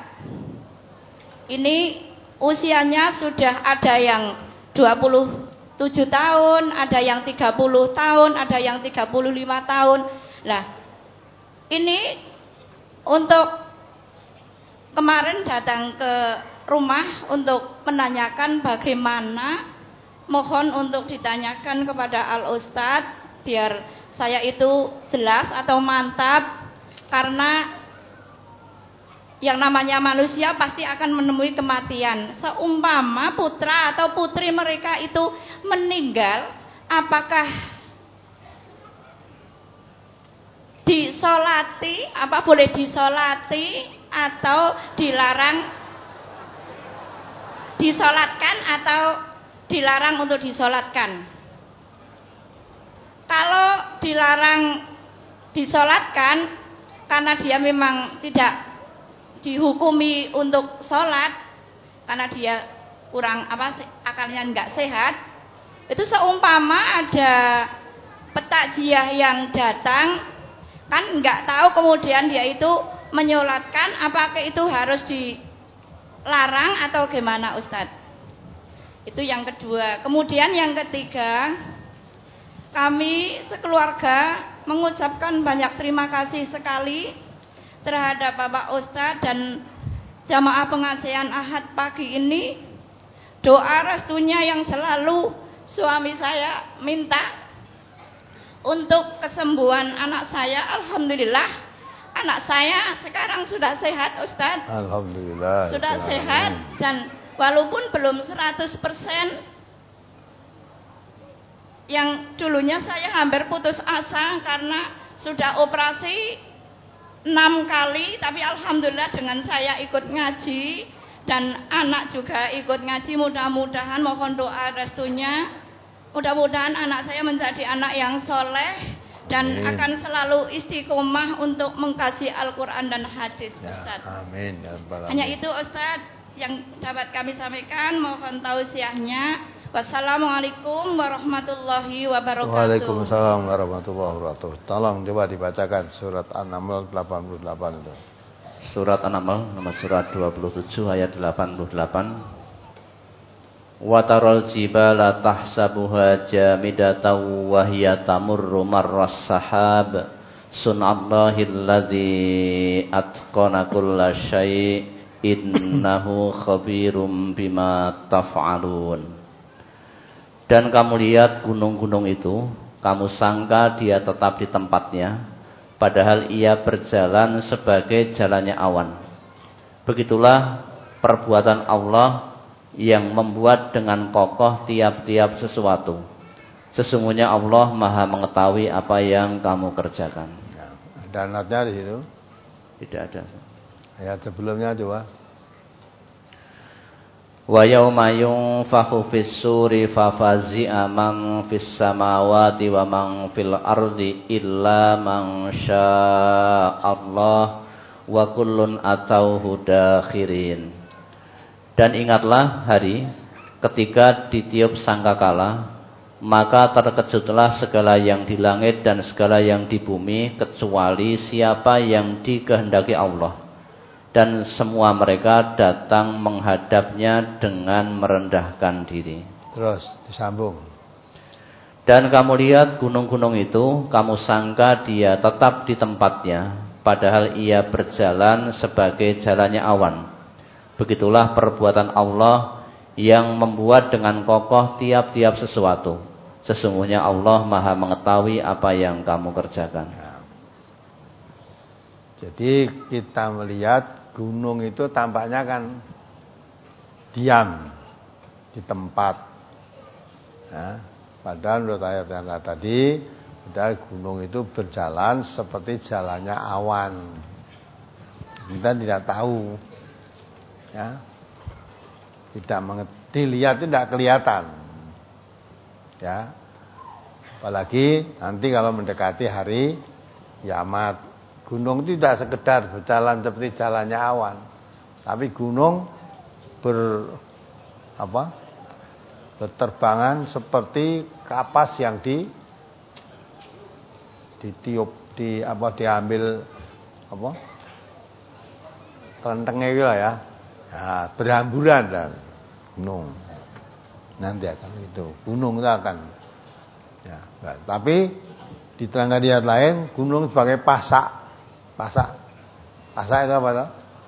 ini usianya sudah ada yang dua puluh tujuh tahun, ada yang tiga puluh tahun, ada yang tiga puluh lima tahun. Nah, ini untuk kemarin datang ke rumah untuk menanyakan bagaimana, mohon untuk ditanyakan kepada Al Ustadz biar saya itu jelas atau mantap, karena yang namanya manusia pasti akan menemui kematian. Seumpama putra atau putri mereka itu meninggal, apakah disolati, apa boleh disolati atau dilarang disolatkan atau dilarang untuk disolatkan? Kalau dilarang disolatkan karena dia memang tidak dihukumi untuk sholat, karena dia kurang apa akalnya nggak sehat, itu seumpama ada petakjiah yang datang, kan nggak tahu kemudian dia itu menyolatkan, apakah itu harus dilarang atau gimana Ustadz? Itu yang kedua. Kemudian yang ketiga, kami sekeluarga mengucapkan banyak terima kasih sekali terhadap Bapak Ustadz dan jamaah pengajian Ahad pagi ini. Doa restunya yang selalu suami saya minta untuk kesembuhan anak saya. Alhamdulillah anak saya sekarang sudah sehat Ustadz. Alhamdulillah. Sudah sehat dan walaupun belum seratus persen. Yang dulunya saya hampir putus asa karena sudah operasi enam kali, tapi alhamdulillah dengan saya ikut ngaji dan anak juga ikut ngaji, mudah-mudahan mohon doa restunya, mudah-mudahan anak saya menjadi anak yang soleh dan amin. Akan selalu istiqomah untuk mengkaji Al-Quran dan hadis ya, Ustaz. Amin. Ya, hanya itu Ustaz yang dapat kami sampaikan, mohon tausiahnya. Wassalamualaikum warahmatullahi wabarakatuh. Waalaikumsalam warahmatullahi wabarakatuh. Tolong coba dibacakan surat An-Naml delapan puluh delapan itu. Surat An-Naml nomor surat dua puluh tujuh ayat delapan puluh delapan. Wa taral jibala tahsabuha jamidatan wa hiya tamurru marras sahab sunnallahi allazi atqana kulla syai' innahu khabirum bima taf'alun. Dan kamu lihat gunung-gunung itu, kamu sangka dia tetap di tempatnya, padahal ia berjalan sebagai jalannya awan. Begitulah perbuatan Allah yang membuat dengan kokoh tiap-tiap sesuatu. Sesungguhnya Allah Maha mengetahui apa yang kamu kerjakan. Ya, ada natnya di situ? Tidak ada. Ayat sebelumnya coba. Wa yauma yunfakhu fis-suri fafazi'a man fis samawati wa man fil ardi illa man sya'allah wa kullun atauhu dakhirin. Dan ingatlah hari ketika ditiup sangkakala, maka terkejutlah segala yang di langit dan segala yang di bumi, kecuali siapa yang dikehendaki Allah. Dan semua mereka datang menghadapnya dengan merendahkan diri. Terus disambung. Dan kamu lihat gunung-gunung itu, kamu sangka dia tetap di tempatnya, padahal ia berjalan sebagai jalannya awan. Begitulah perbuatan Allah yang membuat dengan kokoh tiap-tiap sesuatu. Sesungguhnya Allah Maha mengetahui apa yang kamu kerjakan. Nah, jadi kita melihat gunung itu tampaknya kan diam di tempat. Nah, padahal menurut ayat yang tadi, padahal gunung itu berjalan seperti jalannya awan. Kita tidak tahu, ya, tidak mengerti, dilihat itu tidak kelihatan. Ya, apalagi nanti kalau mendekati hari kiamat, gunung itu tidak sekedar berjalan seperti jalannya awan, tapi gunung ber apa berterbangan seperti kapas yang di ditiup di apa diambil apa kelentengnya gitu lah ya, nah, berhamburan dan gunung. Nanti akan itu gunung itu akan ya, nah, tapi diterangkan di ayat lain gunung sebagai pasak, pasak, pasak itu apa tuh?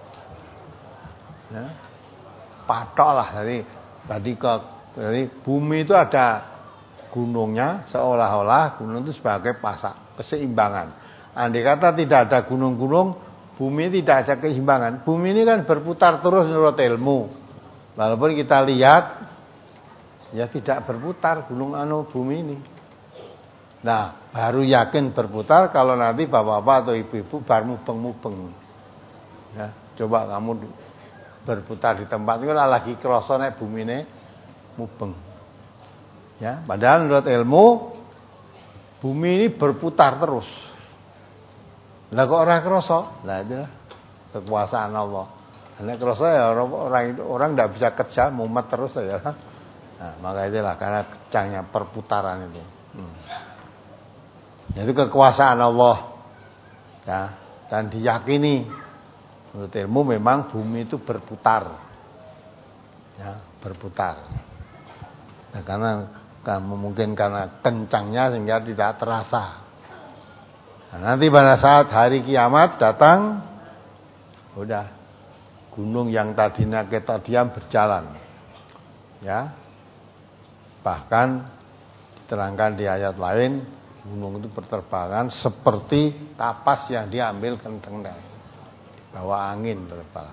Ya, patok lah dari tadi ke dari bumi itu ada gunungnya, seolah-olah gunung itu sebagai pasak, keseimbangan. Andai kata tidak ada gunung-gunung, bumi tidak ada keseimbangan. Bumi ini kan berputar terus menurut ilmu. Walaupun kita lihat ya tidak berputar gunung anu bumi ini. Nah, baru yakin berputar kalau nanti bapak-bapak atau ibu-ibu bar mubeng-mubeng. Ya, coba kamu berputar di tempat itu lagi krasa nek bumine mubeng. Ya, padahal menurut ilmu bumi ini berputar terus. Lah kok ora krasa? Lah itulah kekuasaan Allah. Nek krasa ya orang orang enggak bisa kerja, mumet terus ya. Nah, maka itulah karena kencangnya perputaran itu. Hmm. Itu kekuasaan Allah. Ya, dan diyakini menurut ilmu memang bumi itu berputar. Ya, berputar. Nah, karena kan mungkin karena kencangnya sehingga tidak terasa. Nah, nanti pada saat hari kiamat datang, udah gunung yang tadinya kita diam berjalan. Ya. Bahkan diterangkan di ayat lain, gunung itu berterbangan seperti kapas yang diambil kencang dari bawa angin terbang.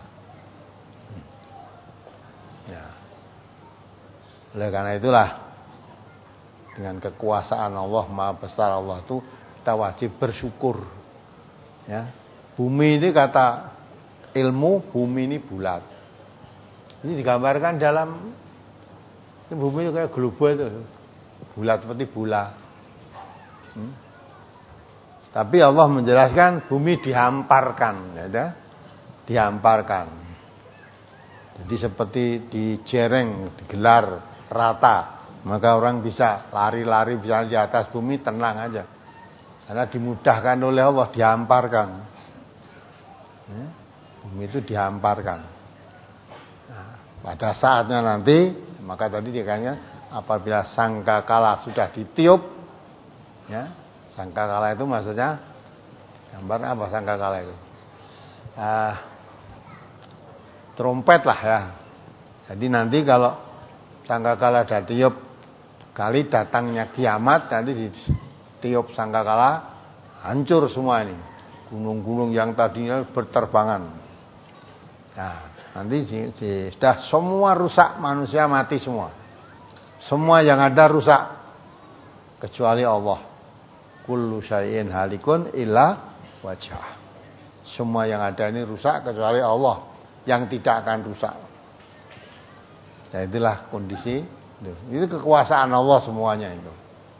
Ya. Oleh karena itulah dengan kekuasaan Allah Maha Besar Allah itu kita wajib bersyukur. Ya. Bumi ini kata ilmu, bumi ini bulat. Ini digambarkan dalam ini bumi itu kayak global itu, bulat seperti bola. Hmm? Tapi Allah menjelaskan bumi dihamparkan, ya, dihamparkan. Jadi seperti dijereng, digelar rata, maka orang bisa lari-lari bisa di atas bumi tenang aja, karena dimudahkan oleh Allah, dihamparkan. Ya, bumi itu dihamparkan. Nah, pada saatnya nanti maka tadi dikatakan apabila sangkakala sudah ditiup, ya, sangkakala itu maksudnya gambar apa sangkakala itu? Ah, trompet lah ya. Jadi nanti kalau sangkakala sudah tiup, kali datangnya kiamat nanti ditiup sangkakala, hancur semua ini gunung-gunung yang tadinya berterbangan. Nah, nanti sudah semua rusak, manusia mati semua. Semua yang ada rusak kecuali Allah. Kullu syai'in halikun illa wajhah. Semua yang ada ini rusak kecuali Allah yang tidak akan rusak. Nah, itulah kondisi itu. Itu kekuasaan Allah semuanya itu.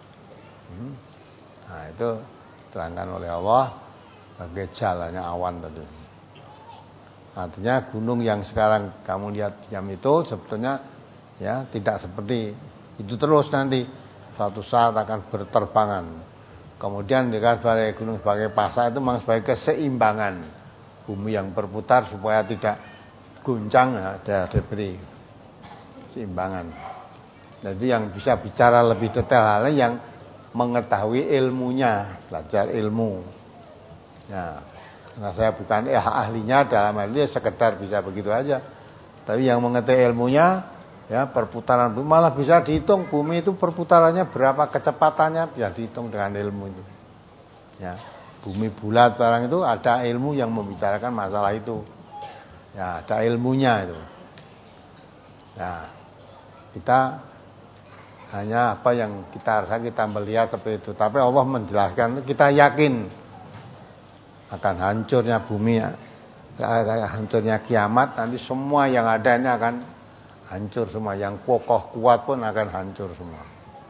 Nah, itu terangkan oleh Allah sebagai jalannya awan tadi. Artinya gunung yang sekarang kamu lihat diam itu sebetulnya ya tidak seperti itu terus nanti. suatu saat akan berterbangan. Kemudian dikatakan sebagai gunung sebagai pasak itu memang sebagai keseimbangan bumi yang berputar supaya tidak guncang, ya, ada diberi keseimbangan. Jadi yang bisa bicara lebih detail halnya yang mengetahui ilmunya, belajar ilmu. Ya, karena saya bukan eh, ahlinya dalam hal ini sekedar bisa begitu aja. Tapi yang mengetahui ilmunya, ya, perputaran bumi malah bisa dihitung bumi itu perputarannya berapa kecepatannya bisa dihitung dengan ilmu itu. Ya, bumi bulat barang itu ada ilmu yang membicarakan masalah itu. Ya, ada ilmunya itu. Ya, kita hanya apa yang kita rasa kita melihat seperti itu. Tapi Allah menjelaskan, kita yakin akan hancurnya bumi, hancurnya kiamat. Nanti semua yang ada ini akan hancur semua. Yang kokoh kuat pun akan hancur semua.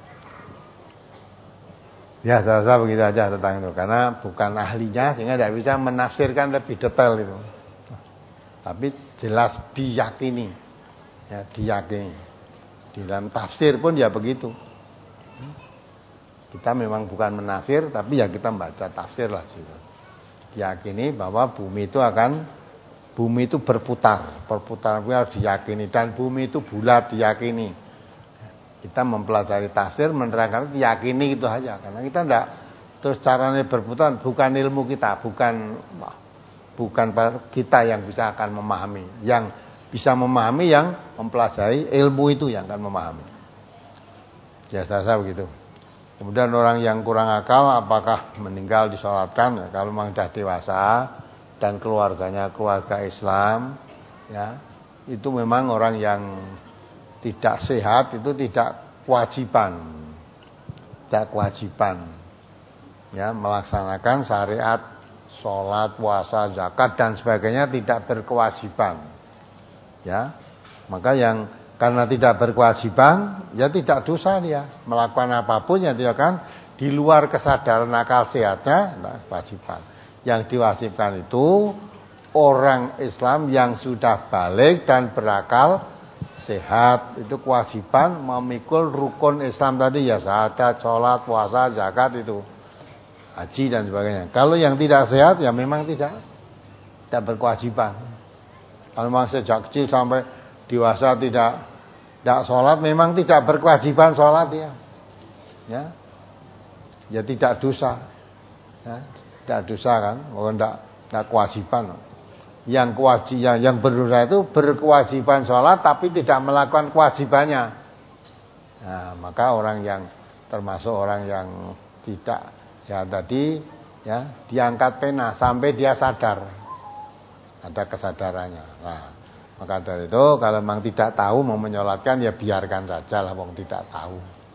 Ya, saya rasa begitu aja tentang itu. Karena bukan ahlinya sehingga tidak bisa menafsirkan lebih detail itu. Tapi jelas diyakini. Ya, diyakini. Di dalam tafsir pun ya begitu. Kita memang bukan menafsir, tapi ya kita membaca tafsir lah gitu. Diyakini bahwa bumi itu akan bumi itu berputar, perputaran bumi harus diyakini, dan bumi itu bulat diyakini. Kita mempelajari tafsir, menerangkan, diyakini itu aja. Karena kita tidak terus caranya berputar, bukan ilmu kita, bukan bukan kita yang bisa akan memahami. Yang bisa memahami yang mempelajari ilmu itu yang akan memahami. Ya, saya begitu. Kemudian orang yang kurang akal apakah meninggal disolatkan? Ya, kalau memang sudah dewasa dan keluarganya keluarga Islam, ya, itu memang orang yang tidak sehat, itu tidak kewajiban, tidak kewajiban, ya, melaksanakan syariat, sholat, puasa, zakat dan sebagainya tidak berkewajiban. Ya, maka yang karena tidak berkewajiban, ya tidak dosa dia melakukan apapun yang dilakukan di luar kesadaran akal sehatnya, nah, kewajiban. Yang diwajibkan itu orang Islam yang sudah balik dan berakal sehat, itu kewajiban memikul rukun Islam tadi, ya, syahadat, sholat, puasa, zakat, itu haji dan sebagainya. Kalau yang tidak sehat, ya memang tidak tidak berkewajiban. Kalau memang sejak kecil sampai dewasa tidak tidak sholat, memang tidak berkewajiban sholat dia, ya, ya tidak dosa, ya, tidak dosa kan, bukan tidak tidak kewajiban. Yang kewajiban yang berdosa itu berkewajiban sholat tapi tidak melakukan kewajibannya. Nah, maka orang yang termasuk orang yang tidak ya tadi, ya, diangkat pena sampai dia sadar. Ada kesadarannya. Nah, maka dari itu kalau memang tidak tahu mau menyolatkan, ya biarkan saja lah, wong tidak tahu.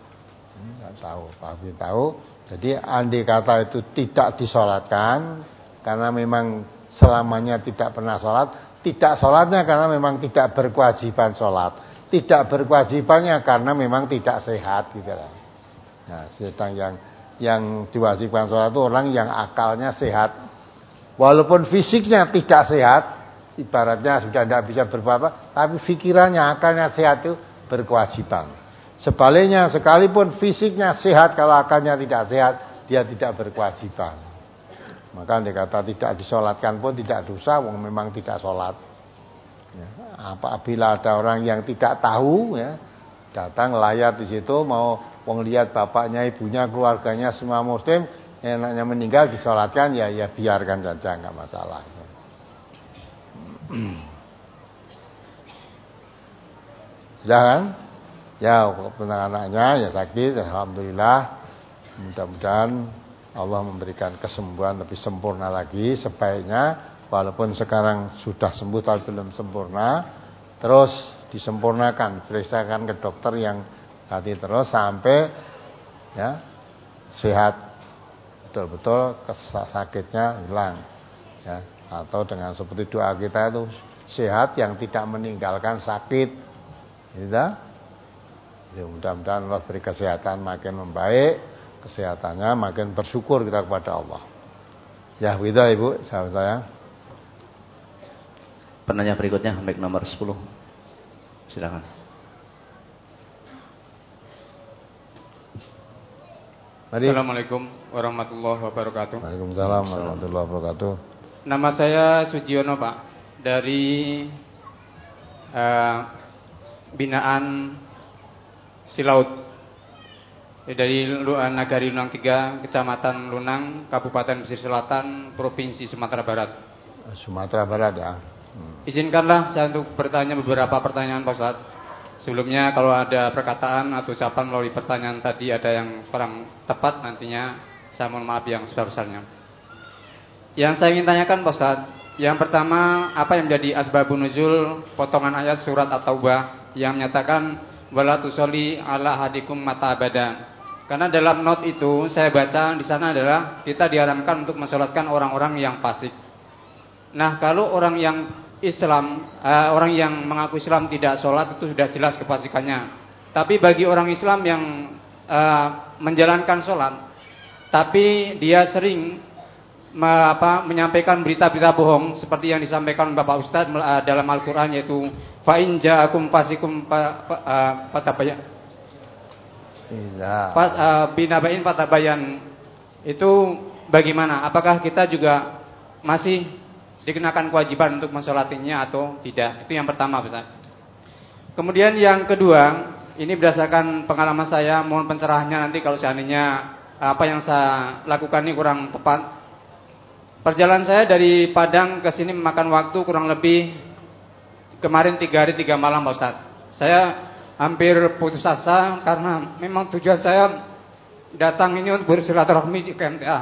Tidak tahu, tapi tahu. Jadi andai kata itu tidak disolatkan karena memang selamanya tidak pernah sholat, tidak sholatnya karena memang tidak berkewajiban sholat, tidak berkewajibannya karena memang tidak sehat gitu lah. Nah, sedang yang yang diwajibkan sholat itu orang yang akalnya sehat. Walaupun fisiknya tidak sehat, ibaratnya sudah tidak bisa berbuat apa, tapi pikirannya, akalnya sehat itu berkewajiban. Sebaliknya, sekalipun fisiknya sehat, kalau akalnya tidak sehat, dia tidak berkewajiban. Maka dikata tidak disolatkan pun tidak dosa, wong memang tidak solat. Ya, apabila ada orang yang tidak tahu, ya, datang layat di situ, mau wong lihat bapaknya, ibunya, keluarganya semua muslim, enaknya meninggal disolatkan, ya ya biarkan saja, nggak masalah. Sudah kan? Ya, tentang anaknya ya sakit, alhamdulillah. Mudah-mudahan Allah memberikan kesembuhan lebih sempurna lagi sebaiknya. Walaupun sekarang sudah sembuh tapi belum sempurna, terus disempurnakan, periksakan ke dokter yang hati terus sampai ya sehat. Betul-betul sakitnya hilang, ya, atau dengan seperti doa kita itu sehat yang tidak meninggalkan sakit, gitu. Ya, mudah-mudahan Allah beri kesehatan makin membaik, kesehatannya makin bersyukur kita kepada Allah. Ya, begitu Ibu, sahabat saya. Penanya berikutnya, mic nomor sepuluh, silakan. Mari. Assalamualaikum warahmatullahi wabarakatuh. Waalaikumsalam warahmatullahi wabarakatuh. Nama saya Sujiono, Pak, dari uh, binaan Silaut, dari Nagari Lunang tiga, Kecamatan Lunang, Kabupaten Pesisir Selatan, Provinsi Sumatera Barat. Sumatera Barat ya. Hmm. Izinkanlah saya untuk bertanya beberapa pertanyaan, Pak Ustadz. Sebelumnya kalau ada perkataan atau ucapan melalui pertanyaan tadi ada yang kurang tepat, nantinya saya mohon maaf yang sebesar-besarnya. Yang saya ingin tanyakan, Pak Ustadz, yang pertama, apa yang menjadi asbabun nuzul potongan ayat surat At-Taubah yang menyatakan wala tusolli ala hadikum mata abada? Karena dalam not itu saya baca di sana adalah kita diharamkan untuk mensolatkan orang-orang yang fasik. Nah, kalau orang yang Islam, uh, orang yang mengaku Islam tidak sholat itu sudah jelas kefasikannya. Tapi bagi orang Islam yang uh, menjalankan sholat, tapi dia sering me, apa, menyampaikan berita-berita bohong seperti yang disampaikan Bapak Ustadz uh, dalam Al-Quran, yaitu fa in ja'akum fasikum fatabayan, binabain fatabayan. Itu bagaimana? Apakah kita juga masih dikenakan kewajiban untuk mensolatinya atau tidak? Itu yang pertama, Ustaz. Kemudian yang kedua, ini berdasarkan pengalaman saya, mohon pencerahannya nanti kalau seandainya apa yang saya lakukan ini kurang tepat. Perjalanan saya dari Padang ke sini memakan waktu kurang lebih kemarin tiga hari tiga malam, Pak Ustaz. Saya hampir putus asa karena memang tujuan saya datang ini untuk bersilaturahmi di K M T A.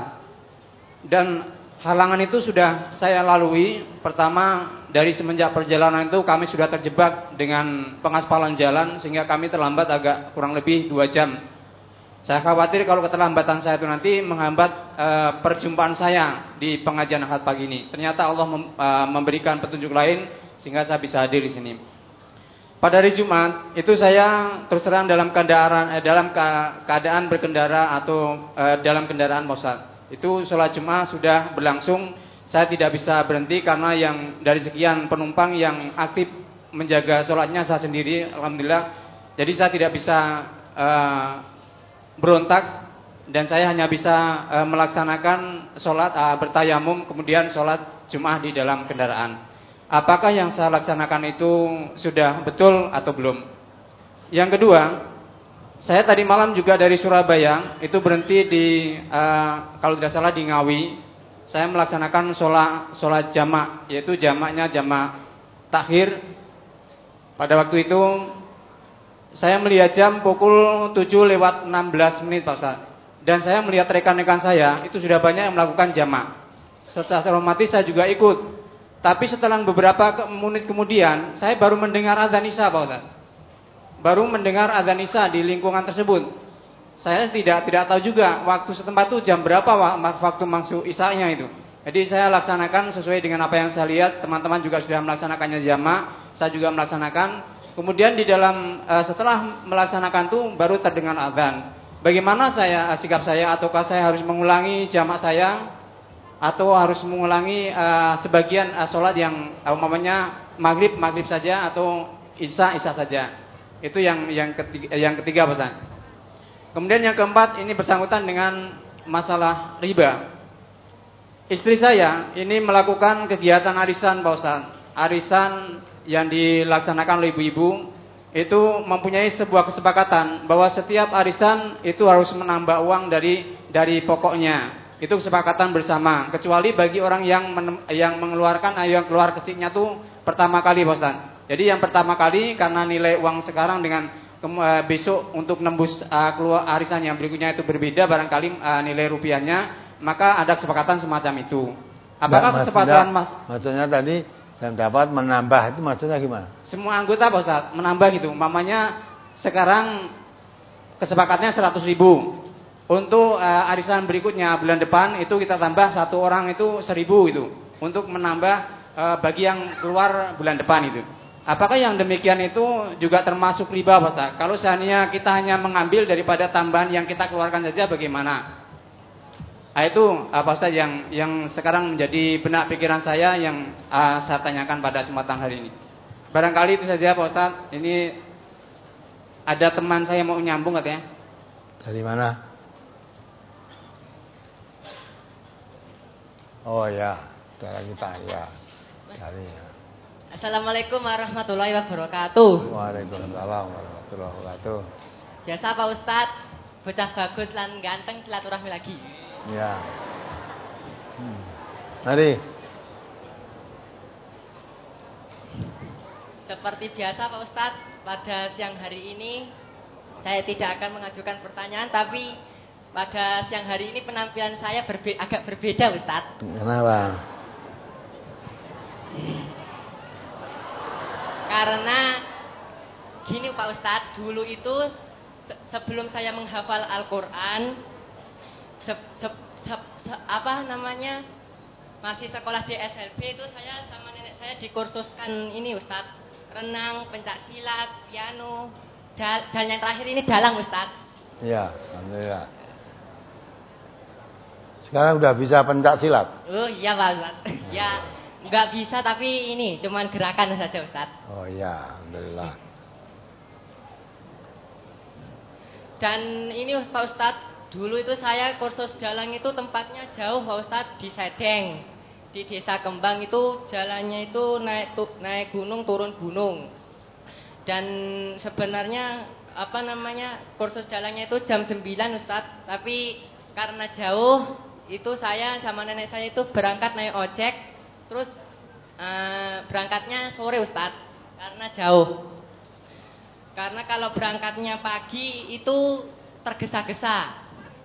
Dan halangan itu sudah saya lalui. Pertama, dari semenjak perjalanan itu kami sudah terjebak dengan pengaspalan jalan sehingga kami terlambat agak kurang lebih dua jam. Saya khawatir kalau keterlambatan saya itu nanti menghambat uh, perjumpaan saya di pengajian Ahad pagi ini. Ternyata Allah mem, uh, memberikan petunjuk lain sehingga saya bisa hadir di sini. Pada hari Jumat itu saya terus terang dalam kendaraan eh, dalam keadaan berkendara atau uh, dalam kendaraan Mosat. Itu sholat Jumat sudah berlangsung. Saya tidak bisa berhenti karena yang dari sekian penumpang yang aktif menjaga sholatnya saya sendiri, alhamdulillah. Jadi saya tidak bisa uh, berontak dan saya hanya bisa uh, melaksanakan sholat uh, bertayamum kemudian sholat Jumat di dalam kendaraan. Apakah yang saya laksanakan itu sudah betul atau belum? Yang kedua, saya tadi malam juga dari Surabaya itu berhenti di uh, kalau tidak salah di Ngawi. Saya melaksanakan sholat sholat jamak, yaitu jamaknya jamak takhir. Pada waktu itu saya melihat jam pukul tujuh lewat enam belas menit, Pak Ustaz. Dan saya melihat rekan-rekan saya itu sudah banyak yang melakukan jamak. Setelah otomatis saya juga ikut. Tapi setelah beberapa menit kemudian saya baru mendengar azan Isya, Pak Ustaz. Baru mendengar azan Isya di lingkungan tersebut. Saya tidak tidak tahu juga waktu setempat itu jam berapa waktu masuk Isyanya itu. Jadi saya laksanakan sesuai dengan apa yang saya lihat. Teman-teman juga sudah melaksanakannya jamak, saya juga melaksanakan. Kemudian di dalam uh, setelah melaksanakan itu baru terdengar azan. Bagaimana saya sikap saya, ataukah saya harus mengulangi jamak saya atau harus mengulangi uh, sebagian uh, sholat yang umpamanya uh, maghrib maghrib saja atau isya isya saja? Itu yang yang ketiga, yang ketiga Pak. Kemudian yang keempat, ini bersangkutan dengan masalah riba. Istri saya ini melakukan kegiatan arisan, Pak Ustaz. Arisan yang dilaksanakan oleh ibu-ibu itu mempunyai sebuah kesepakatan bahwa setiap arisan itu harus menambah uang dari dari pokoknya. Itu kesepakatan bersama. Kecuali bagi orang yang men, yang mengeluarkan yang keluar kecilnya tuh pertama kali, Pak Ustaz. Jadi yang pertama kali karena nilai uang sekarang dengan besok untuk nembus uh, keluar arisan yang berikutnya itu berbeda barangkali uh, nilai rupiahnya, maka ada kesepakatan semacam itu. Apakah nah, kesepakatan mas? Maksudnya tadi saya dapat menambah itu maksudnya gimana? Semua anggota, Pak Ustaz, menambah gitu. Mamanya sekarang kesepakatnya seratus ribu. Untuk uh, arisan berikutnya bulan depan itu kita tambah satu orang itu seribu itu untuk menambah uh, bagi yang keluar bulan depan itu. Apakah yang demikian itu juga termasuk riba, Pak Ustaz? Kalau seandainya kita hanya mengambil daripada tambahan yang kita keluarkan saja bagaimana? Nah, itu Pak Ustaz yang yang sekarang menjadi benak pikiran saya yang uh, saya tanyakan pada kesempatan hari ini. Barangkali itu saja, Pak Ustaz. Ini ada teman saya mau nyambung katanya. Dari mana? Oh ya, saudara kita ya. Dari ya. Assalamualaikum warahmatullahi wabarakatuh. Waalaikumsalam warahmatullahi wabarakatuh. Biasa Pak Ustadz, bocah bagus lan ganteng silaturahmi lagi. Ya. Hmm. Mari. Seperti biasa Pak Ustadz, pada siang hari ini saya tidak akan mengajukan pertanyaan, tapi pada siang hari ini penampilan saya berbe- agak berbeda Ustadz. Kenapa? Karena gini Pak Ustadz, dulu itu se- sebelum saya menghafal Al-Quran, se- se- se- se- apa namanya, masih sekolah di S L B itu saya sama nenek saya dikursuskan ini Ustadz, renang, pencak silat, piano, dal- dan yang terakhir ini dalang Ustadz. Ya, alhamdulillah. Sekarang udah bisa pencak silat? Oh iya Pak Ustadz. Ya nggak bisa tapi ini cuman gerakan saja Ustadz. Oh iya, alhamdulillah. Dan ini Pak Ustadz, dulu itu saya kursus dalang itu tempatnya jauh Pak Ustadz, di Sedeng, di Desa Kembang itu jalannya itu naik tu, naik gunung turun gunung. Dan sebenarnya apa namanya kursus dalangnya itu jam sembilan Ustadz, tapi karena jauh itu saya sama nenek saya itu berangkat naik ojek, terus uh, berangkatnya sore Ustadz karena jauh. Karena kalau berangkatnya pagi itu tergesa-gesa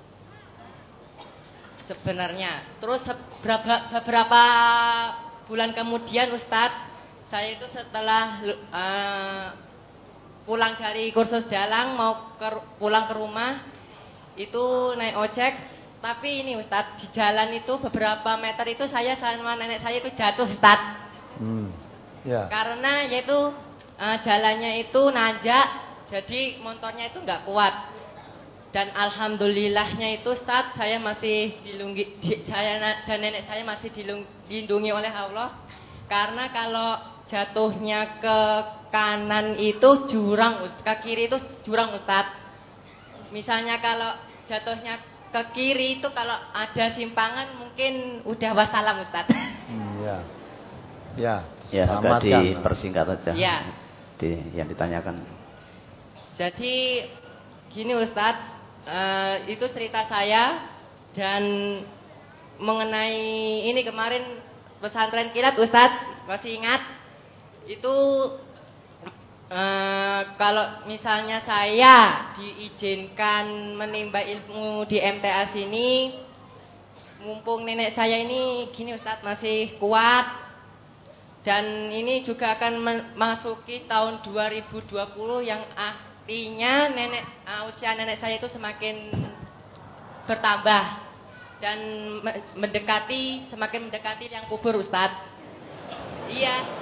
sebenarnya. Terus beberapa, beberapa bulan kemudian Ustadz, saya itu setelah uh, pulang dari kursus dalang mau ke, pulang ke rumah itu naik ojek. Tapi ini Ustadz, di jalan itu beberapa meter itu saya sama nenek saya itu jatuh Ustadz. Hmm. Ya. Karena yaitu uh, jalannya itu nanjak, jadi motornya itu nggak kuat. Dan alhamdulillahnya itu Ustadz, saya masih dilunggi, di, saya dan nenek saya masih dilindungi oleh Allah. Karena kalau jatuhnya ke kanan itu jurang, ke kiri itu jurang Ustadz. Misalnya kalau jatuhnya ke kiri itu kalau ada simpangan mungkin udah wassalam Ustadz. Hmm, ya. Ya, ya agak dipersingkat aja. Ya. Di, yang ditanyakan. Jadi gini Ustadz, uh, itu cerita saya. Dan mengenai ini kemarin pesantren kilat Ustadz, masih ingat? Itu Uh, kalau misalnya saya diizinkan menimba ilmu di M T A sini, mumpung nenek saya ini gini Ustadz masih kuat, dan ini juga akan memasuki tahun dua ribu dua puluh yang artinya nenek uh, usia nenek saya itu semakin bertambah dan mendekati semakin mendekati yang kubur Ustadz. Iya.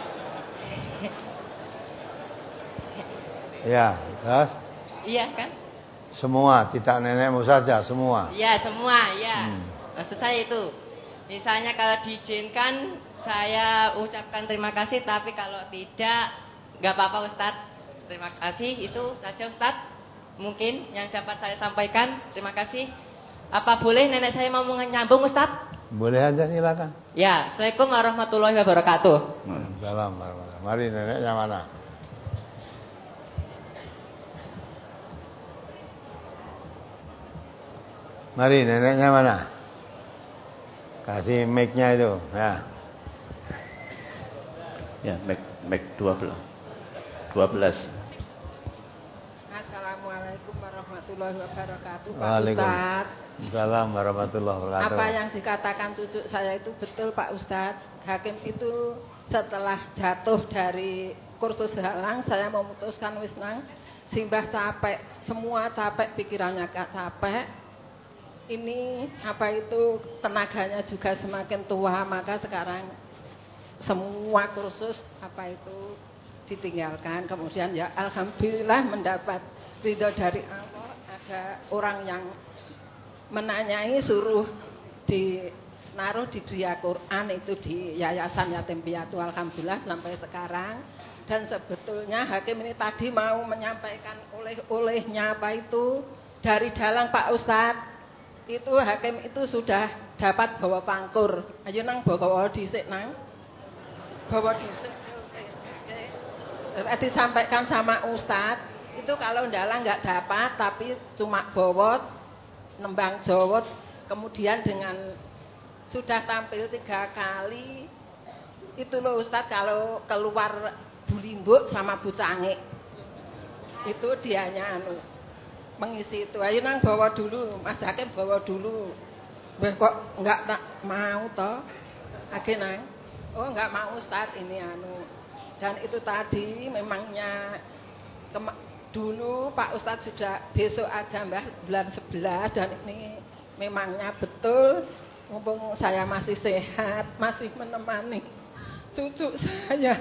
Ya, terus? Iya kan? Semua, tidak nenekmu saja, semua. Iya, semua, ya. Hmm. Maksud saya itu. Misalnya kalau diizinkan, saya ucapkan terima kasih, tapi kalau tidak, nggak apa-apa Ustadz. Terima kasih, itu saja Ustadz. Mungkin yang dapat saya sampaikan. Terima kasih. Apa boleh nenek saya mau menyambung Ustadz? Boleh aja, silakan. Ya, Assalamualaikum warahmatullahi wabarakatuh. Salam warahmatullahi wabarakatuh. Mari neneknya mana? Mari neneknya mana? Kasih mic-nya itu, ya. Ya, mic mic dua belas. dua belas. Assalamualaikum warahmatullahi wabarakatuh. Pak Waalaikumsalam. Ustadz. Waalaikumsalam warahmatullahi wabarakatuh. Apa yang dikatakan cucu saya itu betul Pak Ustadz. Hakim itu setelah jatuh dari kursus dalang, saya memutuskan wis nang simbah capek, semua capek, pikirannya capek. Ini apa itu tenaganya juga semakin tua, maka sekarang semua kursus apa itu ditinggalkan. Kemudian ya alhamdulillah mendapat ridho dari Allah. Ada orang yang menanyai suruh di naruh di Dia Quran itu di Yayasan Yatim Piatu, alhamdulillah sampai sekarang. Dan sebetulnya hakim ini tadi mau menyampaikan oleh-olehnya apa itu dari dalang Pak Ustadz. itu hakim itu sudah dapat bawa pangkur. Ayo nang bawa dhisik nang. Bawa dhisik. Oke. Disampaikan sama Ustadz, itu kalau ndalang nggak dapat tapi cuma bawa nembang Jawa, kemudian dengan sudah tampil tiga kali itu loh Ustadz, kalau keluar Bu Limbuk sama Bu Cangik itu dianya anu mengisi itu. Ayo nang bawa dulu, Mas Hakim bawa dulu. Weh kok enggak tak mau toh? Age nang. Oh enggak mau Ustadz ini anu. Dan itu tadi memangnya kema- dulu Pak Ustadz sudah besok aja Mbah bulan sebelas, dan ini memangnya betul mumpung saya masih sehat, masih menemani cucu saya.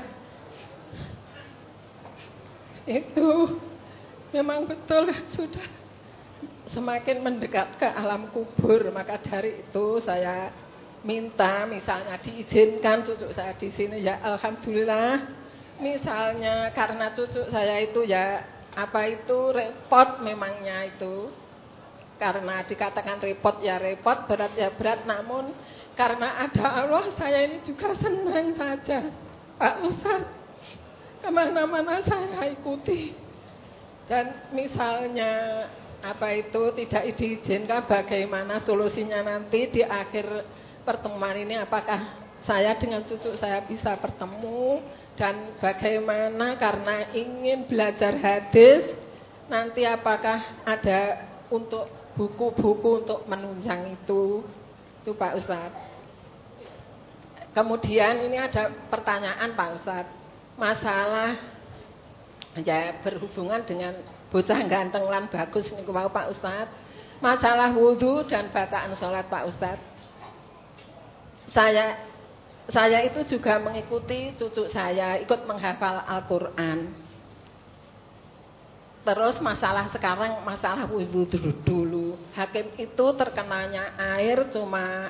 Itu memang betul sudah semakin mendekat ke alam kubur. Maka dari itu saya minta misalnya diizinkan cucu saya di sini ya alhamdulillah. Misalnya karena cucu saya itu ya apa itu repot memangnya itu. Karena dikatakan repot ya repot, berat ya berat, namun karena ada Allah saya ini juga senang saja Pak Ustadz. Kemana-mana saya ikuti. Dan misalnya apa itu tidak diizinkan, bagaimana solusinya nanti di akhir pertemuan ini, apakah saya dengan cucu saya bisa bertemu, dan bagaimana karena ingin belajar hadis nanti apakah ada untuk buku-buku untuk menunjang itu. Itu Pak Ustadz. Kemudian ini ada pertanyaan Pak Ustadz, masalah ya berhubungan dengan bocah ganteng lan bagus niku mau Pak Ustadz. Masalah wudu dan bacaan sholat Pak Ustadz. Saya saya itu juga mengikuti cucu saya ikut menghafal Al-Qur'an. Terus masalah sekarang masalah wudu dulu. Hakim itu terkenanya air cuma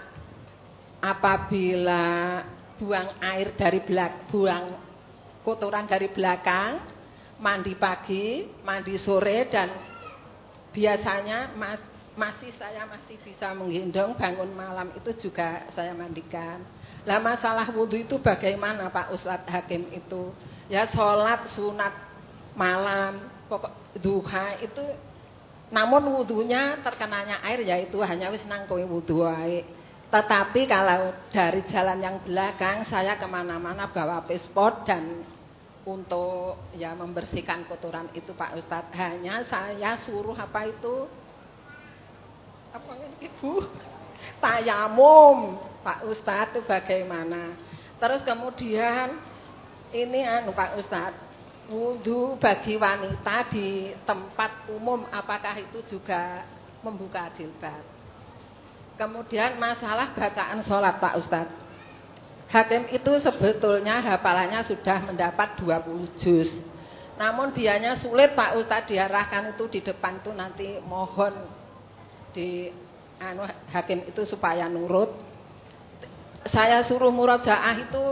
apabila buang air dari belakang, buang kotoran dari belakang, mandi pagi, mandi sore, dan biasanya mas, masih saya masih bisa menggendong bangun malam itu juga saya mandikan. Lah masalah wudu itu bagaimana Pak Ustadz Hakim itu? Ya sholat sunat malam, pokok duha itu, namun wudunya terkenanya air ya itu hanya wis nang kowe wudu wae. Tetapi kalau dari jalan yang belakang saya kemana-mana bawa pasport dan untuk ya membersihkan kotoran itu Pak Ustadz, hanya saya suruh apa itu apa Ibu tayamum Pak Ustadz itu bagaimana. Terus kemudian ini anu Pak Ustadz, wudu bagi wanita di tempat umum apakah itu juga membuka jilbab? Kemudian masalah bacaan sholat Pak Ustadz, Hakim itu sebetulnya hafalannya sudah mendapat dua puluh juz. Namun dianya sulit Pak Ustadz, diarahkan itu di depan tuh nanti mohon di anu Hakim itu supaya nurut. Saya suruh murojaah itu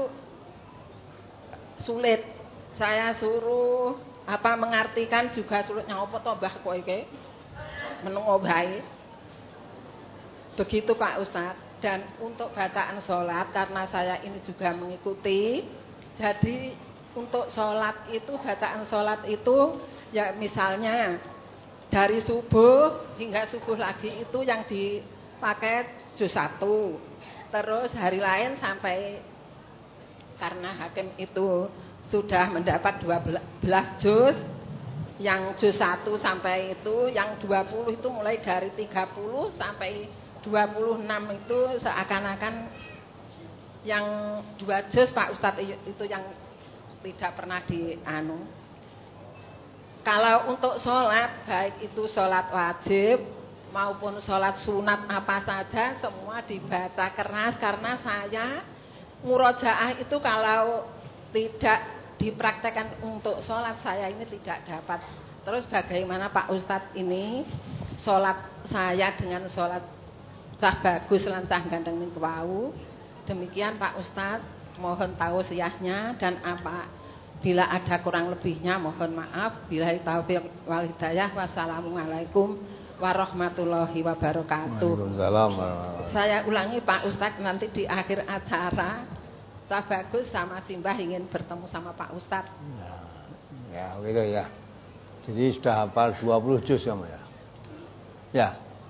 sulit. Saya suruh apa mengartikan juga sulit. Nyopo to Mbah kowe iki? Menung obahe. Begitu Pak Ustadz. Dan untuk bacaan sholat karena saya ini juga mengikuti, jadi untuk sholat itu bacaan sholat itu ya misalnya dari subuh hingga subuh lagi itu yang dipakai juz satu, terus hari lain sampai karena Hakim itu sudah mendapat dua belas juz, yang juz satu sampai itu, yang dua puluh itu mulai dari tiga puluh sampai dua puluh enam itu seakan-akan yang dua juz Pak Ustadz itu yang tidak pernah di anu. Kalau untuk sholat, baik itu sholat wajib maupun sholat sunat apa saja semua dibaca keras, karena saya murojaah itu kalau tidak dipraktekkan untuk sholat saya ini tidak dapat. Terus bagaimana Pak Ustadz ini sholat saya dengan sholat cah bagus lan cah ganteng niku wau. Demikian Pak Ustadz, mohon tausiahnya, dan apa bila ada kurang lebihnya mohon maaf. Billahi taufiq wal hidayah. Wassalamualaikum warahmatullahi wabarakatuh. Waalaikumsalam. Saya ulangi Pak Ustadz, nanti di akhir acara Pak Bagus sama Simbah ingin bertemu sama Pak Ustadz. Ya, ya gitu ya. Jadi sudah hafal dua puluh juz kamu ya? Ya.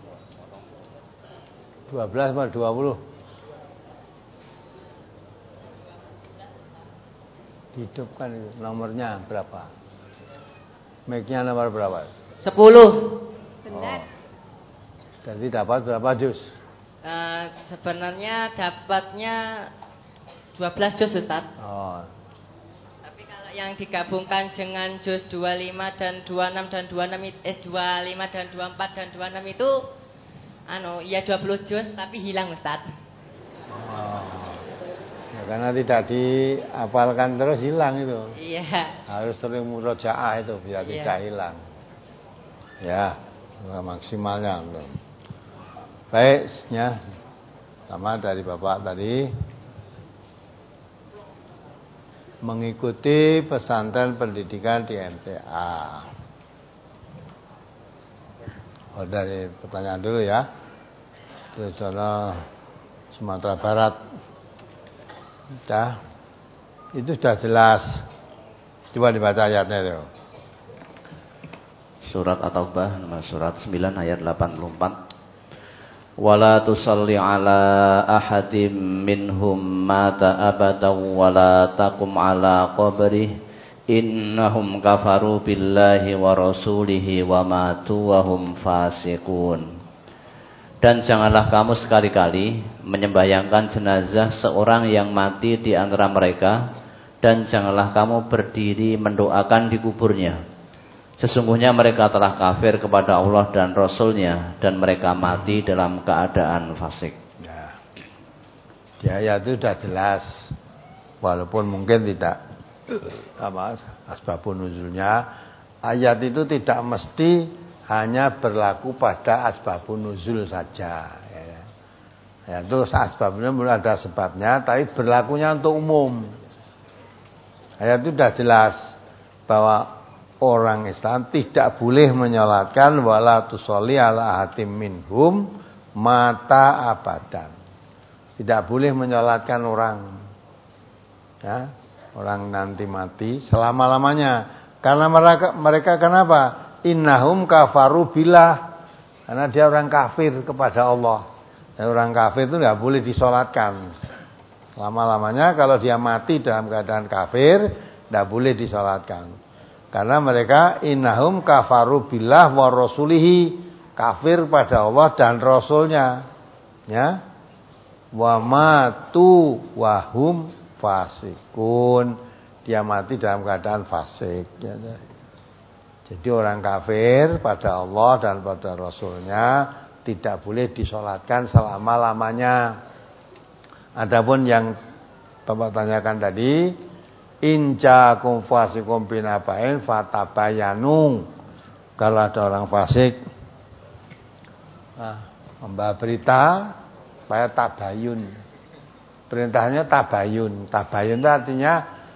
dua belas atau dua puluh? Dihidupkan itu. Nomornya berapa? Mic-nya nomor berapa? sepuluh. Oh. Jadi dapat berapa juz? Uh, sebenarnya dapatnya dua belas juz Ustaz. Oh. Tapi kalau yang digabungkan dengan juz dua puluh lima dan dua puluh enam dan dua puluh enam eh dua puluh lima dan dua puluh empat dan dua puluh enam itu anu ya dua puluh juz tapi hilang Ustaz. Oh. Ya, karena tidak dihafalkan terus hilang itu. Iya. Harus sering murojaah itu biar iya. tidak hilang. Ya, maksimalnya. Baik, ya. Sama dari Bapak tadi. Mengikuti pesantren pendidikan di M T A. Oh, dari pertanyaan dulu ya. Di sana Sumatera Barat. Sudah. Itu sudah jelas. Coba dibaca ayatnya itu. Surat At-Taubah nomor surat sembilan ayat delapan puluh empat. Wala tusalli ala ahadim minhum mata abadan wala taqum ala qabrih innahum kafaru billahi wa rasulihi wa matu wa hum fasiqun. Dan janganlah kamu sekali-kali menyembahyangkan jenazah seorang yang mati di antara mereka, dan janganlah kamu berdiri mendoakan di kuburnya. Sesungguhnya mereka telah kafir kepada Allah dan Rasul-Nya, dan mereka mati dalam keadaan fasik. Ya. Di ayat itu sudah jelas, walaupun mungkin tidak apa asbabun nuzulnya. Ayat itu tidak mesti hanya berlaku pada asbabun nuzul saja. Ya. Ya, itu asbabnya belum ada sebabnya, tapi berlakunya untuk umum. Ayat itu sudah jelas bahwa orang Islam tidak boleh menyolatkan wala tusolli ala hatim minhum mata abadan. Tidak boleh menyolatkan orang, ya, orang nanti mati selama-lamanya. Karena mereka mereka kenapa? Innahum kafaru billah. Karena dia orang kafir kepada Allah. Dan orang kafir itu tidak boleh disolatkan selama-lamanya. Kalau dia mati dalam keadaan kafir, tidak boleh disolatkan. Karena mereka innahum kafaru billah wa rasulihi, kafir pada Allah dan Rasulnya, ya. Wa matu wa hum fasikun, dia mati dalam keadaan fasik, ya. Jadi orang kafir pada Allah dan pada Rasulnya tidak boleh disolatkan selama-lamanya. Adapun yang Bapak tanyakan tadi, inja kum fasikum binabain fatabayanu. Kalau ada orang fasik, nah, membawa berita supaya tabayun. Perintahnya tabayun. Tabayun itu artinya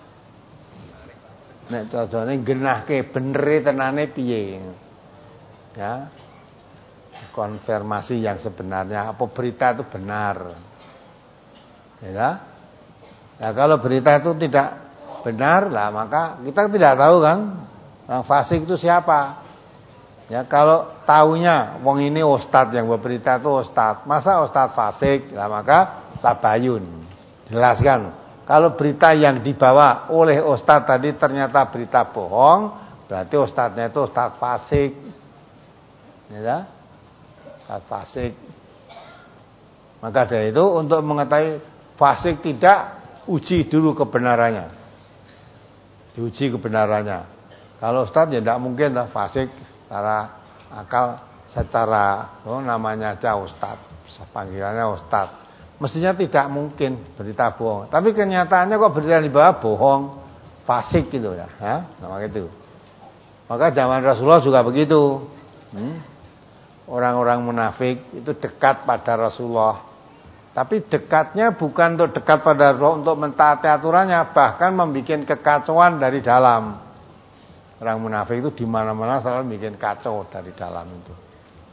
nek cocone genahke benere tenane piye. Ya. Konfirmasi yang sebenarnya apa berita itu benar. Ya. Nah, kalau berita itu tidak benar lah, maka kita tidak tahu kan orang fasik itu siapa. Ya, kalau taunya wong ini ustad yang berberita itu ustad, masa ustad fasik? Lah maka tabayun, jelaskan. Kalau berita yang dibawa oleh ustad tadi ternyata berita bohong, berarti ustadnya itu ustad fasik. Ya, ustad fasik. Maka dari itu untuk mengetahui fasik tidak, uji dulu kebenarannya. Diuji kebenarannya. Kalau ustaz ya tidak mungkin lah fasik secara akal, secara oh, namanya aja ustaz, panggilannya ustaz. Mestinya tidak mungkin berita bohong. Tapi kenyataannya kok berita yang dibawa bohong, fasik gitu ya, ya? Nah, gitu. Maka zaman Rasulullah juga begitu. Hmm? Orang-orang munafik itu dekat pada Rasulullah. Tapi dekatnya bukan untuk dekat pada roh untuk mentaati aturannya, bahkan membuat kekacauan dari dalam. Orang munafik itu di mana-mana selalu bikin kacau dari dalam itu.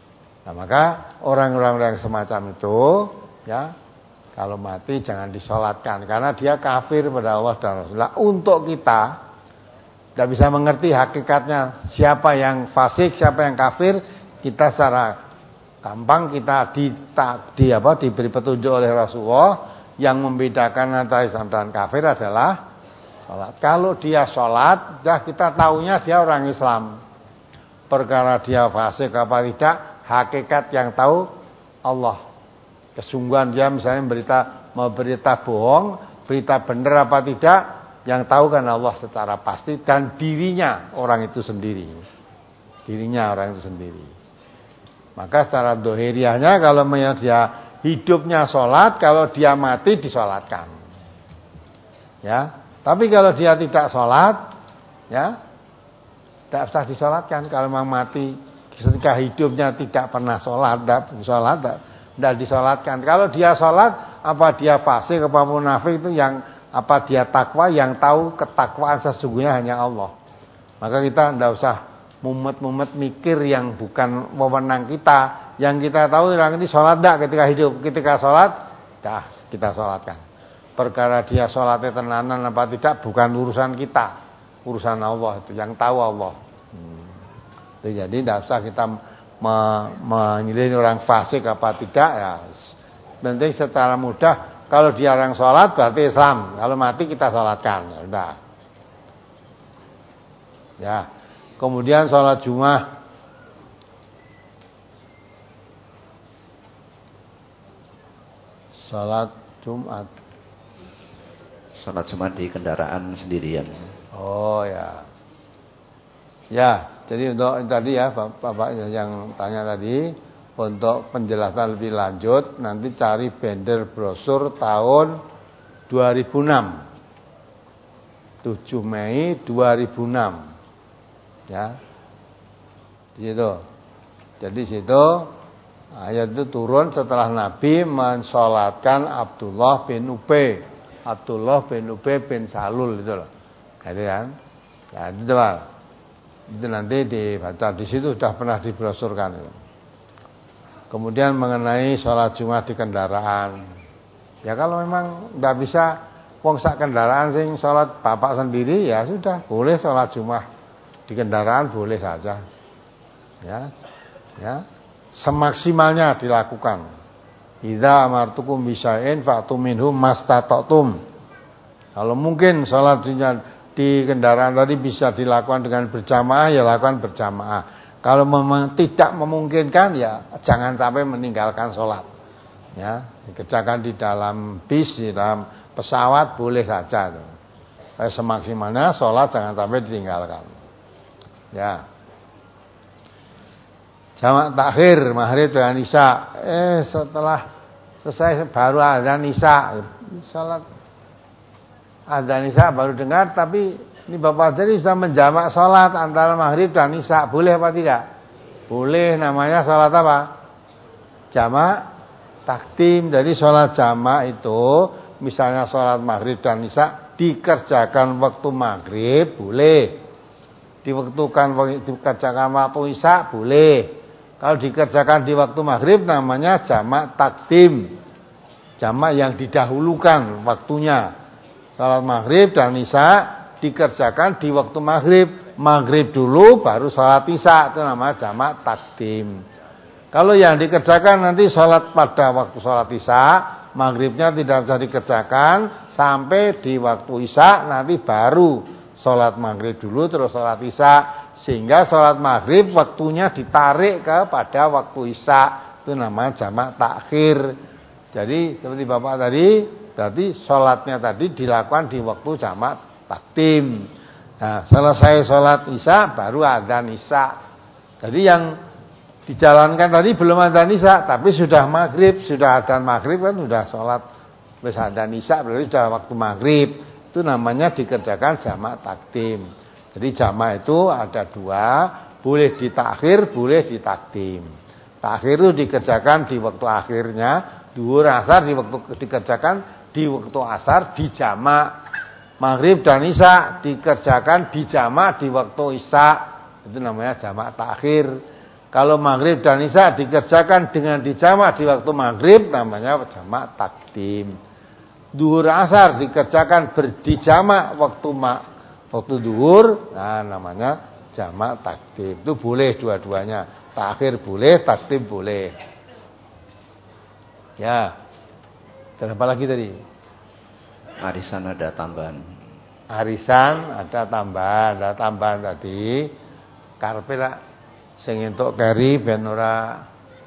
Nah, maka orang-orang yang semacam itu ya kalau mati jangan disolatkan karena dia kafir pada Allah dan Rasulullah. Untuk kita tidak bisa mengerti hakikatnya siapa yang fasik, siapa yang kafir, kita secara gampang kita di, di apa diberi petunjuk oleh Rasulullah yang membedakan antara Islam dan kafir adalah sholat. Kalau dia sholat, ya kita tahunya dia orang Islam. Perkara dia fasik apa tidak, hakikat yang tahu Allah. Kesungguhan dia misalnya berita mau berita bohong, berita benar apa tidak, yang tahu kan Allah secara pasti dan dirinya orang itu sendiri. Dirinya orang itu sendiri. Maka secara dohiriahnya kalau dia hidupnya sholat, kalau dia mati disolatkan. Ya, tapi kalau dia tidak sholat, ya tidak usah disolatkan. Kalau memang mati ketika hidupnya tidak pernah sholat, tidak sholat, tidak disolatkan. Kalau dia sholat, apa dia fasik, apa munafik itu yang apa dia takwa, yang tahu ketakwaan sesungguhnya hanya Allah. Maka kita tidak usah mumet-mumet mikir yang bukan wewenang kita. Yang kita tahu orang ini sholat tidak ketika hidup, ketika sholat, dah kita sholatkan. Perkara dia sholatnya tenanan apa tidak bukan urusan kita, urusan Allah itu yang tahu Allah. Hmm. Itu jadi tidak usah kita menyilih orang fasik apa tidak ya. Penting secara mudah kalau dia orang sholat berarti Islam. Kalau mati kita sholatkan. Ya udah. Ya. Kemudian sholat Jumat. Sholat Jumat. Sholat Jumat di kendaraan sendirian. Oh ya. Ya, jadi untuk tadi ya Bapak yang tanya tadi, untuk penjelasan lebih lanjut nanti cari bender brosur tahun dua ribu enam. tujuh Mei dua ribu enam. Ya. Di situ. Jadi situ ayat itu turun setelah Nabi mensolatkan Abdullah bin Ubay. Abdullah bin Ubay bin Salul itu loh. Gitu kan? Ya, itu Pak. Itu nanti dibaca di situ sudah pernah dibrosurkan. Kemudian mengenai sholat Jumat di kendaraan. Ya kalau memang tidak bisa wong sak kendaraan sing sholat bapak sendiri ya sudah boleh sholat Jumat di kendaraan boleh saja. Ya, ya semaksimalnya dilakukan. Idza amartukum bisya'in fa'tu minhum mastata'tum. Kalau mungkin sholat di kendaraan tadi bisa dilakukan dengan berjamaah ya lakukan berjamaah. Kalau memang tidak memungkinkan ya jangan sampai meninggalkan sholat. Ya, dikerjakan di dalam bis, di dalam pesawat boleh saja. Eh, semaksimalnya sholat jangan sampai ditinggalkan. Ya. Jamak takhir maghrib dengan isya. Eh setelah selesai baru azan isya. Sholat azan isya baru dengar, tapi ini Bapak tadi sudah menjamak sholat antara maghrib dan isya. Boleh apa tidak? Boleh, namanya sholat apa? Jamak takdim. Jadi sholat jamak itu misalnya sholat maghrib dan isya dikerjakan waktu maghrib boleh, diwaktukan dikerjakan waktu isya boleh. Kalau dikerjakan di waktu maghrib namanya jamak takdim, jamak yang didahulukan waktunya. Salat maghrib dan isya dikerjakan di waktu maghrib. Maghrib dulu baru salat isya, itu namanya jamak takdim. Kalau yang dikerjakan nanti salat pada waktu salat isya, maghribnya tidak bisa dikerjakan sampai di waktu isya, nanti baru salat maghrib dulu terus salat isya, sehingga salat maghrib waktunya ditarik kepada waktu isya, itu namanya jamak takhir. Jadi seperti Bapak tadi, berarti sholatnya tadi dilakukan di waktu jamak takdim. Nah, selesai sholat isya baru adzan isya. Jadi yang dijalankan tadi belum adzan isya, tapi sudah maghrib, sudah adzan maghrib kan sudah sholat wis adzan isya, berarti sudah waktu maghrib. Itu namanya dikerjakan jamak takdim. Jadi jamak itu ada dua, boleh ditakhir, boleh ditakdim. Takhir itu dikerjakan di waktu akhirnya, duhur asar di waktu dikerjakan di waktu asar di jamak. Maghrib dan isya dikerjakan di jamak di waktu isya. Itu namanya jamak takhir. Kalau maghrib dan isya dikerjakan dengan dijamak di waktu maghrib, namanya jamak takdim. Duhur asar dikerjakan berdijamak waktu mak waktu duhur, nah namanya jamak takdim. Itu boleh dua-duanya. Takhir boleh, takdim boleh. Ya. Dan apa lagi tadi? Arisan ada tambahan. Arisan ada tambahan, ada tambahan tadi. Karepe lak sing entuk keri ben ora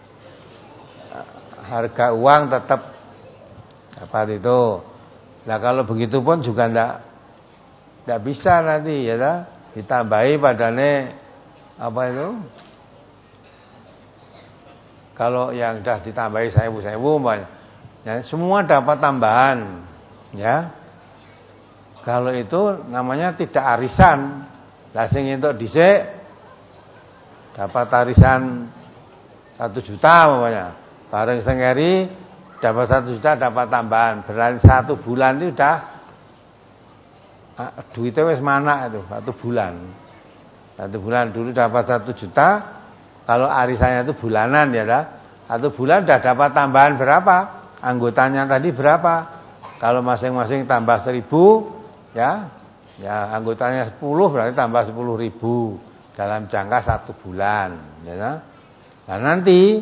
harga uang tetap apa itu. Nah kalau begitu pun juga ndak ndak bisa nanti ya dah ditambahi padane apa itu. Kalau yang sudah ditambahi sewu-sewu umpamanya, ya semua dapat tambahan, ya. Kalau itu namanya tidak arisan. Lah sing entuk dhisik dapat arisan satu juta umpamanya. Bareng sengeri dapat satu juta dapat tambahan. Berarti satu bulan itu udah duitnya wis mana itu satu bulan. Satu bulan dulu dapat satu juta. Kalau arisannya itu bulanan ya dah. Satu bulan udah dapat tambahan berapa? Anggotanya tadi berapa? Kalau masing-masing tambah seribu, ya, ya anggotanya sepuluh berarti tambah sepuluh ribu dalam jangka satu bulan, ya. Nah nanti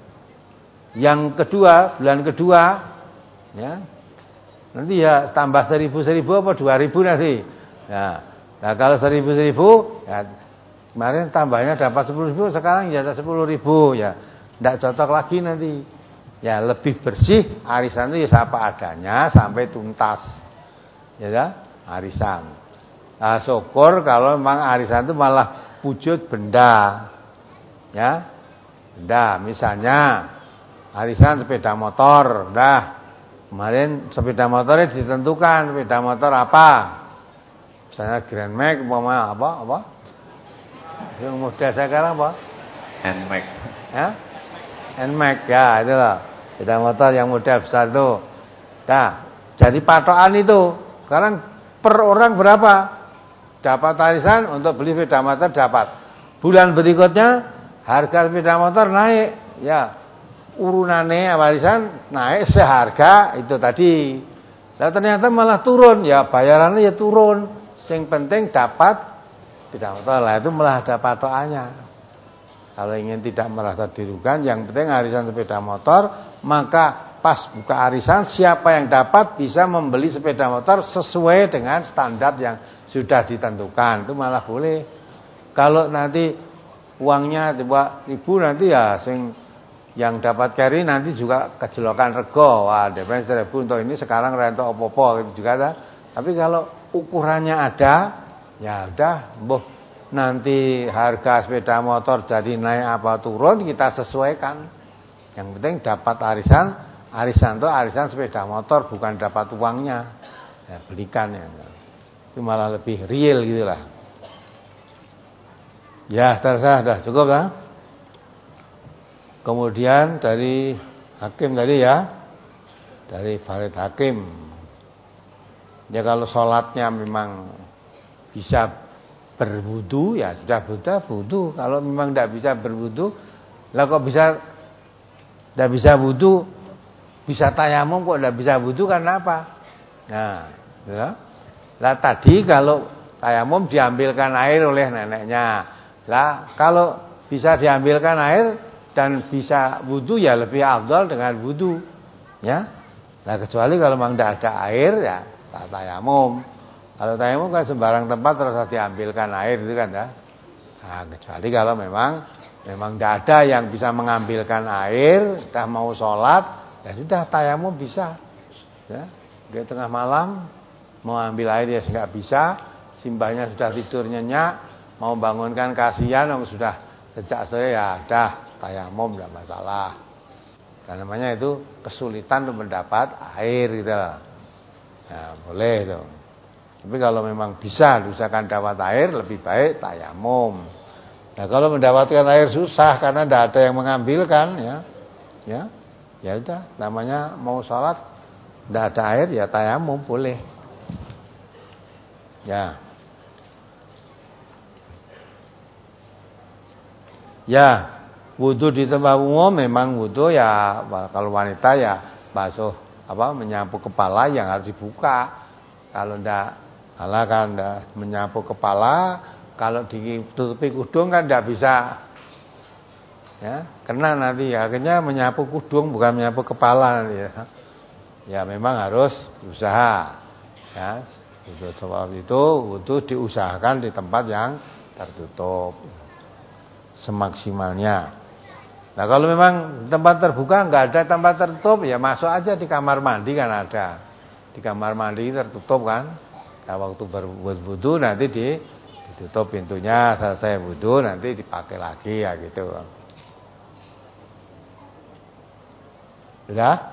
yang kedua, bulan kedua, ya, nanti ya tambah seribu seribu apa dua ribu nanti. Ya, nah kalau seribu seribu, ya, kemarin tambahnya dapat sepuluh ribu, sekarang ya sepuluh ribu, ya, tidak cocok lagi nanti. Ya lebih bersih arisan itu ya apa adanya sampai tuntas, ya, ya arisan. Nah, syukur kalau memang arisan itu malah wujud benda, ya, benda. Misalnya arisan sepeda motor, dah kemarin sepeda motornya ditentukan sepeda motor apa, misalnya Grand Max, umpama apa apa, yang model sekarang apa, N-Max, ya, N-Max, ya itulah sepeda motor yang model besar itu. Nah, jadi patokan itu sekarang per orang berapa dapat arisan untuk beli sepeda motor dapat. Bulan berikutnya harga sepeda motor naik, ya urunane arisan naik seharga itu tadi. Nah, ternyata malah turun, ya bayarannya ya turun. Yang penting dapat sepeda motor lah, itu malah ada patokannya. Kalau ingin tidak merasa dirugikan, yang penting arisan sepeda motor, maka pas buka arisan siapa yang dapat bisa membeli sepeda motor sesuai dengan standar yang sudah ditentukan, itu malah boleh. Kalau nanti uangnya tiba ribu nanti ya sing yang dapat carry nanti juga kejelokan rego, wah D P seribu untuk ini sekarang rento opo-opo gitu juga ada. Tapi kalau ukurannya ada, ya udah, boh nanti harga sepeda motor jadi naik apa turun kita sesuaikan. Yang penting dapat arisan, arisan itu arisan sepeda motor bukan dapat uangnya. Ya belikan ya. Itu malah lebih real gitulah. Ya, terasa sudah cukup lah. Kemudian dari hakim tadi ya, dari Farid Hakim. Ya kalau sholatnya memang bisa berwudu, ya sudah sudah wudu. Kalau memang tidak bisa berwudu, lah kok bisa tidak bisa wudu, bisa tayamum kok tidak bisa wudu karena apa? Nah, ya. Lah tadi kalau tayamum diambilkan air oleh neneknya. Lah kalau bisa diambilkan air dan bisa wudu ya lebih afdal dengan wudu, ya. Nah kecuali kalau memang tidak ada air ya tayamum. Kalau tayamum kan sembarang tempat terus diambilkan air itu kan ya. Nah, kecuali kalau memang memang tidak ada yang bisa mengambilkan air, dah mau sholat, ya sudah tayamum bisa. Ya, di tengah malam mau ambil air ya nggak bisa, simbahnya sudah tidur nyenyak, mau bangunkan kasihan, yang sudah sejak sore ya dah tayamum tidak masalah. Dan namanya itu kesulitan untuk mendapat air gitu lah. Ya, boleh itu. Tapi kalau memang bisa usahakan dapat air lebih baik tayamum. Nah kalau mendapatkan air susah karena tidak ada yang mengambilkan, ya, ya, ya udah namanya mau sholat tidak ada air ya tayamum boleh. Ya, ya wudu di tempat umum memang wudu ya kalau wanita ya basuh apa menyapu kepala yang harus dibuka. Kalau ndak ala kan ndak menyapu kepala, kalau ditutupi kudung kan ndak bisa. Ya, kena nanti ya, akhirnya menyapu kudung bukan menyapu kepala nanti ya. Ya memang harus berusaha. Ya, itu sebab itu wudu diusahakan di tempat yang tertutup semaksimalnya. Nah kalau memang tempat terbuka nggak ada tempat tertutup ya masuk aja di kamar mandi kan ada. Di kamar mandi tertutup kan. Nah, waktu berwudu nanti di, ditutup pintunya, selesai wudu nanti dipakai lagi ya gitu. Sudah?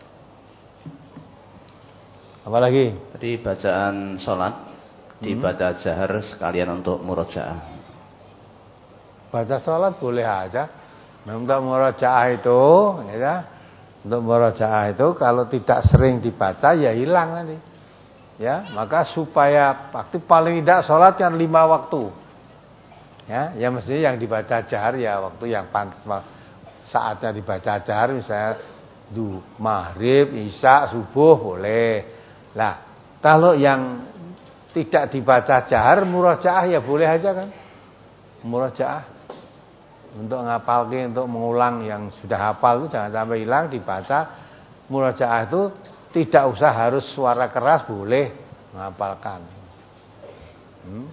Apa lagi? Tadi bacaan sholat dibaca jahar sekalian untuk murojaah. Baca sholat boleh aja. Untuk murojaah itu, ya, untuk murojaah itu kalau tidak sering dibaca ya hilang nanti. Ya, maka supaya waktu paling tidak sholat kan lima waktu. Ya, ya mestinya yang dibaca jahar ya waktu yang pantas saatnya dibaca jahar misalnya du maghrib, isya, subuh boleh. Lah, kalau yang tidak dibaca jahar murojaah ya boleh aja kan. Murojaah untuk ngapalin, untuk mengulang yang sudah hafal itu jangan sampai hilang, dibaca. Murojaah itu tidak usah harus suara keras, boleh menghafalkan. Hmm.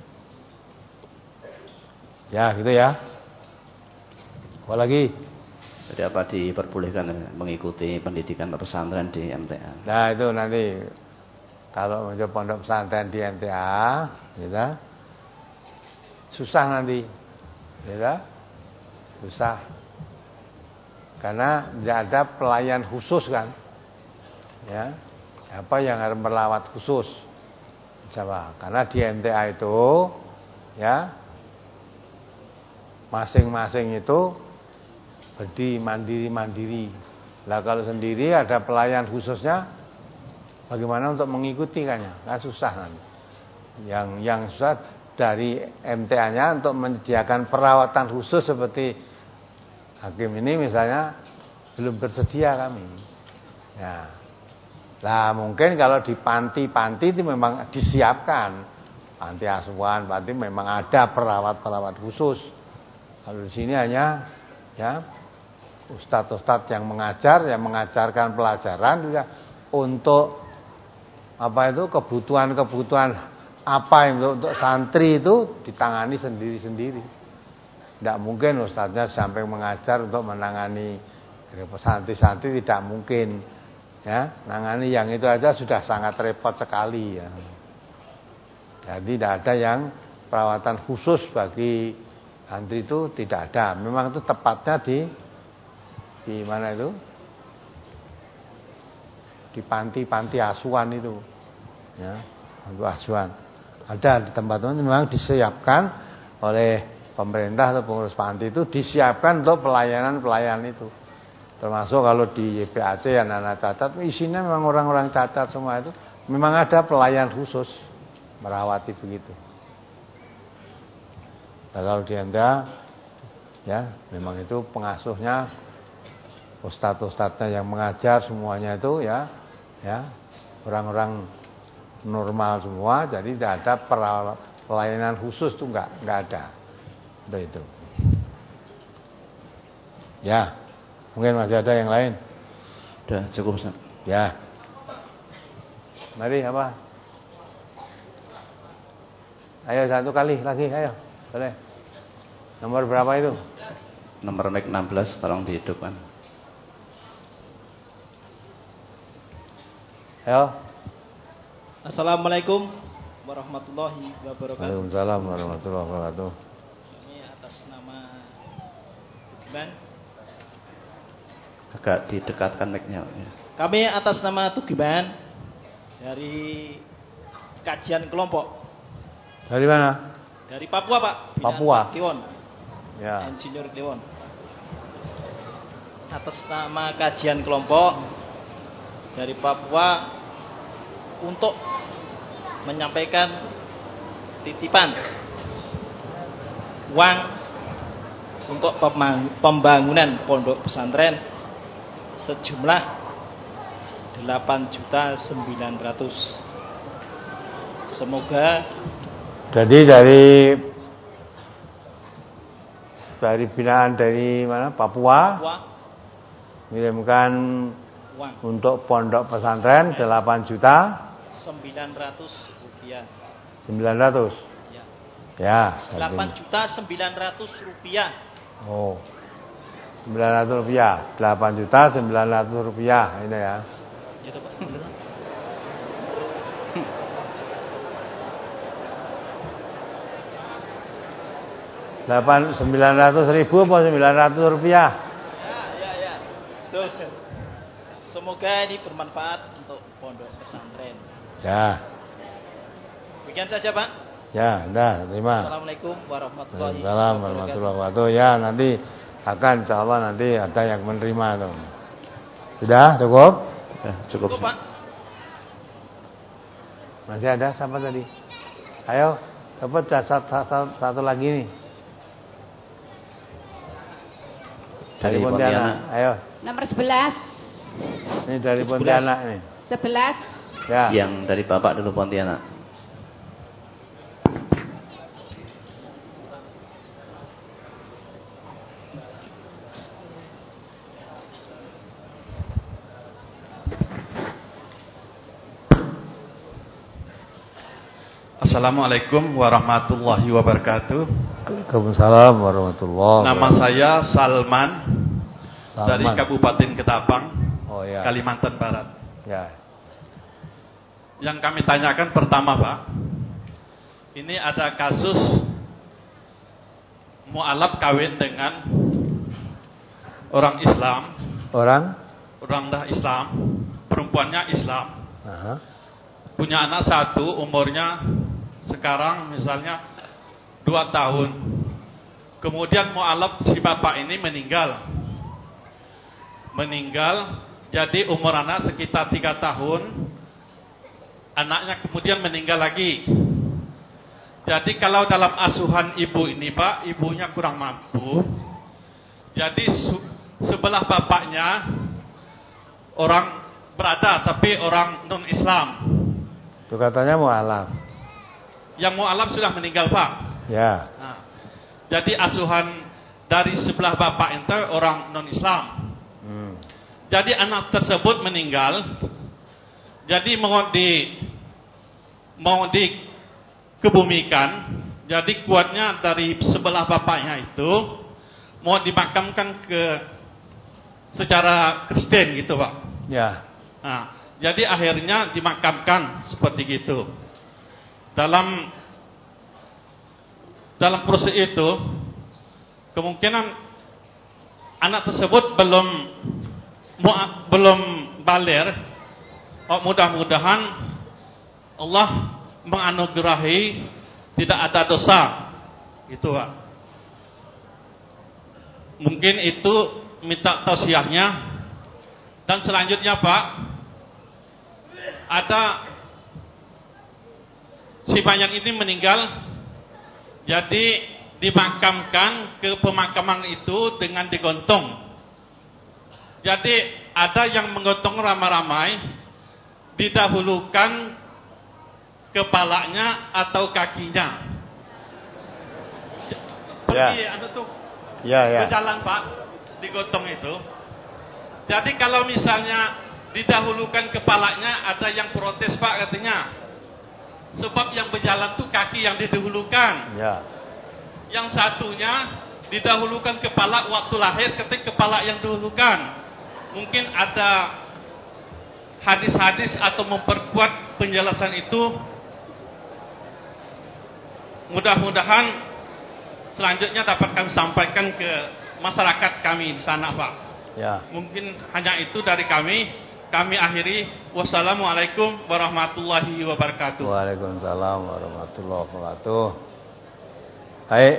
Ya gitu ya. Apa lagi? Jadi apa diperbolehkan mengikuti pendidikan pesantren di M T A? Nah itu nanti kalau mencoba pondok pesantren di M T A, gitu, susah nanti, gitu. Susah karena tidak ada pelayan khusus kan ya apa yang harus merawat khusus coba karena di M T A itu ya masing-masing itu berdiri mandiri-mandiri lah kalau sendiri ada pelayan khususnya bagaimana untuk mengikuti kan ya kan susah nanti yang yang susah dari M T A-nya untuk menyediakan perawatan khusus seperti hakim ini misalnya belum bersedia kami. Ya. Lah mungkin kalau di panti-panti itu memang disiapkan. Panti asuhan, panti memang ada perawat-perawat khusus. Kalau di sini hanya ya ustadz-ustadz yang mengajar, yang mengajarkan pelajaran juga untuk apa itu kebutuhan-kebutuhan apa yang untuk, untuk santri itu ditangani sendiri-sendiri. Tidak mungkin ustadznya sampai mengajar untuk menangani santri-santri tidak mungkin. Ya, nangani yang itu aja sudah sangat repot sekali ya. Jadi tidak ada yang perawatan khusus bagi santri itu tidak ada. Memang itu tepatnya di di mana itu? Di panti-panti asuhan itu. Ya, panti asuhan. Ada di tempat itu memang disiapkan oleh pemerintah atau pengurus panti itu disiapkan untuk pelayanan-pelayanan itu. Termasuk kalau di Y P A C anak-anak cacat isinya memang orang-orang cacat semua itu. Memang ada pelayan khusus merawati begitu. Nah, kalau di Anda ya memang itu pengasuhnya ustadz-ustadznya yang mengajar semuanya itu ya ya orang-orang normal semua jadi tidak ada pelayanan khusus tuh enggak enggak ada. Udah itu. Ya, mungkin masih ada yang lain. Udah cukup, Ustaz. Ya. Mari apa? Ayo satu kali lagi, ayo. Boleh. Nomor berapa itu? Nomor mic enam belas tolong dihidupkan. Ayo. Assalamualaikum warahmatullahi wabarakatuh. Waalaikumsalam warahmatullahi wabarakatuh. Atas nama Tugiman. Agak didekatkan mic-nya. Kami atas nama Tugiman dari kajian kelompok. Dari mana? Dari Papua, Pak. Binaan Papua. Kliwon. Ya. Insinyur Kliwon. Atas nama kajian kelompok dari Papua untuk menyampaikan titipan uang untuk pembangunan pondok pesantren sejumlah delapan juta sembilan ratus. Semoga jadi dari dari binaan dari mana? Papua, Papua mengirimkan uang untuk pondok pesantren delapan juta sembilan ratus rupiah. sembilan ratus. Ya. Ya, delapan juta sembilan ratus rupiah. Oh. sembilan ratus rupiah, delapan juta sembilan ratus rupiah ini ya. Gitu, Pak. Delapan sembilan ratus ribu atau sembilan ratus rupiah? Ya, ya, ya. Tuh. Semoga ini bermanfaat untuk pondok pesantren. Ya. Demikian saja, Pak. Ya, dah, terima. Assalamualaikum warahmatullahi Waalaikumsalam warahmatullahi wabarakatuh. Ya, nanti akan insyaallah nanti ada yang menerima tuh. Sudah cukup? Ya, cukup. Cukup, Pak. Masih ada siapa tadi? Ayo, dapat satu, satu, satu lagi nih. Dari, Dari Pontianak. Pontianak. Ayo. Nomor sebelas. Ini dari Pontianak nih. sebelas. Ya. Yang dari Bapak dulu Pontianak. Assalamualaikum warahmatullahi wabarakatuh. Waalaikumsalam warahmatullahi wabarakatuh. Nama saya Salman, Salman. dari Kabupaten Ketapang, Oh ya. Kalimantan Barat. Ya. Yang kami tanyakan pertama, Pak, ini ada kasus mu'alaf kawin dengan orang Islam, Orang? orang dah Islam, perempuannya Islam, Aha. punya anak satu, umurnya sekarang misalnya dua tahun. Kemudian mu'alaf si bapak ini meninggal. Meninggal, jadi umur anak sekitar tiga tahun. Anaknya kemudian meninggal lagi. Jadi kalau dalam asuhan ibu ini, Pak, ibunya kurang mampu. Jadi sebelah bapaknya orang berada, tapi orang non-Islam. Itu katanya mu'alaf. Yang mu'alaf sudah meninggal, Pak. Ya. Nah, jadi asuhan dari sebelah bapak itu orang non-Islam. Hmm. Jadi anak tersebut meninggal. Jadi mau di mau dikebumikan. Jadi kuatnya dari sebelah bapaknya itu mau dimakamkan ke secara Kristen gitu, Pak. Ya. Nah, jadi akhirnya dimakamkan seperti gitu. Dalam dalam proses itu kemungkinan anak tersebut belum belum balik. Oh, mudah-mudahan Allah menganugerahi tidak ada dosa. Itu, Pak. Mungkin itu minta tausiahnya. Dan selanjutnya, Pak, ada si mayat ini meninggal, jadi dimakamkan ke pemakaman itu dengan digontong. Jadi ada yang menggotong ramai-ramai, didahulukan kepalanya atau kakinya. Pergi Ya. anu tuh Ya, ya. berjalan, Pak, digotong itu. Jadi kalau misalnya didahulukan kepalanya, ada yang protes, Pak, katanya. Sebab yang berjalan tuh kaki yang didahulukan. Ya. Yang satunya didahulukan kepala waktu lahir, ketika kepala yang didahulukan. Mungkin ada hadis-hadis atau memperkuat penjelasan itu. Mudah-mudahan selanjutnya dapat kami sampaikan ke masyarakat kami di sana, Pak. Ya. Mungkin hanya itu dari kami. Kami akhiri. Wassalamualaikum warahmatullahi wabarakatuh. Waalaikumsalam warahmatullahi wabarakatuh. Baik.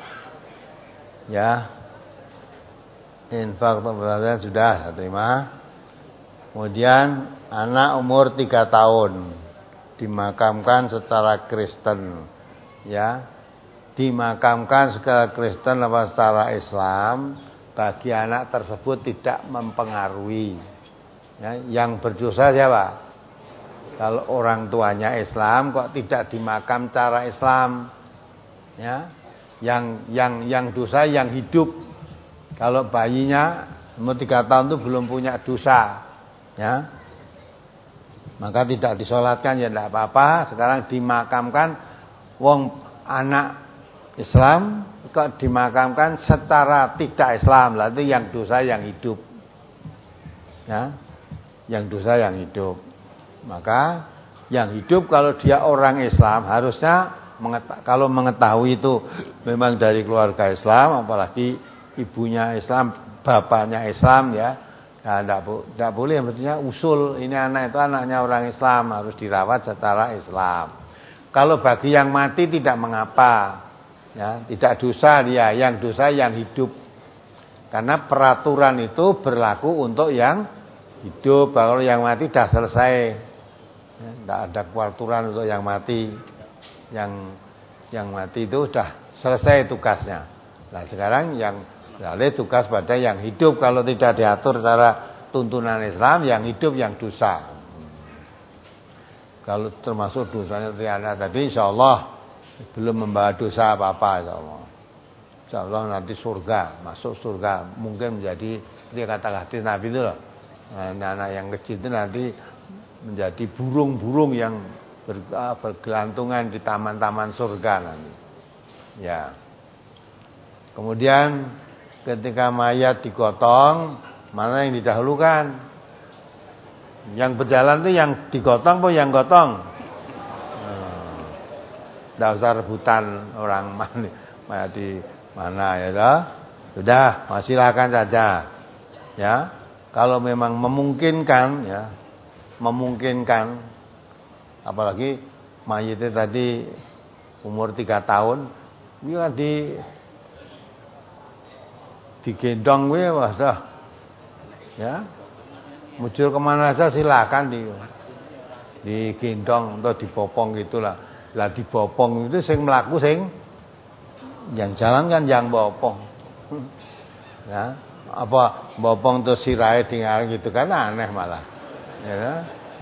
Ya. Infak berarti sudah saya terima. Kemudian anak umur tiga tahun dimakamkan secara Kristen. Ya. dimakamkan secara Kristen atau secara Islam, bagi anak tersebut tidak mempengaruhi. Ya, yang berdosa siapa? Kalau orang tuanya Islam kok tidak dimakam cara Islam, ya, yang yang yang dosa yang hidup. Kalau bayinya umur tiga tahun itu belum punya dosa, ya, maka tidak disolatkan ya tidak apa-apa. Sekarang dimakamkan, wong anak Islam kok dimakamkan secara tidak Islam, lah itu yang dosa yang hidup, ya, yang dosa yang hidup. Maka yang hidup kalau dia orang Islam harusnya mengeta- kalau mengetahui itu memang dari keluarga Islam, apalagi ibunya Islam, bapaknya Islam, ya, tidak nah, boleh, maksudnya usul ini anak itu anaknya orang Islam harus dirawat secara Islam. Kalau bagi yang mati tidak mengapa, ya, tidak dosa dia, yang dosa yang hidup, karena peraturan itu berlaku untuk yang hidup. Kalau yang mati sudah selesai, ya, tidak ada peraturan untuk yang mati. Yang yang mati itu sudah selesai tugasnya. Nah sekarang yang beralih tugas pada yang hidup. Kalau tidak diatur secara tuntunan Islam, yang hidup yang dosa. Kalau termasuk dosanya Triana tadi, insya Allah belum membawa dosa apa-apa, insya Allah. Insya Allah nanti surga, masuk surga, mungkin menjadi, dia kata hadis Nabi itu loh, anak-anak yang kecil itu nanti menjadi burung-burung yang ber, bergelantungan di taman-taman surga nanti. Ya. Kemudian ketika mayat digotong, mana yang didahulukan? Yang berjalan itu yang digotong atau yang gotong? Tidak hmm. usah rebutan orang mana di mana, ya toh? Sudah, silakan saja. Ya, kalau memang memungkinkan, ya, memungkinkan, apalagi mayitnya tadi umur tiga tahun, dia di digendong gue, wah dah, ya. Muncul kemana saja silakan di digendong atau dibopong gitulah. Lah dibopong itu sing melaku sing yang jalan kan yang bopong. Ya, apa bopong terus sirahe tinggal gitu kan aneh malah. Ya.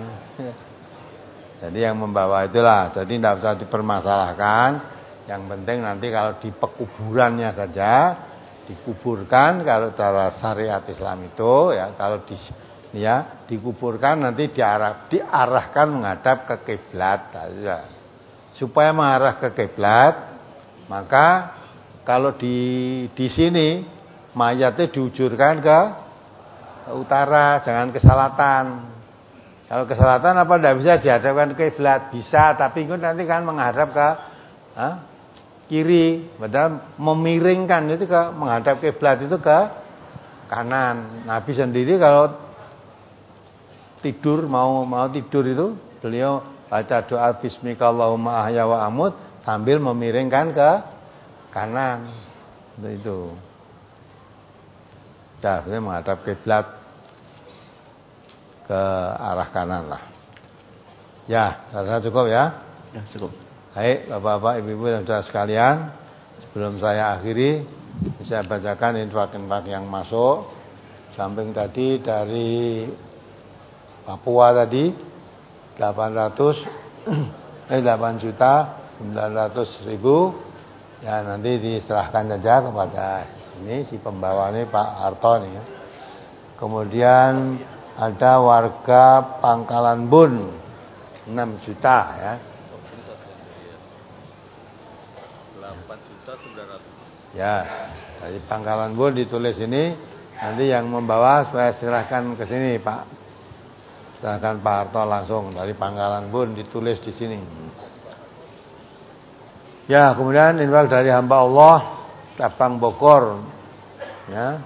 Jadi yang membawa itulah, jadi tidak usah dipermasalahkan. Yang penting nanti kalau di pekuburannya saja dikuburkan kalau cara syariat Islam itu, ya, kalau di ya dikuburkan nanti diarah, diarahkan menghadap ke kiblat saja. Supaya mengarah ke kiblat, maka kalau di di sini mayatnya diujurkan ke, ke utara, jangan ke selatan. Kalau ke selatan apa tidak bisa dihadapkan ke kiblat? Bisa, tapi itu nanti kan menghadap ke ha, kiri, padahal memiringkan itu ke menghadap kiblat itu ke kanan. Nabi sendiri kalau tidur mau mau tidur itu beliau baca doa bismikallahumma ahya wa amut sambil memiringkan ke kanan. Itu. Dah, beliau menghadap kiblat ke arah kanan lah. Ya, saya cukup ya. Ya, cukup. Baik, Bapak-bapak, Ibu-ibu dan saudara sekalian, sebelum saya akhiri, saya bacakan infak-infak yang masuk. Samping tadi dari Papua tadi delapan ratus eh delapan juta sembilan ratus ribu, ya, nanti diserahkan saja kepada ini si pembawa ini Pak Harto nih, ya. Kemudian ada warga Pangkalan Bun enam juta, ya. delapan juta sembilan ratus. Ya, dari Pangkalan Bun ditulis ini, nanti yang membawa supaya serahkan ke sini Pak. Silahkan Pak Harto langsung dari Pangkalan Bun ditulis di sini. Ya, kemudian infak dari hamba Allah cabang Bogor, ya.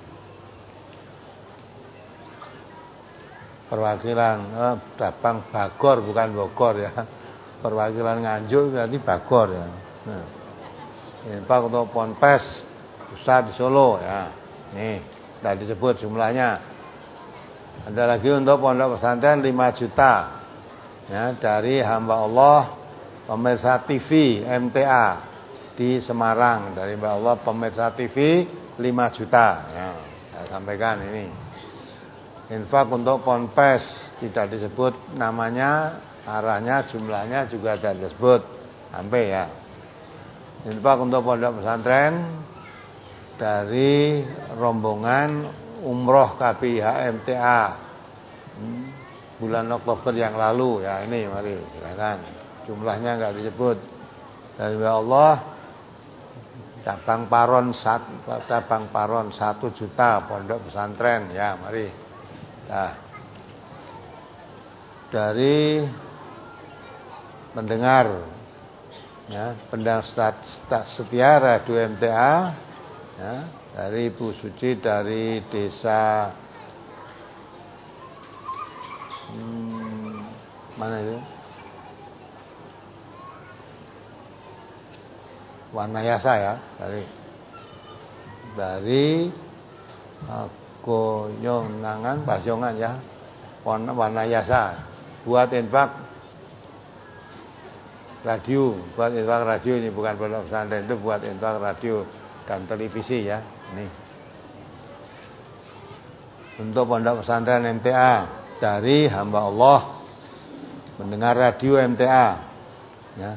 Perwakilan eh, cabang Bagor bukan Bogor, ya. Perwakilan Nganjuk berarti Bagor, ya. Nah, infak untuk Ponpes pusat di Solo, ya. Nih, tadi disebut jumlahnya. Ada lagi untuk pondok pesantren lima juta, ya, dari hamba Allah pemirsa T V M T A di Semarang dari Mbak Allah pemirsa T V lima juta. Ya, saya sampaikan ini. Infak untuk ponpes tidak disebut namanya, arahnya, jumlahnya juga tidak disebut. Sampai ya. Infak untuk pondok pesantren dari rombongan umroh K B I H M T A hmm, bulan Oktober yang lalu. Ya ini mari silakan. Jumlahnya enggak disebut. Dari Allah cabang Paron satu, cabang Paron satu juta pondok pesantren. Ya mari. Nah, dari pendengar ya, pendengar setia Radio M T A ya, dari Ibu Suci dari desa hmm, mana itu Wanayasa ya, dari dari uh, Goyonangan Pasiongan ya, Wanayasa buat infak radio, buat infak radio ini bukan pondok pesantren, itu buat infak radio dan televisi ya. Ini untuk pondok pesantren M T A dari hamba Allah mendengar radio M T A ya.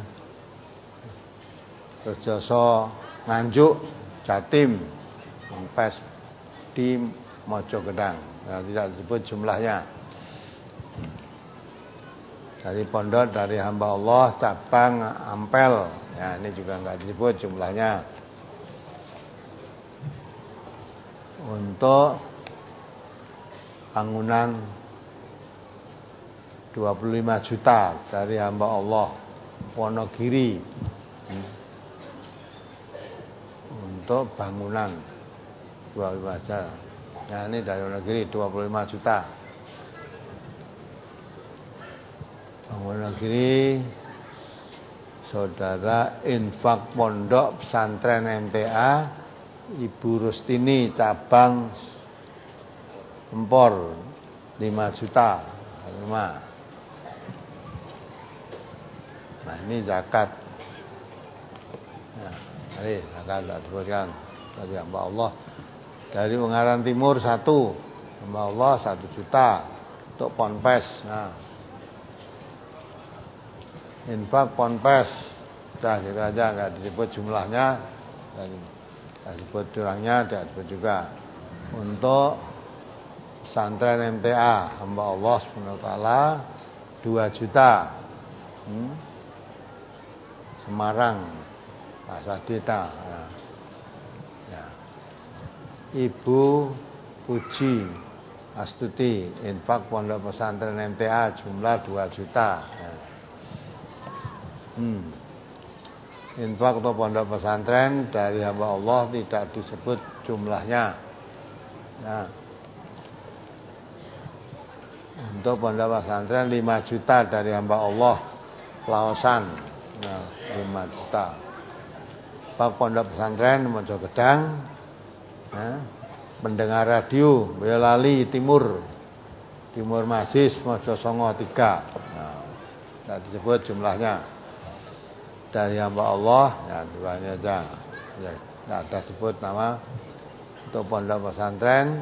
Rejoso Nganjuk Jatim Pes di Mojogedang ya, tidak disebut jumlahnya. Dari pondok dari hamba Allah cabang Ampel ya, ini juga enggak disebut jumlahnya. Untuk bangunan dua puluh lima juta dari hamba Allah Wonogiri hmm. untuk bangunan dua puluh lima juta ya, ini dari Wonogiri dua puluh lima juta. Bangunan Wonogiri saudara infak pondok pesantren M T A Ibu Rustini cabang Empor lima juta. Nah ini zakat ya, ini zakat disebutkan dari hamba Allah. Dari Ungaran Timur satu hamba Allah satu juta untuk ponpes. Nah, infak ponpes sudah gitu aja, nggak disebut jumlahnya dan tidak disebut curangnya, tidak disebut juga. Untuk pesantren M T A hamba Allah subhanahu wa taala dua juta hmm? Semarang Pasadita ya. Ya. Ibu Puji Astuti infak pondok pesantren M T A jumlah dua juta ya. hmm. Infak untuk pondok pesantren dari hamba Allah tidak disebut jumlahnya ya. Untuk pondok pesantren lima juta dari hamba Allah Laosan nah, lima juta. Pak pondok pesantren Mojogedang ya. Pendengar radio Boyolali Timur Timur Majis Mojosongo tiga nah, tidak disebut jumlahnya. Dari hamba Allah ya duanya aja ya, tidak ada sebut nama. Untuk pondok pesantren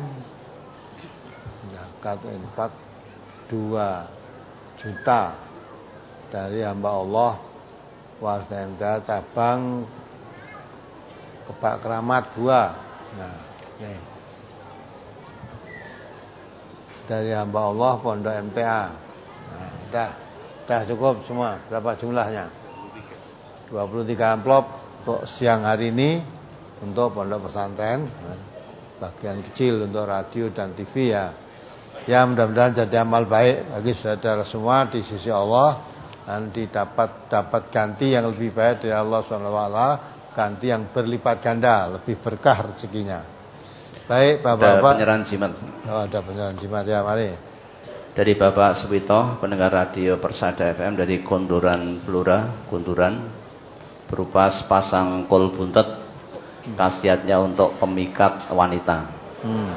zakat infak dua juta dari hamba Allah warga M T A cabang Kebak Keramat dua. Nah, nih. Dari hamba Allah pondok M T A. Nah, dah, dah cukup semua. Berapa jumlahnya? dua puluh tiga amplop untuk siang hari ini untuk pondok pesantren. Nah, bagian kecil untuk radio dan T V ya. Ya mudah-mudahan jadi amal baik bagi saudara semua di sisi Allah dan didapat dapat ganti yang lebih baik dari Allah subhanahu wa taala, ganti yang berlipat ganda, lebih berkah rezekinya. Baik Bapak-bapak. Ada penyerahan jimat. Oh, ada penyerahan jimat ya, mari. Dari Bapak Suwito, pendengar radio Persada F M dari Konduran Blora, Kunduran, berupa sepasang kol buntet, khasiatnya untuk pemikat wanita. Hmm.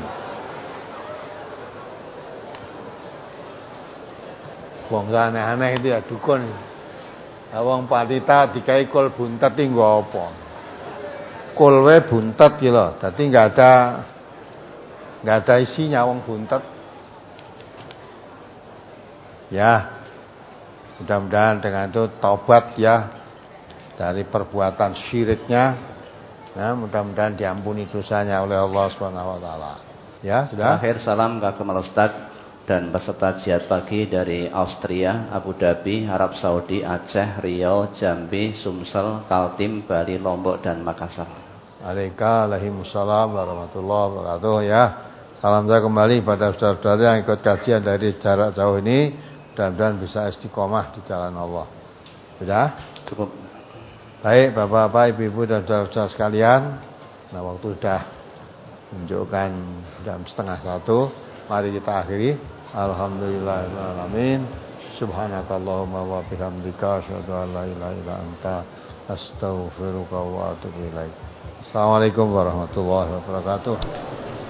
Wong aneh-aneh itu ya dukun. Wong wanita dikai kol buntet iki nggo apa? Tukul we buntet gitu loh. Dadi enggak ada enggak ada isinya wong buntet. Ya. Mudah-mudahan dengan itu taubat ya dari perbuatan syiriknya. Ya, mudah-mudahan diampuni dosanya oleh Allah Subhanahu wa taala. Ya, sudah. Terakhir salam Kak Ustaz dan peserta jihad pagi dari Austria, Abu Dhabi, Arab Saudi, Aceh, Riau, Jambi, Sumsel, Kaltim, Bali, Lombok dan Makassar. Waalaikumsalam warahmatullahi wabarakatuh ya. Salam saya kembali pada saudara-saudara yang ikut kajian dari jarak jauh ini, mudah-mudahan bisa istiqomah di jalan Allah. Sudah? Cukup. Baik Bapak-bapak, Ibu-ibu dan saudara-saudara sekalian, nah waktu sudah menunjukkan jam setengah satu. Mari kita akhiri. Alhamdulillahirrahmanirrahim. Subhanakallahumma wa bihamdika asyhadu an la ilaha illa anta astaghfiruka wa atubu ilaik. Assalamualaikum warahmatullahi wabarakatuh.